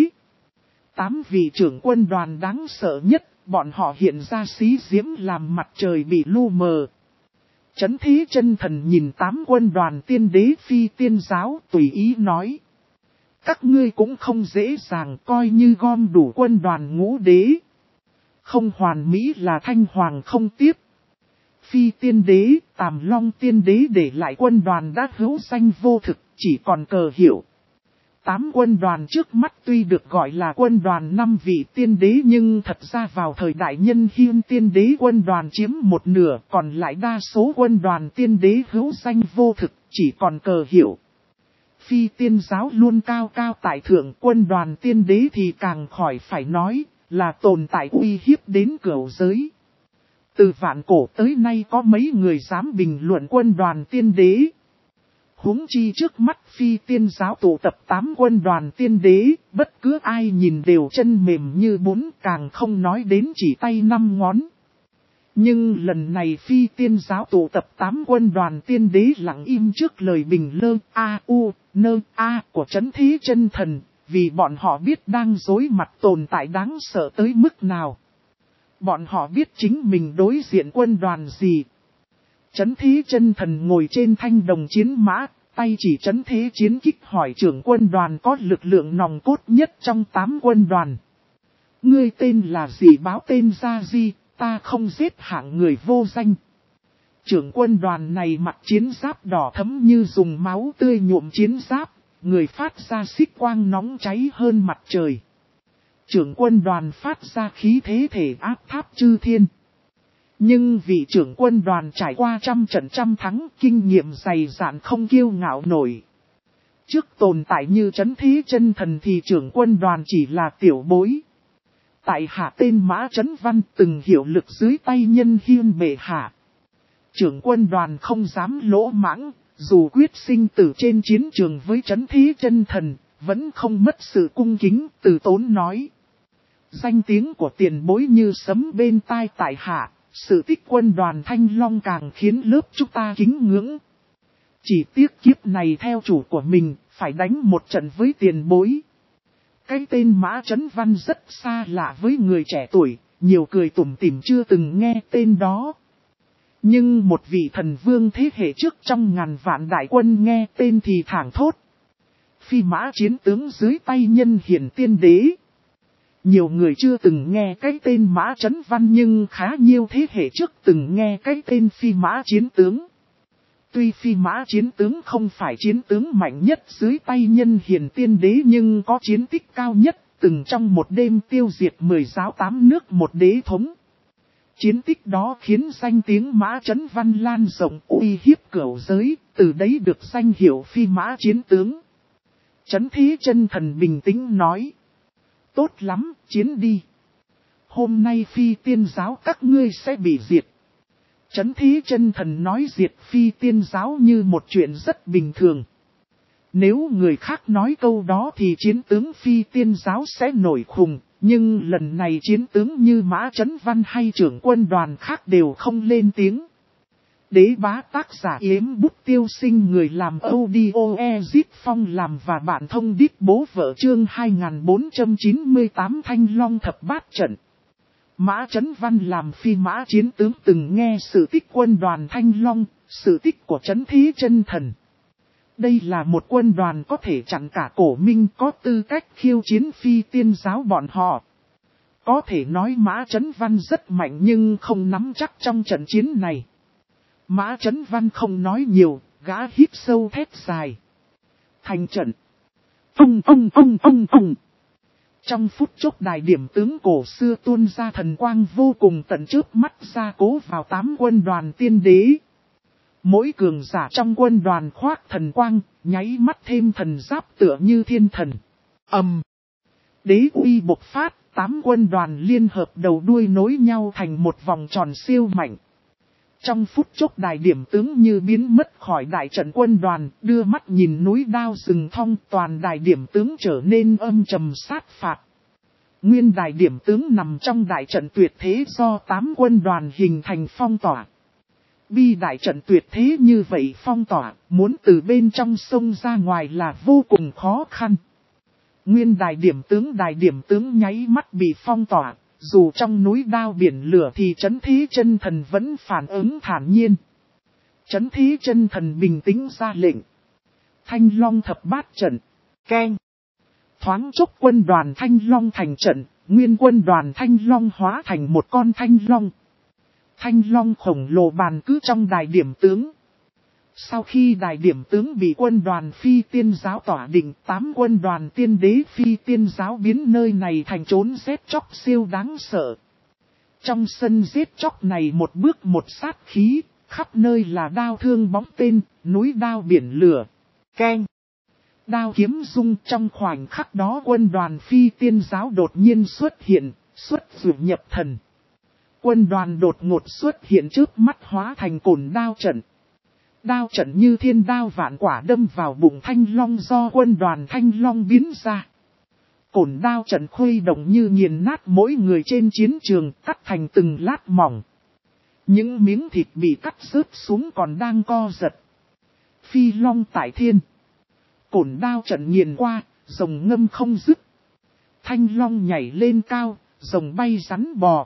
8 vị trưởng quân đoàn đáng sợ nhất, bọn họ hiện ra xí diễm làm mặt trời bị lu mờ. Trấn thế chân thần nhìn 8 quân đoàn tiên đế phi tiên giáo tùy ý nói. Các ngươi cũng không dễ dàng coi như gom đủ quân đoàn ngũ đế. Không hoàn mỹ là thanh hoàng không tiếp. Phi tiên đế, Tàm Long tiên đế để lại quân đoàn đã hữu danh vô thực, chỉ còn cờ hiệu. 8 quân đoàn trước mắt tuy được gọi là quân đoàn 5 vị tiên đế nhưng thật ra vào thời đại Nhân Hiên tiên đế quân đoàn chiếm một nửa, còn lại đa số quân đoàn tiên đế hữu danh vô thực, chỉ còn cờ hiệu. Phi tiên giáo luôn cao cao tại thượng, quân đoàn tiên đế thì càng khỏi phải nói, là tồn tại uy hiếp đến cửu giới. Từ vạn cổ tới nay có mấy người dám bình luận quân đoàn tiên đế. Huống chi trước mắt phi tiên giáo tụ tập 8 quân đoàn tiên đế, bất cứ ai nhìn đều chân mềm như bún, càng không nói đến chỉ tay 5 ngón. Nhưng lần này phi tiên giáo tụ tập 8 quân đoàn tiên đế lặng im trước lời bình lơ của trấn thế chân thần, vì bọn họ biết đang đối mặt tồn tại đáng sợ tới mức nào. Bọn họ biết chính mình đối diện quân đoàn gì. Trấn thế chân thần ngồi trên thanh đồng chiến mã, tay chỉ trấn thế chiến kích hỏi trưởng quân đoàn có lực lượng nòng cốt nhất trong 8 quân đoàn. Ngươi tên là gì báo tên ra gì, ta không giết hạng người vô danh. Trưởng quân đoàn này mặc chiến giáp đỏ thẫm như dùng máu tươi nhuộm chiến giáp, người phát ra xích quang nóng cháy hơn mặt trời. Trưởng quân đoàn phát ra khí thế thể áp tháp chư thiên. Nhưng vị trưởng quân đoàn trải qua trăm trận trăm thắng, kinh nghiệm dày dạn không kiêu ngạo nổi. Trước tồn tại như trấn thế chân thần thì trưởng quân đoàn chỉ là tiểu bối. Tại hạ tên Mã Trấn Văn từng hiệu lực dưới tay Nhân Hiên bệ hạ. Trưởng quân đoàn không dám lỗ mãng, dù quyết sinh tử trên chiến trường với trấn thế chân thần, vẫn không mất sự cung kính, từ tốn nói. Danh tiếng của tiền bối như sấm bên tai tại hạ, sự tích quân đoàn Thanh Long càng khiến lớp chúng ta kính ngưỡng. Chỉ tiếc kiếp này theo chủ của mình, phải đánh một trận với tiền bối. Cái tên Mã Chấn Văn rất xa lạ với người trẻ tuổi, nhiều cười tủm tỉm chưa từng nghe tên đó. Nhưng một vị thần vương thế hệ trước trong ngàn vạn đại quân nghe tên thì thảng thốt. Phi mã chiến tướng dưới tay Nhân Hiển Tiên Đế. Nhiều người chưa từng nghe cái tên Mã Chấn Văn nhưng khá nhiều thế hệ trước từng nghe cái tên Phi mã chiến tướng. Tuy Phi mã chiến tướng không phải chiến tướng mạnh nhất dưới tay Nhân Hiển Tiên Đế nhưng có chiến tích cao nhất, từng trong một đêm tiêu diệt 10 giáo 8 nước một đế thống. Chiến tích đó khiến danh tiếng Mã Chấn Văn lan rộng uy hiếp cửu giới, từ đấy được danh hiệu Phi mã chiến tướng. Chấn Thế Chân Thần bình tĩnh nói. Tốt lắm, chiến đi. Hôm nay Phi Tiên giáo các ngươi sẽ bị diệt. Chấn Thế Chân Thần nói diệt Phi Tiên giáo như một chuyện rất bình thường. Nếu người khác nói câu đó thì chiến tướng Phi Tiên giáo sẽ nổi khùng, nhưng lần này chiến tướng như Mã Chấn Văn hay trưởng quân đoàn khác đều không lên tiếng. Đế bá tác giả Yếm Bút Tiêu Sinh, người làm audio Ezit Phong làm và bạn thông đít bố vợ, chương 2498 Thanh Long Thập Bát Trận. Mã Chấn Văn làm phi mã chiến tướng từng nghe sự tích quân đoàn Thanh Long, sự tích của Chấn Thế Chân Thần. Đây là một quân đoàn có thể chặn cả Cổ Minh, có tư cách khiêu chiến Phi Tiên giáo bọn họ. Có thể nói Mã Chấn Văn rất mạnh nhưng không nắm chắc trong trận chiến này. Mã Chấn Văn không nói nhiều, gã hít sâu thét dài. Thành trận. Ông. Trong phút chốc đài điểm tướng cổ xưa tuôn ra thần quang vô cùng tận trước mắt ra cố vào 8 quân đoàn tiên đế. Mỗi cường giả trong quân đoàn khoác thần quang, nháy mắt thêm thần giáp tựa như thiên thần. Đế uy bộc phát, 8 quân đoàn liên hợp đầu đuôi nối nhau thành một vòng tròn siêu mạnh. Trong phút chốc đài điểm tướng như biến mất khỏi đại trận quân đoàn, đưa mắt nhìn núi đao rừng thong, toàn đài điểm tướng trở nên âm trầm sát phạt. Nguyên đài điểm tướng nằm trong đại trận tuyệt thế do 8 quân đoàn hình thành phong tỏa. Bi đại trận tuyệt thế như vậy phong tỏa, muốn từ bên trong sông ra ngoài là vô cùng khó khăn. Nguyên đài điểm tướng nháy mắt bị phong tỏa. Dù trong núi đao biển lửa thì Chấn Thế Chân Thần vẫn phản ứng thản nhiên. Chấn Thế Chân Thần bình tĩnh ra lệnh. Thanh Long Thập Bát Trận. Keng. Thoáng chốc quân đoàn Thanh Long thành trận, nguyên quân đoàn Thanh Long hóa thành một con Thanh Long. Thanh Long khổng lồ bàn cứ trong đài điểm tướng. Sau khi đài điểm tướng bị quân đoàn Phi Tiên giáo tỏa định, 8 quân đoàn tiên đế Phi Tiên giáo biến nơi này thành trốn giết chóc siêu đáng sợ. Trong sân giết chóc này một bước một sát khí, khắp nơi là đao thương bóng tên, núi đao biển lửa. Keng. Đao kiếm rung, trong khoảnh khắc đó quân đoàn Phi Tiên giáo đột nhiên xuất hiện, xuất dụ nhập thần. Quân đoàn đột ngột xuất hiện trước mắt hóa thành cồn đao trận. Đao trận như thiên đao vạn quả đâm vào bụng Thanh Long do quân đoàn Thanh Long biến ra. Cồn đao trận khuấy động như nghiền nát mỗi người trên chiến trường, cắt thành từng lát mỏng. Những miếng thịt bị cắt rớt xuống còn đang co giật. Phi long tại thiên. Cồn đao trận nghiền qua, rồng ngâm không dứt. Thanh Long nhảy lên cao, rồng bay rắn bò.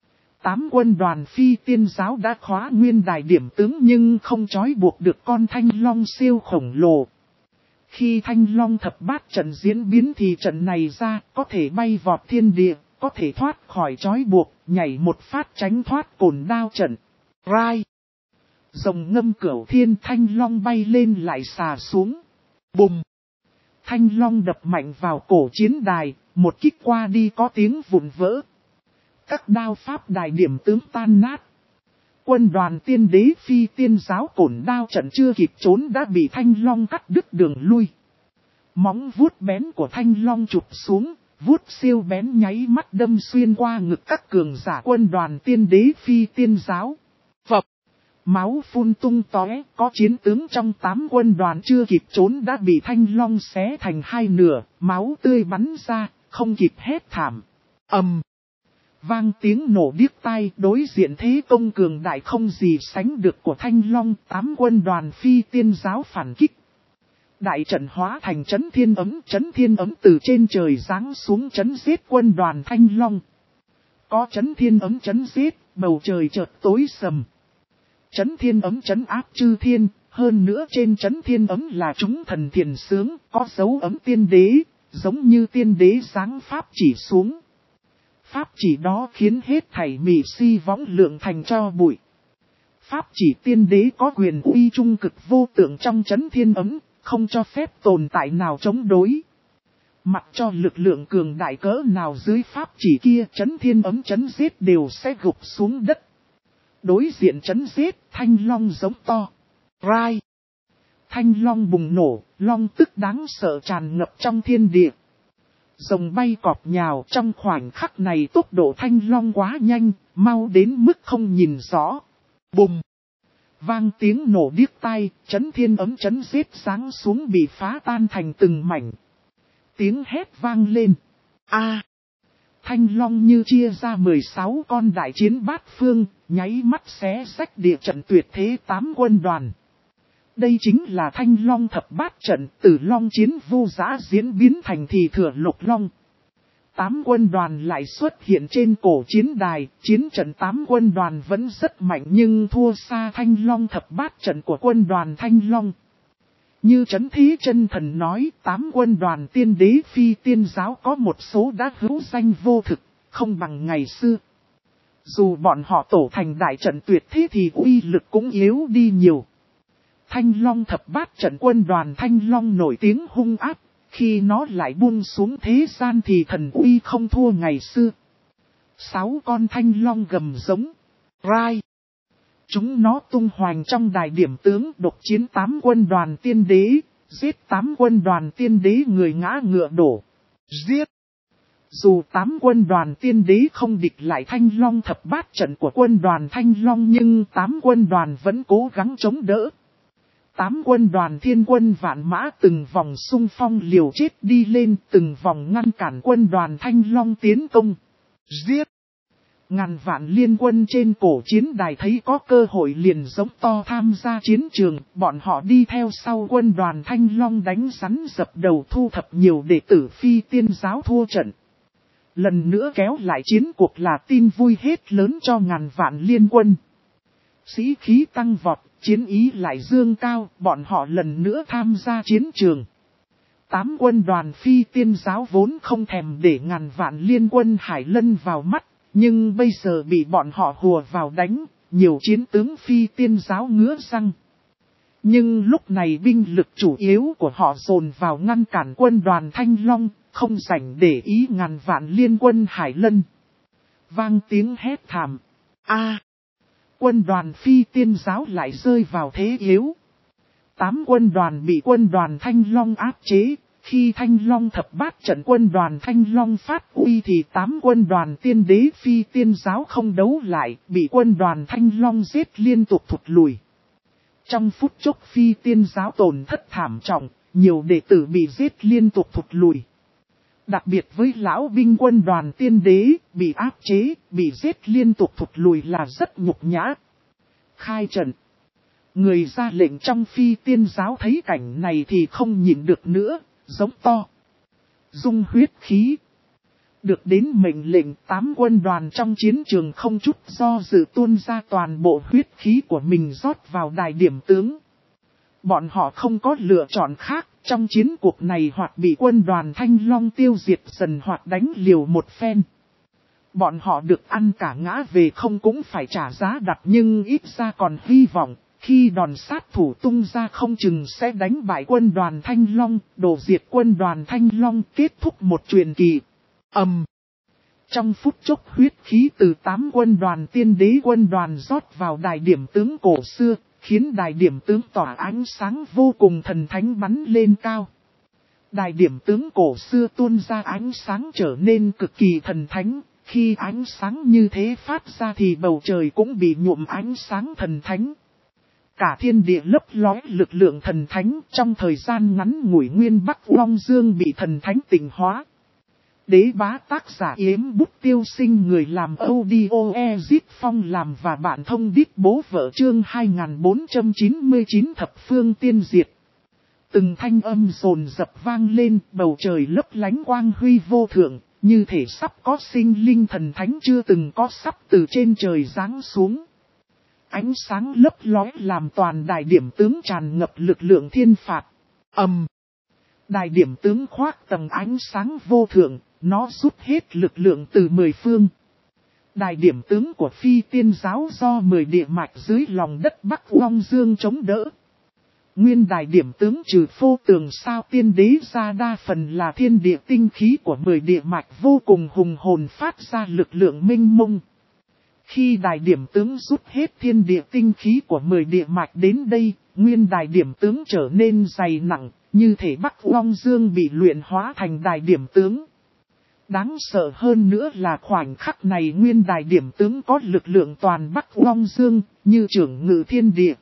8 quân đoàn Phi Tiên giáo đã khóa nguyên đài điểm tướng nhưng không trói buộc được con Thanh Long siêu khổng lồ. Khi Thanh Long Thập Bát Trận diễn biến thì trận này ra có thể bay vọt thiên địa, có thể thoát khỏi trói buộc, nhảy một phát tránh thoát cồn đao trận. Rai! Rồng ngâm cửu thiên, Thanh Long bay lên lại xà xuống. Bùm! Thanh Long đập mạnh vào cổ chiến đài, một kích qua đi có tiếng vụn vỡ. Các đao pháp đài điểm tướng tan nát. Quân đoàn tiên đế Phi Tiên giáo cồn đao trận chưa kịp trốn đã bị Thanh Long cắt đứt đường lui. Móng vuốt bén của Thanh Long chụp xuống, vuốt siêu bén nháy mắt đâm xuyên qua ngực các cường giả quân đoàn tiên đế Phi Tiên giáo. Phập! Máu phun tung tóe, có chiến tướng trong 8 quân đoàn chưa kịp trốn đã bị Thanh Long xé thành hai nửa, máu tươi bắn ra, không kịp hét thảm. Vang tiếng nổ điếc tai, đối diện thế công cường đại không gì sánh được của Thanh Long, 8 quân đoàn phi tiên giáo phản kích. Đại trận hóa thành chấn thiên ấm từ trên trời giáng xuống chấn giết quân đoàn Thanh Long. Có chấn thiên ấm chấn giết, bầu trời chợt tối sầm. Chấn thiên ấm chấn áp chư thiên, hơn nữa trên chấn thiên ấm là chúng thần thiền sướng, có dấu ấm tiên đế, giống như tiên đế giáng pháp chỉ xuống. Pháp chỉ đó khiến hết thảy mị si võng lượng thành cho bụi. Pháp chỉ tiên đế có quyền uy trung cực vô tượng trong chấn thiên ấm, không cho phép tồn tại nào chống đối. Mặc cho lực lượng cường đại cỡ nào dưới pháp chỉ kia chấn thiên ấm chấn giết đều sẽ gục xuống đất. Đối diện chấn giết, Thanh Long giống to. Rai! Thanh Long bùng nổ, long tức đáng sợ tràn ngập trong thiên địa. Rồng bay cọp nhào trong khoảnh khắc này tốc độ Thanh Long quá nhanh, mau đến mức không nhìn rõ. Bùng! Vang tiếng nổ điếc tai, chấn thiên ấm chấn giết giáng xuống bị phá tan thành từng mảnh. Tiếng hét vang lên. A! Thanh Long như chia ra 16 con đại chiến bát phương, nháy mắt xé rách địa trận tuyệt thế 8 quân đoàn. Đây chính là Thanh Long thập bát trận, từ long chiến vô giã diễn biến thành thì thừa lục long. 8 quân đoàn lại xuất hiện trên cổ chiến đài, chiến trận 8 quân đoàn vẫn rất mạnh nhưng thua xa Thanh Long thập bát trận của quân đoàn Thanh Long. Như Trấn Thí Chân Thần nói, 8 quân đoàn tiên đế phi tiên giáo có một số đã hữu danh vô thực, không bằng ngày xưa. Dù bọn họ tổ thành đại trận tuyệt thế thì uy lực cũng yếu đi nhiều. Thanh Long thập bát trận quân đoàn Thanh Long nổi tiếng hung ác, khi nó lại buông xuống thế gian thì thần uy không thua ngày xưa. 6 con Thanh Long gầm giống. Rai! Chúng nó tung hoành trong đài điểm tướng độc chiến 8 quân đoàn tiên đế, giết 8 quân đoàn tiên đế người ngã ngựa đổ. Giết! Dù 8 quân đoàn tiên đế không địch lại Thanh Long thập bát trận của quân đoàn Thanh Long nhưng 8 quân đoàn vẫn cố gắng chống đỡ. 8 quân đoàn thiên quân vạn mã từng vòng xung phong liều chết đi lên, từng vòng ngăn cản quân đoàn Thanh Long tiến công. Giết! Ngàn vạn liên quân trên cổ chiến đài thấy có cơ hội liền giống to tham gia chiến trường, bọn họ đi theo sau quân đoàn Thanh Long đánh rắn dập đầu thu thập nhiều đệ tử phi tiên giáo thua trận. Lần nữa kéo lại chiến cuộc là tin vui hết lớn cho ngàn vạn liên quân. Sĩ khí tăng vọt, chiến ý lại dương cao, bọn họ lần nữa tham gia chiến trường. 8 quân đoàn phi tiên giáo vốn không thèm để ngàn vạn liên quân Hải Lân vào mắt, nhưng bây giờ bị bọn họ hùa vào đánh, nhiều chiến tướng phi tiên giáo ngứa răng. Nhưng lúc này binh lực chủ yếu của họ dồn vào ngăn cản quân đoàn Thanh Long, không rảnh để ý ngàn vạn liên quân Hải Lân. Vang tiếng hét thảm. A! Quân đoàn phi tiên giáo lại rơi vào thế yếu. 8 quân đoàn bị quân đoàn Thanh Long áp chế. Khi Thanh Long thập bát trận quân đoàn Thanh Long phát uy thì 8 quân đoàn tiên đế phi tiên giáo không đấu lại, bị quân đoàn Thanh Long giết liên tục thụt lùi. Trong phút chốc phi tiên giáo tổn thất thảm trọng, nhiều đệ tử bị giết liên tục thụt lùi. Đặc biệt với lão binh quân đoàn tiên đế, bị áp chế, bị giết liên tục thụt lùi là rất nhục nhã. Khai trận. Người ra lệnh trong phi tiên giáo thấy cảnh này thì không nhịn được nữa, giống to. Dung huyết khí. Được đến mệnh lệnh 8 quân đoàn trong chiến trường không chút do dự tuôn ra toàn bộ huyết khí của mình rót vào đài điểm tướng. Bọn họ không có lựa chọn khác, trong chiến cuộc này hoặc bị quân đoàn Thanh Long tiêu diệt dần hoặc đánh liều một phen. Bọn họ được ăn cả ngã về không cũng phải trả giá đắt nhưng ít ra còn hy vọng, khi đòn sát thủ tung ra không chừng sẽ đánh bại quân đoàn Thanh Long, đổ diệt quân đoàn Thanh Long kết thúc một truyền kỳ. Trong phút chốc huyết khí từ 8 quân đoàn tiên đế quân đoàn rót vào đài điểm tướng cổ xưa, khiến đài điểm tướng tỏa ánh sáng vô cùng thần thánh bắn lên cao. Đài điểm tướng cổ xưa tuôn ra ánh sáng trở nên cực kỳ thần thánh, khi ánh sáng như thế phát ra thì bầu trời cũng bị nhuộm ánh sáng thần thánh. Cả thiên địa lấp lóe lực lượng thần thánh trong thời gian ngắn ngủi Nguyên Bắc Long Dương bị thần thánh tịnh hóa. Đế bá tác giả Yếm Bút Tiêu Sinh, người làm audio Ezit Phong làm và bạn thông đít bố vợ, chương 2499 thập phương tiên diệt. Từng thanh âm rồn dập vang lên, bầu trời lấp lánh quang huy vô thượng, như thể sắp có sinh linh thần thánh chưa từng có sắp từ trên trời giáng xuống. Ánh sáng lấp lóe làm toàn đại điểm tướng tràn ngập lực lượng thiên phạt. Đại điểm tướng khoác tầng ánh sáng vô thượng, nó rút hết lực lượng từ 10 phương. Đại điểm tướng của Phi Tiên giáo do 10 địa mạch dưới lòng đất Bắc Long Dương chống đỡ. Nguyên đại điểm tướng trừ Phô Tường Sao Tiên Đế ra đa phần là thiên địa tinh khí của 10 địa mạch vô cùng hùng hồn phát ra lực lượng minh mông. Khi đại điểm tướng rút hết thiên địa tinh khí của 10 địa mạch đến đây, nguyên đại điểm tướng trở nên dày nặng, như thể Bắc Long Dương bị luyện hóa thành đại điểm tướng. Đáng sợ hơn nữa là khoảnh khắc này nguyên đại điểm tướng có lực lượng toàn Bắc Long Dương, như trưởng ngự thiên địa.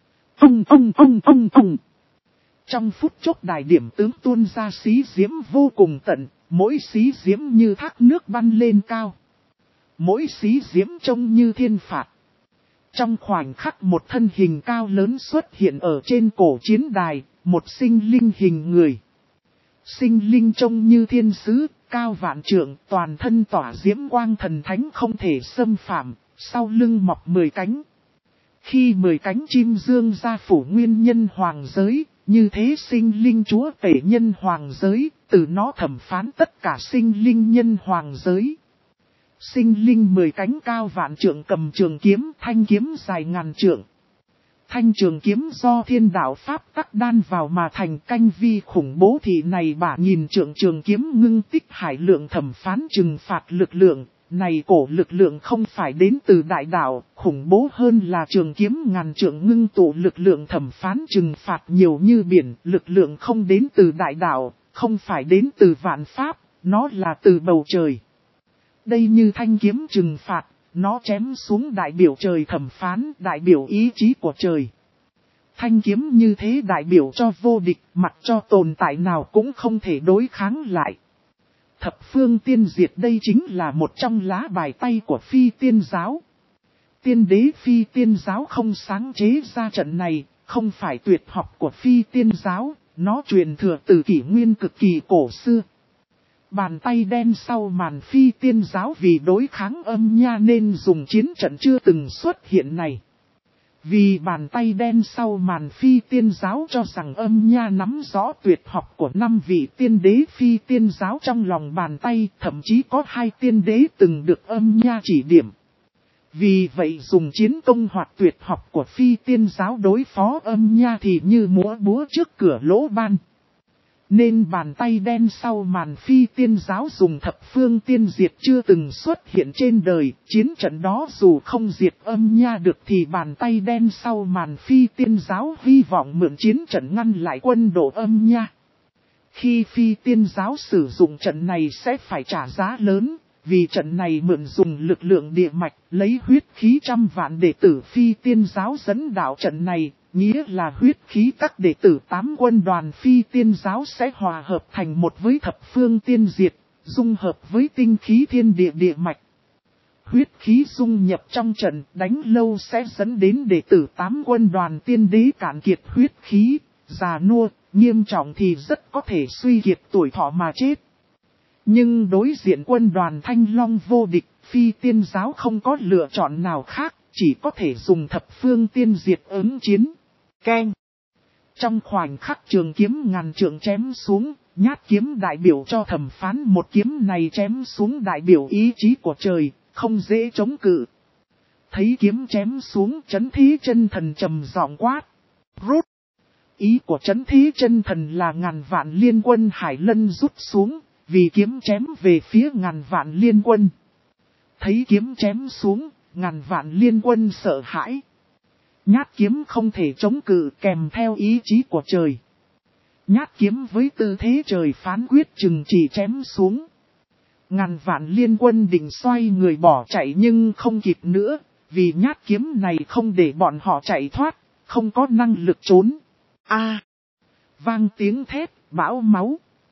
Trong phút chốc đại điểm tướng tuôn ra xí diễm vô cùng tận, mỗi xí diễm như thác nước bắn lên cao. Mỗi xí diễm trông như thiên phạt. Trong khoảnh khắc một thân hình cao lớn xuất hiện ở trên cổ chiến đài, một sinh linh hình người. Sinh linh trông như thiên sứ, cao vạn trượng, toàn thân tỏa diễm quang thần thánh không thể xâm phạm, sau lưng mọc 10 cánh. Khi 10 cánh chim dương ra phủ nguyên nhân hoàng giới, như thế sinh linh chúa tể nhân hoàng giới, từ nó thẩm phán tất cả sinh linh nhân hoàng giới. Sinh linh 10 cánh cao vạn trượng cầm trường kiếm, thanh kiếm dài ngàn trượng. Thanh trường kiếm do thiên đạo pháp tắc đan vào mà thành canh vi khủng bố thị này bả nhìn trượng trường kiếm ngưng tích hải lượng thẩm phán trừng phạt lực lượng. Này cổ lực lượng không phải đến từ đại đạo, khủng bố hơn là trường kiếm ngàn trượng ngưng tụ lực lượng thẩm phán trừng phạt nhiều như biển. Lực lượng không đến từ đại đạo, không phải đến từ vạn pháp, nó là từ bầu trời. Đây như thanh kiếm trừng phạt, nó chém xuống đại biểu trời thẩm phán, đại biểu ý chí của trời. Thanh kiếm như thế đại biểu cho vô địch, mặc cho tồn tại nào cũng không thể đối kháng lại. Thập phương tiên diệt đây chính là một trong lá bài tay của Phi Tiên giáo. Tiên đế Phi Tiên giáo không sáng chế ra trận này, không phải tuyệt học của Phi Tiên giáo, nó truyền thừa từ kỷ nguyên cực kỳ cổ xưa. Bàn tay đen sau màn Phi Tiên giáo vì đối kháng âm nha nên dùng chiến trận chưa từng xuất hiện này. Vì bàn tay đen sau màn Phi Tiên giáo cho rằng âm nha nắm rõ tuyệt học của 5 vị tiên đế Phi Tiên giáo trong lòng bàn tay, thậm chí có 2 tiên đế từng được âm nha chỉ điểm. Vì vậy dùng chiến công hoặc tuyệt học của Phi Tiên giáo đối phó âm nha thì như múa búa trước cửa lỗ ban. Nên bàn tay đen sau màn Phi Tiên giáo dùng thập phương tiên diệt chưa từng xuất hiện trên đời. Chiến trận đó dù không diệt âm nha được thì bàn tay đen sau màn Phi Tiên giáo hy vọng mượn chiến trận ngăn lại quân đội âm nha. Khi Phi Tiên giáo sử dụng trận này sẽ phải trả giá lớn, vì trận này mượn dùng lực lượng địa mạch, lấy huyết khí trăm vạn đệ tử Phi Tiên giáo dẫn đạo trận này. Nghĩa là huyết khí các đệ tử 8 quân đoàn Phi Tiên giáo sẽ hòa hợp thành một với thập phương tiên diệt, dung hợp với tinh khí thiên địa địa mạch. Huyết khí dung nhập trong trận đánh lâu sẽ dẫn đến đệ tử 8 quân đoàn tiên đế cạn kiệt huyết khí, già nua, nghiêm trọng thì rất có thể suy kiệt tuổi thọ mà chết. Nhưng đối diện quân đoàn Thanh Long vô địch, Phi Tiên giáo không có lựa chọn nào khác, chỉ có thể dùng thập phương tiên diệt ứng chiến. Keng. Trong khoảnh khắc trường kiếm ngàn trượng chém xuống, nhát kiếm đại biểu cho thẩm phán, một kiếm này chém xuống đại biểu ý chí của trời, không dễ chống cự. Thấy kiếm chém xuống, Chấn Thế Chân Thần trầm giọng quát. Rút. Ý của Chấn Thế Chân Thần là ngàn vạn liên quân Hải Lân rút xuống, vì kiếm chém về phía ngàn vạn liên quân. Thấy kiếm chém xuống, ngàn vạn liên quân sợ hãi. Nhát kiếm không thể chống cự kèm theo ý chí của trời. Nhát kiếm với tư thế trời phán quyết chừng chỉ chém xuống. Ngàn vạn liên quân định xoay người bỏ chạy nhưng không kịp nữa, vì nhát kiếm này không để bọn họ chạy thoát, không có năng lực trốn. Vang tiếng thét, bão máu.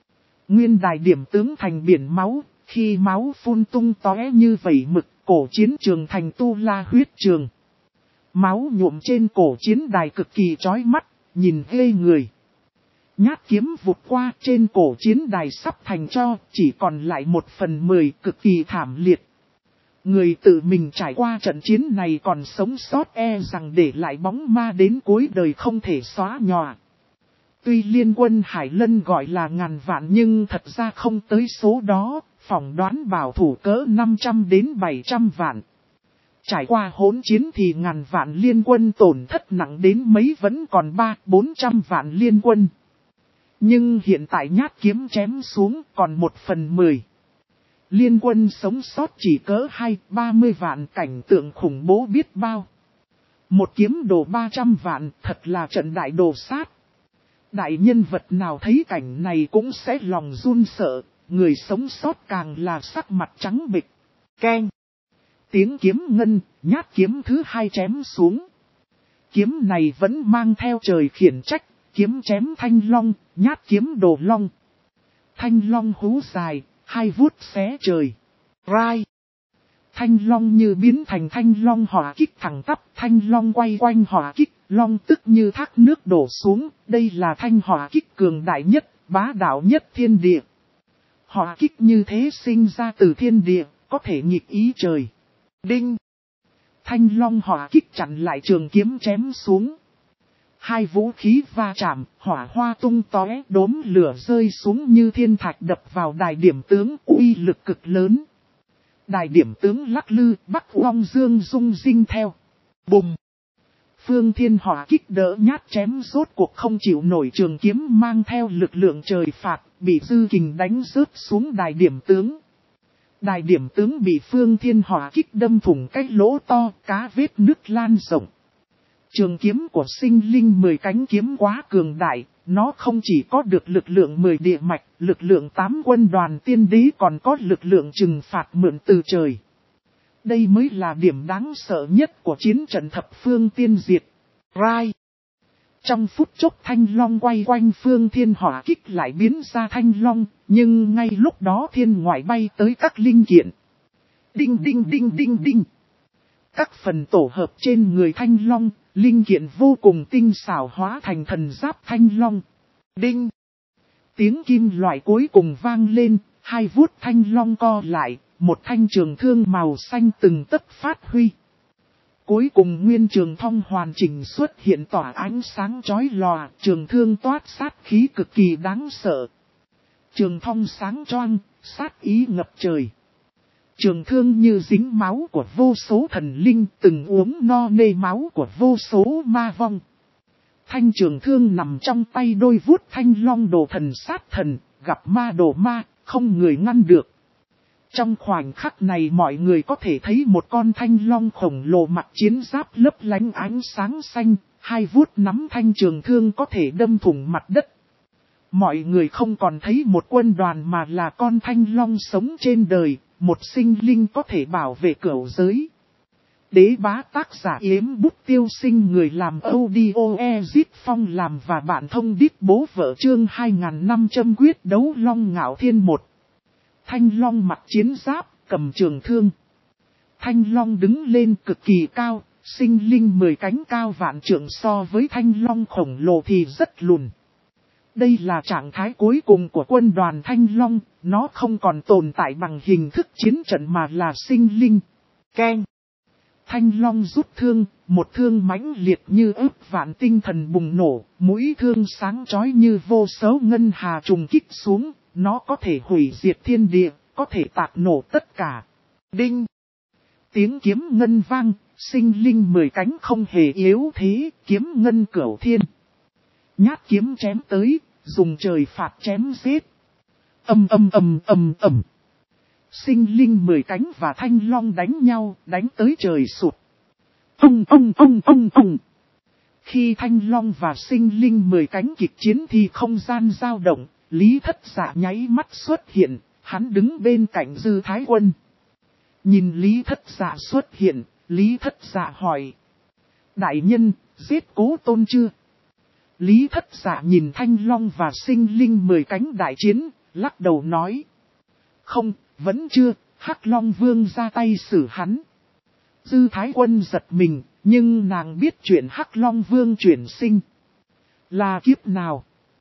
Nguyên đài điểm tướng thành biển máu, khi máu phun tung tóe như vẩy mực, cổ chiến trường thành tu la huyết trường. Máu nhuộm trên cổ chiến đài cực kỳ chói mắt, nhìn ghê người. Nhát kiếm vụt qua trên cổ chiến đài sắp thành tro, chỉ còn lại 1/10, cực kỳ thảm liệt. Người tự mình trải qua trận chiến này còn sống sót e rằng để lại bóng ma đến cuối đời không thể xóa nhòa. Tuy liên quân Hải Lân gọi là ngàn vạn nhưng thật ra không tới số đó, phỏng đoán bảo thủ cỡ 500 đến 700 vạn. Trải qua hỗn chiến thì ngàn vạn liên quân tổn thất nặng đến mấy vẫn còn 300-400 vạn liên quân. Nhưng hiện tại nhát kiếm chém xuống còn 1/10. Liên quân sống sót chỉ cỡ 20-30 vạn, cảnh tượng khủng bố biết bao. Một kiếm đổ 300 vạn, thật là trận đại đồ sát. Đại nhân vật nào thấy cảnh này cũng sẽ lòng run sợ, người sống sót càng là sắc mặt trắng bệch. Keng! Tiếng kiếm ngân, nhát kiếm thứ 2 chém xuống. Kiếm này vẫn mang theo trời khiển trách, kiếm chém thanh long, nhát kiếm đồ long. Thanh long hú dài, 2 vuốt xé trời. Rai! Thanh long như biến thành thanh long hỏa kích thẳng tắp, thanh long quay quanh hỏa kích, long tức như thác nước đổ xuống, đây là thanh hỏa kích cường đại nhất, bá đạo nhất thiên địa. Hỏa kích như thế sinh ra từ thiên địa, có thể nghịch ý trời. Đinh! Thanh long hỏa kích chặn lại trường kiếm chém xuống. 2 vũ khí va chạm, hỏa hoa tung tóe, đốm lửa rơi xuống như thiên thạch đập vào đài điểm tướng, uy lực cực lớn. Đài điểm tướng lắc lư, Bắc Long Dương rung rinh theo. Bùng! Phương Thiên hỏa kích đỡ nhát chém rốt cuộc không chịu nổi trường kiếm mang theo lực lượng trời phạt, bị dư kình đánh rớt xuống đài điểm tướng. Đài điểm tướng bị Phương Thiên hỏa kích đâm thủng cái lỗ to, cá vết nứt lan rộng. Trường kiếm của sinh linh 10 cánh kiếm quá cường đại, nó không chỉ có được lực lượng 10 địa mạch, lực lượng 8 quân đoàn tiên đế còn có lực lượng trừng phạt mượn từ trời. Đây mới là điểm đáng sợ nhất của chiến trận thập phương tiên diệt. Rai! Trong phút chốc thanh long quay quanh Phương Thiên hỏa kích lại biến ra thanh long, nhưng ngay lúc đó thiên ngoại bay tới các linh kiện. Đinh đinh đinh đinh đinh! Các phần tổ hợp trên người thanh long, linh kiện vô cùng tinh xảo hóa thành thần giáp thanh long. Đinh! Tiếng kim loại cuối cùng vang lên, 2 vuốt thanh long co lại, một thanh trường thương màu xanh từng tấc phát huy. Cuối cùng nguyên trường thông hoàn chỉnh xuất hiện tỏa ánh sáng chói lòa, trường thương toát sát khí cực kỳ đáng sợ. Trường thông sáng choang, sát ý ngập trời. Trường thương như dính máu của vô số thần linh, từng uống no nê máu của vô số ma vong. Thanh trường thương nằm trong tay đôi vuốt thanh long đồ thần sát thần, gặp ma đồ ma, không người ngăn được. Trong khoảnh khắc này mọi người có thể thấy một con thanh long khổng lồ mặc chiến giáp lấp lánh ánh sáng xanh, 2 vuốt nắm thanh trường thương có thể đâm thủng mặt đất. Mọi người không còn thấy một quân đoàn mà là con thanh long sống trên đời, một sinh linh có thể bảo vệ cửu giới. Đế bá tác giả Yếm Bút Tiêu Sinh, người làm audio Ezit Phong làm và bạn thông đít bố vợ chương 2500 quyết đấu long ngạo thiên 1. Thanh long mặc chiến giáp, cầm trường thương. Thanh long đứng lên cực kỳ cao, sinh linh 10 cánh cao vạn trượng, so với thanh long khổng lồ thì rất lùn. Đây là trạng thái cuối cùng của quân đoàn thanh long, nó không còn tồn tại bằng hình thức chiến trận mà là sinh linh. Keng! Thanh long rút thương, một thương mãnh liệt như ức vạn tinh thần bùng nổ, mũi thương sáng chói như vô số ngân hà trùng kích xuống, nó có thể hủy diệt thiên địa, có thể tạc nổ tất cả. Đinh! Tiếng kiếm ngân vang, sinh linh 10 cánh không hề yếu thế, kiếm ngân cửu thiên. Nhát kiếm chém tới, dùng trời phạt chém giết. Ầm ầm ầm ầm ầm. Sinh linh 10 cánh và thanh long đánh nhau, đánh tới trời sụt. Ông. Khi thanh long và sinh linh 10 cánh kịch chiến thì không gian dao động, Lý Thất Dạ nháy mắt xuất hiện, hắn đứng bên cạnh Dư Thái Quân. Nhìn Lý Thất Dạ xuất hiện, Lý Thất Dạ hỏi: đại nhân, giết Cố Tôn chưa? Lý Thất Dạ nhìn thanh long và sinh linh 10 cánh đại chiến, lắc đầu nói. Không, vẫn chưa, Hắc Long Vương ra tay xử hắn. Dư Thái Quân giật mình, nhưng nàng biết chuyện Hắc Long Vương chuyển sinh. Là kiếp nào?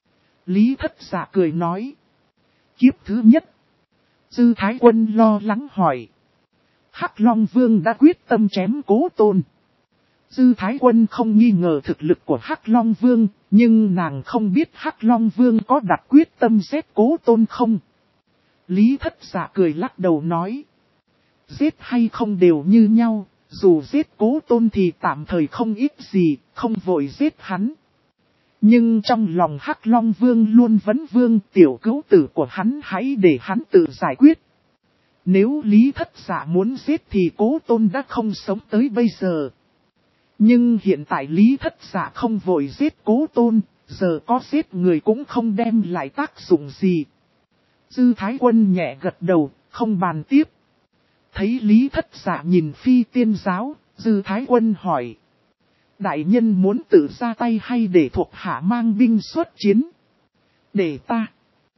Lý Thất Dạ cười nói. Kiếp thứ nhất. Dư Thái Quân lo lắng hỏi. Hắc Long Vương đã quyết tâm chém Cố Tôn. Dư Thái Quân không nghi ngờ thực lực của Hắc Long Vương, nhưng nàng không biết Hắc Long Vương có đặt quyết tâm giết Cố Tôn không. Lý Thất Dạ cười lắc đầu nói. Giết hay không đều như nhau, dù giết Cố Tôn thì tạm thời không ít gì, không vội giết hắn. Nhưng trong lòng Hắc Long Vương luôn vấn vương tiểu cứu tử của hắn, hãy để hắn tự giải quyết. Nếu Lý Thất Dạ muốn giết thì Cố Tôn đã không sống tới bây giờ. Nhưng hiện tại Lý Thất Dạ không vội giết Cố Tôn, giờ có giết người cũng không đem lại tác dụng gì. Dư Thái Quân nhẹ gật đầu, không bàn tiếp. Thấy Lý Thất Dạ nhìn Phi Tiên Giáo, Dư Thái Quân hỏi. Đại nhân muốn tự ra tay hay để thuộc hạ mang binh xuất chiến? Để ta.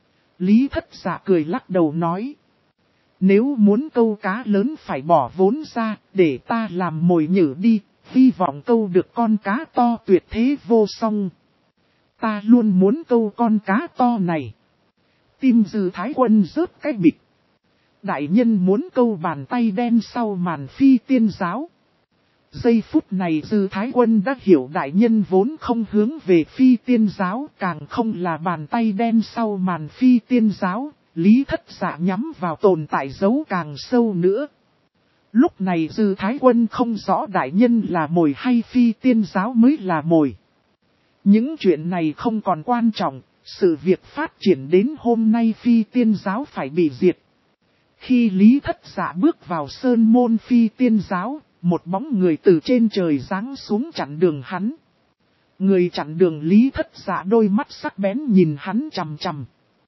Lý Thất Dạ cười lắc đầu nói. Nếu muốn câu cá lớn phải bỏ vốn ra, để ta làm mồi nhử đi, hy vọng câu được con cá to tuyệt thế vô song. Ta luôn muốn câu con cá to này. Tim Dư Thái Quân rớt cái bịch. Đại nhân muốn câu bàn tay đen sau màn Phi Tiên Giáo. Giây phút này Dư Thái Quân đã hiểu đại nhân vốn không hướng về Phi Tiên Giáo, càng không là bàn tay đen sau màn Phi Tiên Giáo. Lý Thất Dạ nhắm vào tồn tại dấu càng sâu nữa. Lúc này Dư Thái Quân không rõ đại nhân là mồi hay Phi Tiên Giáo mới là mồi. Những chuyện này không còn quan trọng, sự việc phát triển đến hôm nay Phi Tiên Giáo phải bị diệt. Khi Lý Thất Dạ bước vào sơn môn Phi Tiên Giáo, một bóng người từ trên trời giáng xuống chặn đường hắn. Người chặn đường Lý Thất Dạ đôi mắt sắc bén nhìn hắn chằm chằm.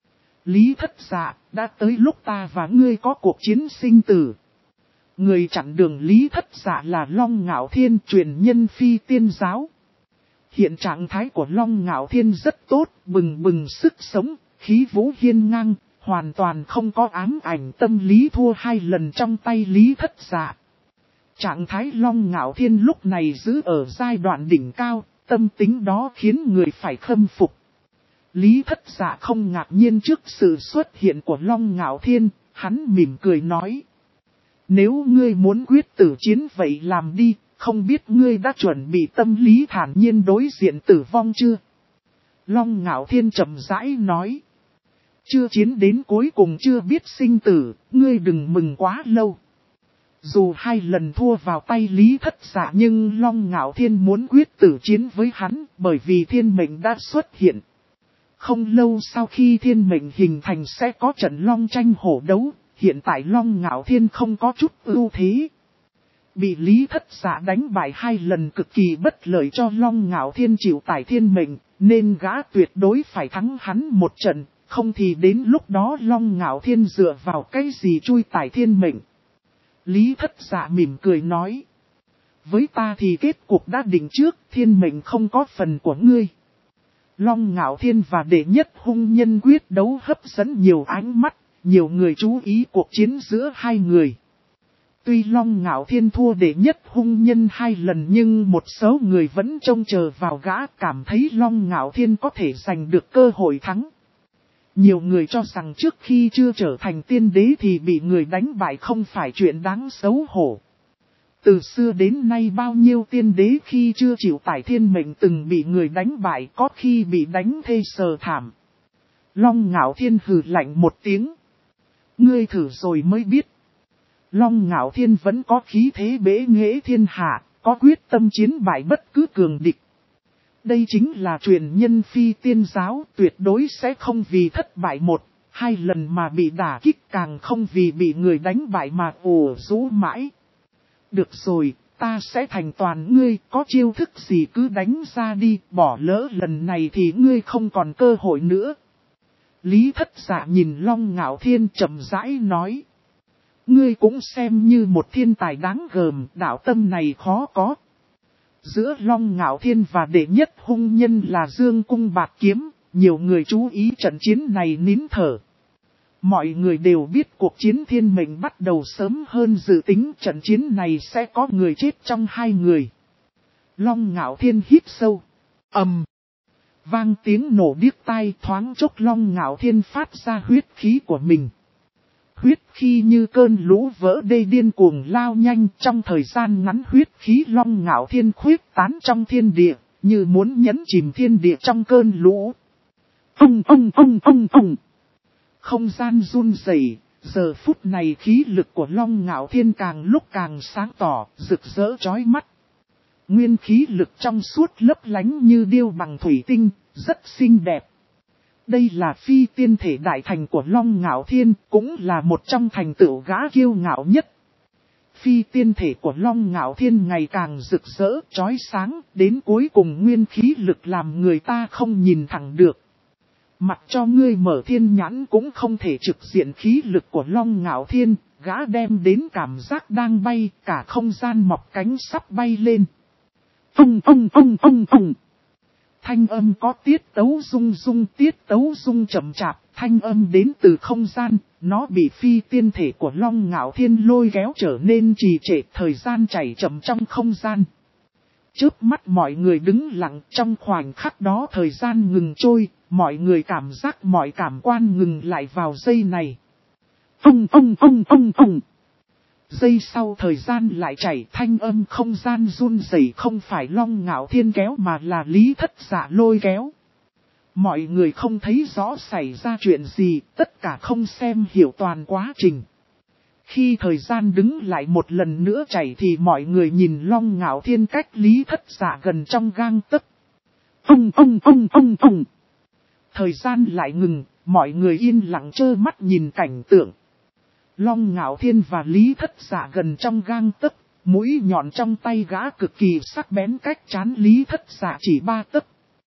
Lý Thất Dạ, đã tới lúc ta và ngươi có cuộc chiến sinh tử. Người chặn đường Lý Thất Dạ là Long Ngạo Thiên, truyền nhân Phi Tiên Giáo. Hiện trạng thái của Long Ngạo Thiên rất tốt, bừng bừng sức sống, khí vũ hiên ngang, hoàn toàn không có ám ảnh tâm lý thua 2 lần trong tay Lý Thất Dạ. Trạng thái Long Ngạo Thiên lúc này giữ ở giai đoạn đỉnh cao, tâm tính đó khiến người phải khâm phục. Lý Thất Dạ không ngạc nhiên trước sự xuất hiện của Long Ngạo Thiên, hắn mỉm cười nói. Nếu ngươi muốn quyết tử chiến vậy làm đi, không biết ngươi đã chuẩn bị tâm lý thản nhiên đối diện tử vong chưa? Long Ngạo Thiên chậm rãi nói. Chưa chiến đến cuối cùng chưa biết sinh tử, ngươi đừng mừng quá lâu. Dù 2 lần thua vào tay Lý Thất Dạ nhưng Long Ngạo Thiên muốn quyết tử chiến với hắn bởi vì thiên mệnh đã xuất hiện. Không lâu sau khi thiên mệnh hình thành sẽ có trận long tranh hổ đấu, hiện tại Long Ngạo Thiên không có chút ưu thế. Bị Lý Thất Dạ đánh bại 2 lần cực kỳ bất lợi cho Long Ngạo Thiên chịu tải thiên mệnh, nên gã tuyệt đối phải thắng hắn một trận, không thì đến lúc đó Long Ngạo Thiên dựa vào cái gì chui tải thiên mệnh. Lý Thất Dạ mỉm cười nói. Với ta thì kết cuộc đã định trước, thiên mệnh không có phần của ngươi. Long Ngạo Thiên và đệ nhất hung nhân quyết đấu hấp dẫn nhiều ánh mắt, nhiều người chú ý cuộc chiến giữa 2 người. Tuy Long Ngạo Thiên thua đệ nhất hung nhân 2 lần nhưng một số người vẫn trông chờ vào gã, cảm thấy Long Ngạo Thiên có thể giành được cơ hội thắng. Nhiều người cho rằng trước khi chưa trở thành tiên đế thì bị người đánh bại không phải chuyện đáng xấu hổ. Từ xưa đến nay bao nhiêu tiên đế khi chưa chịu tải thiên mệnh từng bị người đánh bại, có khi bị đánh thê sờ thảm. Long Ngạo Thiên hừ lạnh một tiếng. Ngươi thử rồi mới biết. Long Ngạo Thiên vẫn có khí thế bế nghệ thiên hạ, có quyết tâm chiến bại bất cứ cường địch. Đây chính là truyền nhân Phi Tiên Giáo, tuyệt đối sẽ không vì thất bại 1, 2 lần mà bị đả kích, càng không vì bị người đánh bại mà ủ rũ mãi. Được rồi, ta sẽ thành toàn ngươi, có chiêu thức gì cứ đánh ra đi, bỏ lỡ lần này thì ngươi không còn cơ hội nữa. Lý Thất Dạ nhìn Long Ngạo Thiên chậm rãi nói. Ngươi cũng xem như một thiên tài đáng gờm, đạo tâm này khó có. Giữa Long Ngạo Thiên và đệ nhất hung nhân là Dương Cung Bạt Kiếm, nhiều người chú ý trận chiến này nín thở. Mọi người đều biết cuộc chiến thiên mệnh bắt đầu sớm hơn dự tính, trận chiến này sẽ có người chết trong 2 người. Long Ngạo Thiên hít sâu. Ầm. Vang tiếng nổ điếc tai, thoáng chốc Long Ngạo Thiên phát ra huyết khí của mình. Huyết khí như cơn lũ vỡ đê điên cuồng lao nhanh, trong thời gian ngắn huyết khí Long Ngạo Thiên khuyết tán trong thiên địa, như muốn nhấn chìm thiên địa trong cơn lũ. Không gian run rẩy, giờ phút này khí lực của Long Ngạo Thiên càng lúc càng sáng tỏ, rực rỡ chói mắt. Nguyên khí lực trong suốt lấp lánh như điêu bằng thủy tinh, rất xinh đẹp. Đây là phi tiên thể đại thành của Long Ngạo Thiên, cũng là một trong thành tựu gã kiêu ngạo nhất. Phi tiên thể của Long Ngạo Thiên ngày càng rực rỡ, chói sáng, đến cuối cùng nguyên khí lực làm người ta không nhìn thẳng được. Mặc cho ngươi mở thiên nhãn cũng không thể trực diện khí lực của Long Ngạo Thiên, gã đem đến cảm giác đang bay, cả không gian mọc cánh sắp bay lên. Thanh âm có tiết tấu rung chậm chạp, thanh âm đến từ không gian, nó bị phi tiên thể của Long Ngạo Thiên lôi kéo trở nên trì trệ, thời gian chảy chậm trong không gian. Chớp mắt mọi người đứng lặng, trong khoảnh khắc đó thời gian ngừng trôi, mọi người cảm giác mọi cảm quan ngừng lại vào giây này. Giây sau thời gian lại chảy, thanh âm không gian run rẩy, không phải Long Ngạo Thiên kéo mà là Lý Thất Dạ lôi kéo. Mọi người không thấy rõ xảy ra chuyện gì, tất cả không xem hiểu toàn quá trình. Khi thời gian đứng lại một lần nữa chảy thì mọi người nhìn Long Ngạo Thiên cách Lý Thất Dạ gần trong gang tấc. Thời gian lại ngừng, mọi người yên lặng trơ mắt nhìn cảnh tượng. Long Ngạo Thiên và Lý Thất Dạ gần trong gang tấc, mũi nhọn trong tay gã cực kỳ sắc bén cách trán Lý Thất Dạ chỉ 3 tấc.